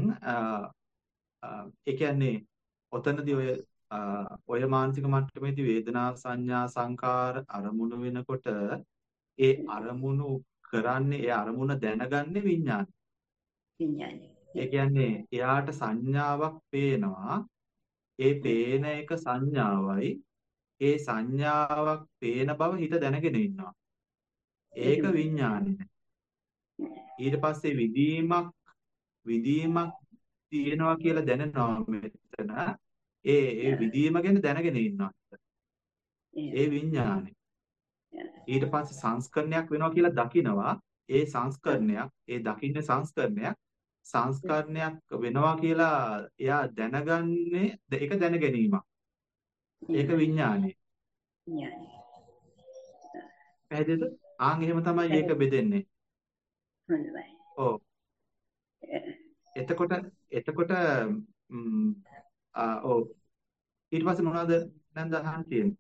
ඒ කියන්නේ ඔතනදී ඔය ඔය මානසික මට්ටමේදී වේදනා සංඥා සංකාර අරමුණු වෙනකොට ඒ අරමුණු කරන්නේ ඒ අරමුණ දැනගන්නේ විඥානය. විඥානය. ඒ කියන්නේ එයාට සංඥාවක් පේනවා. ඒ පේන එක සංඥාවයි. ඒ සංඥාවක් පේන බව හිත දැනගෙන ඉන්නවා. ඒක විඥානය. ඊට පස්සේ විදීමක් විදීමක් තියෙනවා කියලා දැනනවා මෙතන. ඒ ඒ විදීම ගැන දැනගෙන ඉන්නවා. ඒ විඥානය. ඊට පස්සේ සංස්කරණයක් වෙනවා කියලා දකිනවා. ඒ සංස්කරණයක් ඒ දකින්නේ සංස්කරණයක් සංස්කරණයක් වෙනවා කියලා එයා දැනගන්නේ ඒක දැන ගැනීමක්. ඒක විඥානය. විඥානය. පැහැදිලිද? ආන් එහෙම තමයි ඒක බෙදෙන්නේ. හොඳයි. ඔව්. එතකොට එතකොට ආ ඔව් ඊට පස්සේ මොනවද නැන්ද අහන්න තියෙන්නේ?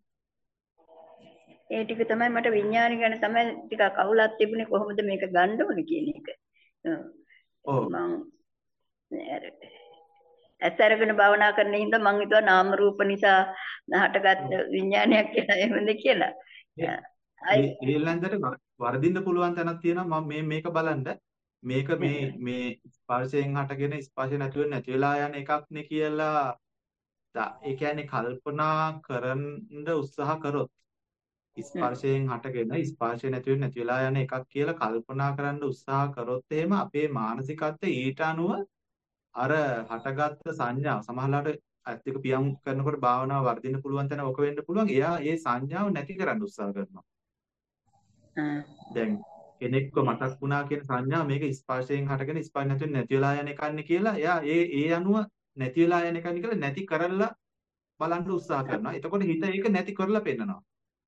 ඒ ටික තමයි මට විඥානය ගැන තමයි ටිකක් අහුලක් තිබුණේ කොහොමද මේක ගන්න ඕනේ කියන එක. ඔව්. මම ඇස් අරගෙන භාවනා කරන හින්දා මං හිතුවා නාම රූප නිසා හටගත් විඥානයක් කියලා එහෙමද කියලා. අයි ඊළඟට වර්ධින්න පුළුවන් තැනක් තියෙනවා මම මේ මේක බලන්න මේක මේ මේ ස්පර්ශයෙන් හටගෙන ස්පර්ශ නැතුව නැති වෙලා යන එකක් නේ කියලා ඒ කියන්නේ කල්පනා කරන්න උත්සාහ කරොත් ස්පර්ශයෙන් හටගෙන ස්පර්ශය නැති වෙන්නේ නැති වෙලා යන එකක් කියලා කල්පනා කරන්න උත්සාහ කරොත් එහෙම අපේ මානසිකත්වය ඊට අනුව අර හටගත්ත සංඥාව සමහරවිට ඇත්ත එක පියම් කරනකොට භාවනාව වර්ධින්න පුළුවන් තැන ඔක වෙන්න පුළුවන්. එයා ඒ සංඥාව නැති කරන්න උත්සාහ කරනවා. දැන් කෙනෙක්ව මතක් වුණා කියන සංඥාව මේක ස්පර්ශයෙන් හටගෙන ස්පර්ශ නැති වෙන්නේ නැති වෙලා යන එකන්නේ කියලා එයා ඒ ඒ අනුව නැති වෙලා යන එකන්නේ කියලා නැති කරලා බලන්න උත්සාහ කරනවා. එතකොට හිත ඒක නැති කරලා පෙන්නනවා.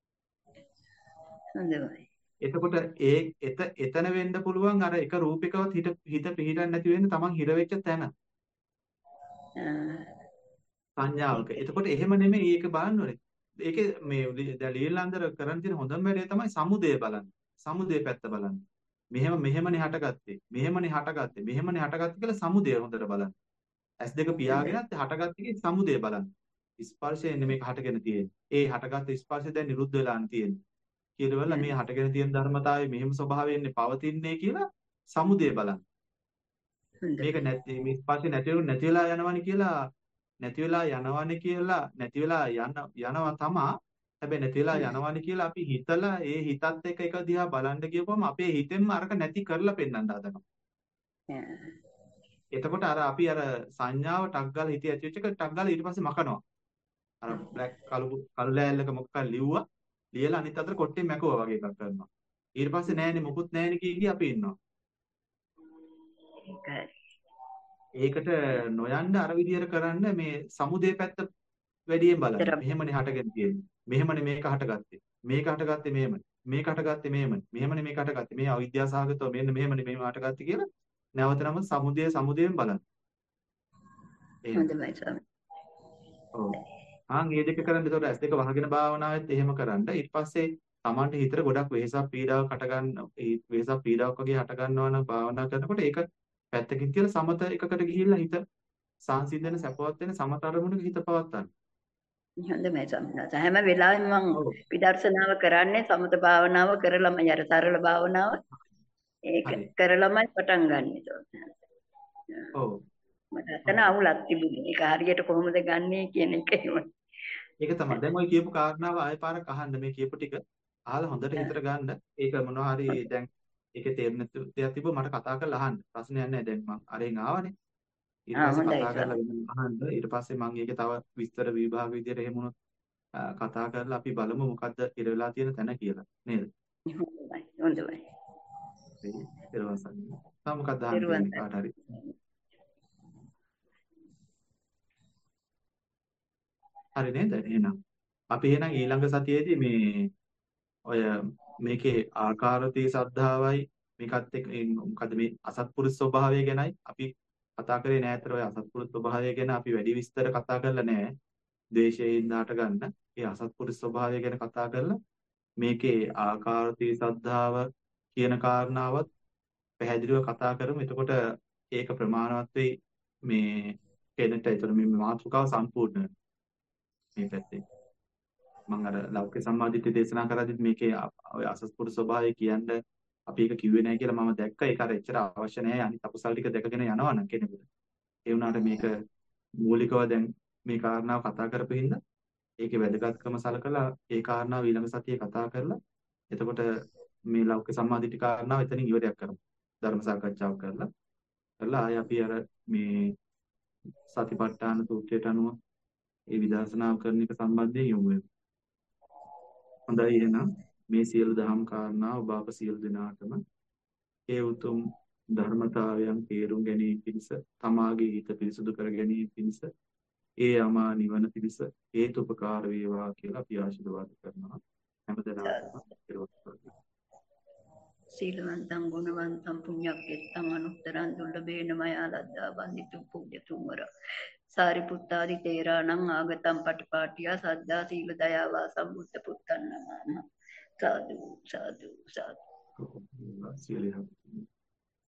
හොඳයි. එතකොට ඒ එත එතන වෙන්න පුළුවන් අර එක රූපයකවත් හිත හිත පිහිටන්නේ නැති වෙන්න තමන් හිර වෙච්ච තැන. සංඥාවක. එතකොට එහෙම නෙමෙයි ඒක බලන්න ඕනේ. ඒකේ මේ දැන් ලීලන්දර කරන් තියෙන හොඳම වැඩේ තමයි සමුදය බලන්න. සමුදය පැත්ත බලන්න. මෙහෙම මෙහෙමනේ හටගත්තේ. මෙහෙමනේ හටගත්තේ. මෙහෙමනේ හටගත්තේ කියලා සමුදය හොඳට බලන්න. ඇස් දෙක පියාගෙනත් හටගත්තේ සමුදය බලන්න. ස්පර්ශයෙන් මේක හටගෙන තියෙන්නේ. ඒ හටගත්ත ස්පර්ශය දැන් නිරුද්ධ වෙලාන් තියෙන්නේ. කියලා මේ හටගෙන තියෙන ධර්මතාවය මෙහෙම ස්වභාවයෙන්නේ පවතින්නේ කියලා සමුදය බලන්න. මේක නැති මේ ස්පර්ශය නැති නැති වෙලා යනවනේ කියලා නැති වෙලා යනවනේ කියලා නැති වෙලා යන යනවා තමා. හැබැයි නැති වෙලා යනවනේ කියලා අපි හිතලා ඒ හිතත් එක්ක එක දිහා බලන්න ගියපුවම අපේ හිතෙන්ම අරක නැති කරලා පෙන්වන්න හදනවා. එතකොට අර අපි අර සංඥාව ටක් ගාලා හිතේ ඇති වෙච්ච එක ටක් ගාලා ඊට පස්සේ මකනවා. අර බ්ලැක් කළු කළු ලෑල්ලක මොකක්ද ලිව්වා ලියලා අනිත් අතට කොට්ටෙන් මැකුවා වගේ එකක් කරනවා. ඊට පස්සේ නෑනේ මොකුත් නෑනේ කී අපි ඉන්නවා. ඒකට නොයන්න අර විදියට කරන්න මේ සමුදේ පැත්ත වැඩියෙන් බලන්න. මෙහෙමනේ හටගෙන තියෙන්නේ. මෙහෙමනේ මේක හටගත්තේ. මේක හටගත්තේ මෙහෙමනේ. මේක හටගත්තේ මෙහෙමනේ. මෙහෙමනේ මේක හටගත්තේ. මේ අවිද්‍යාසහගතව මෙන්න මෙහෙමනේ මේව හටගත්තේ කියලා නැවතනම සමුදේ සමුදේෙන් බලන්න. හොඳයි ස්වාමී. ඔව්. ආන් මේ දෙක කරන්න ඒතකොට ඇස් දෙක වහගෙන භාවනාවෙත් එහෙම කරන්න. ඊට පස්සේ Tamanට හිතට ගොඩක් වෙහසක් පීඩාවක් හට ගන්න ඒ වෙහසක් පීඩාවක් වගේ හට ගන්නවා නම් භාවනා කරනකොට ඒක පැත්තකින් තියලා සමත එකකට ගිහිල්ලා හිත සංසිඳන සපවත් වෙන සමත අරමුණක හිත පවත්තන්න. හොඳයි ස්වාමීනි. හැම වෙලාවෙම මම විදර්ශනාව කරන්නේ සමත භාවනාව කරලමයි අර සරල භාවනාව ඒක කරලමයි පටන් ගන්නෙ. ඔව්. මට අතන අවුලක් තිබුණේ. ඒක හරියට කොහොමද ගන්නෙ කියන එක එහෙම. ඒක තමයි. දැන් ඔය කියපු කාරණාව ආයෙ පාරක් අහන්න මේ කියපු ටික අහලා හොඳට හිතට ගන්න. ඒක මොනවා හරි දැන් ඒකේ තේරෙන දෙයක් තිබ්බ මට කතා කරලා අහන්න. ප්‍රශ්නයක් නැහැ. දැන් මම අරෙන් ආවනේ. ඊට පස්සේ කතා කරලා වෙන අහන්න. ඊට පස්සේ මම ඒකේ තව විස්තර විභාග විදියට එහෙම උනොත් කතා කරලා අපි බලමු මොකද්ද ඉර වෙලා තියෙන තැන කියලා. නේද? හොඳයි. හොඳයි. ඊට පස්සේ තව මොකක්ද අහන්න කාට හරි. හරි නේද? එහෙනම් අපි එහෙනම් ඊළඟ සතියේදී මේ ඔය මේකේ ආකාරතී සද්ධාවයි මේකත් එක්ක මොකද මේ අසත්පුරුෂ ස්වභාවය ගැනයි අපි කතා කරේ නෑ. අතර ඔය අසත්පුරුෂ ස්වභාවය ගැන අපි වැඩි විස්තර කතා කරලා නෑ. ද්වේෂයෙන් දාට ගන්න. ඒ අසත්පුරුෂ ස්වභාවය ගැන කතා කරලා මේකේ ආකාරතී සද්ධාව කියන කාරණාවත් පැහැදිලිව කතා කරමු. එතකොට ඒක ප්‍රමාණවත් වෙයි මේ කෙනෙක්ට. ඒතර මේ මාතෘකාව සම්පූර්ණ මේ පැත්තේ මම අර ලෞකික සම්මාදිට්ඨිය දේශනා කරද්දි මේකේ ඔය අසස්පුරුෂ ස්වභාවය කියන්නේ අපි ඒක කිව්වේ නැහැ කියලා මම දැක්කා. ඒක අර එච්චර අවශ්‍ය නැහැ. අනිත් අකුසල් ටික දැකගෙන යනවා නම් කෙනෙකුට. ඒ වුණාට මේක මූලිකව දැන් මේ කාරණාව කතා කරපු හින්දා ඒකේ වැදගත්කම සලකලා ඒ කාරණාව ඊළඟ සතියේ කතා කරලා එතකොට මේ ලෞකික සම්මාදිට්ඨිය කාරණාව එතනින් ඉවරයක් කරමු. ධර්ම සාකච්ඡාවක් කරලා කරලා ආය අපි අර මේ සතිපට්ඨාන සූත්‍රයට අනුව ඒ විදර්ශනාව කරන එක සම්බන්ධයෙන් යොමු වෙමු. හොඳයි එහෙනම් මේ සියලු දහම් කාරණා ඔබ අප සියලු දෙනාටම ඒ උතුම් ධර්මතාවයන් තේරුම් ගැනීම පිණිස තමාගේ හිත පිරිසුදු කර ගැනීම පිණිස ඒ අමා නිවන පිණිස හේතුපකාර වේවා කියලා අපි ආශිර්වාද කරනවා. හැමදෙනාටම සීලවන්තං ගුණවන්තං පුඤ්ඤක්කෙත්තං අනුත්තරං දුර්ලභේන මයා ලද්දා වන්දිතු පුඤ්ඤතුමර සාරිපුත්තාදි තේරාණං ආගතං පටිපාටියා සද්දා සීල දයාවා සම්බුද්ධ පුත්තන් නමः. සාදු සාදු සාදු.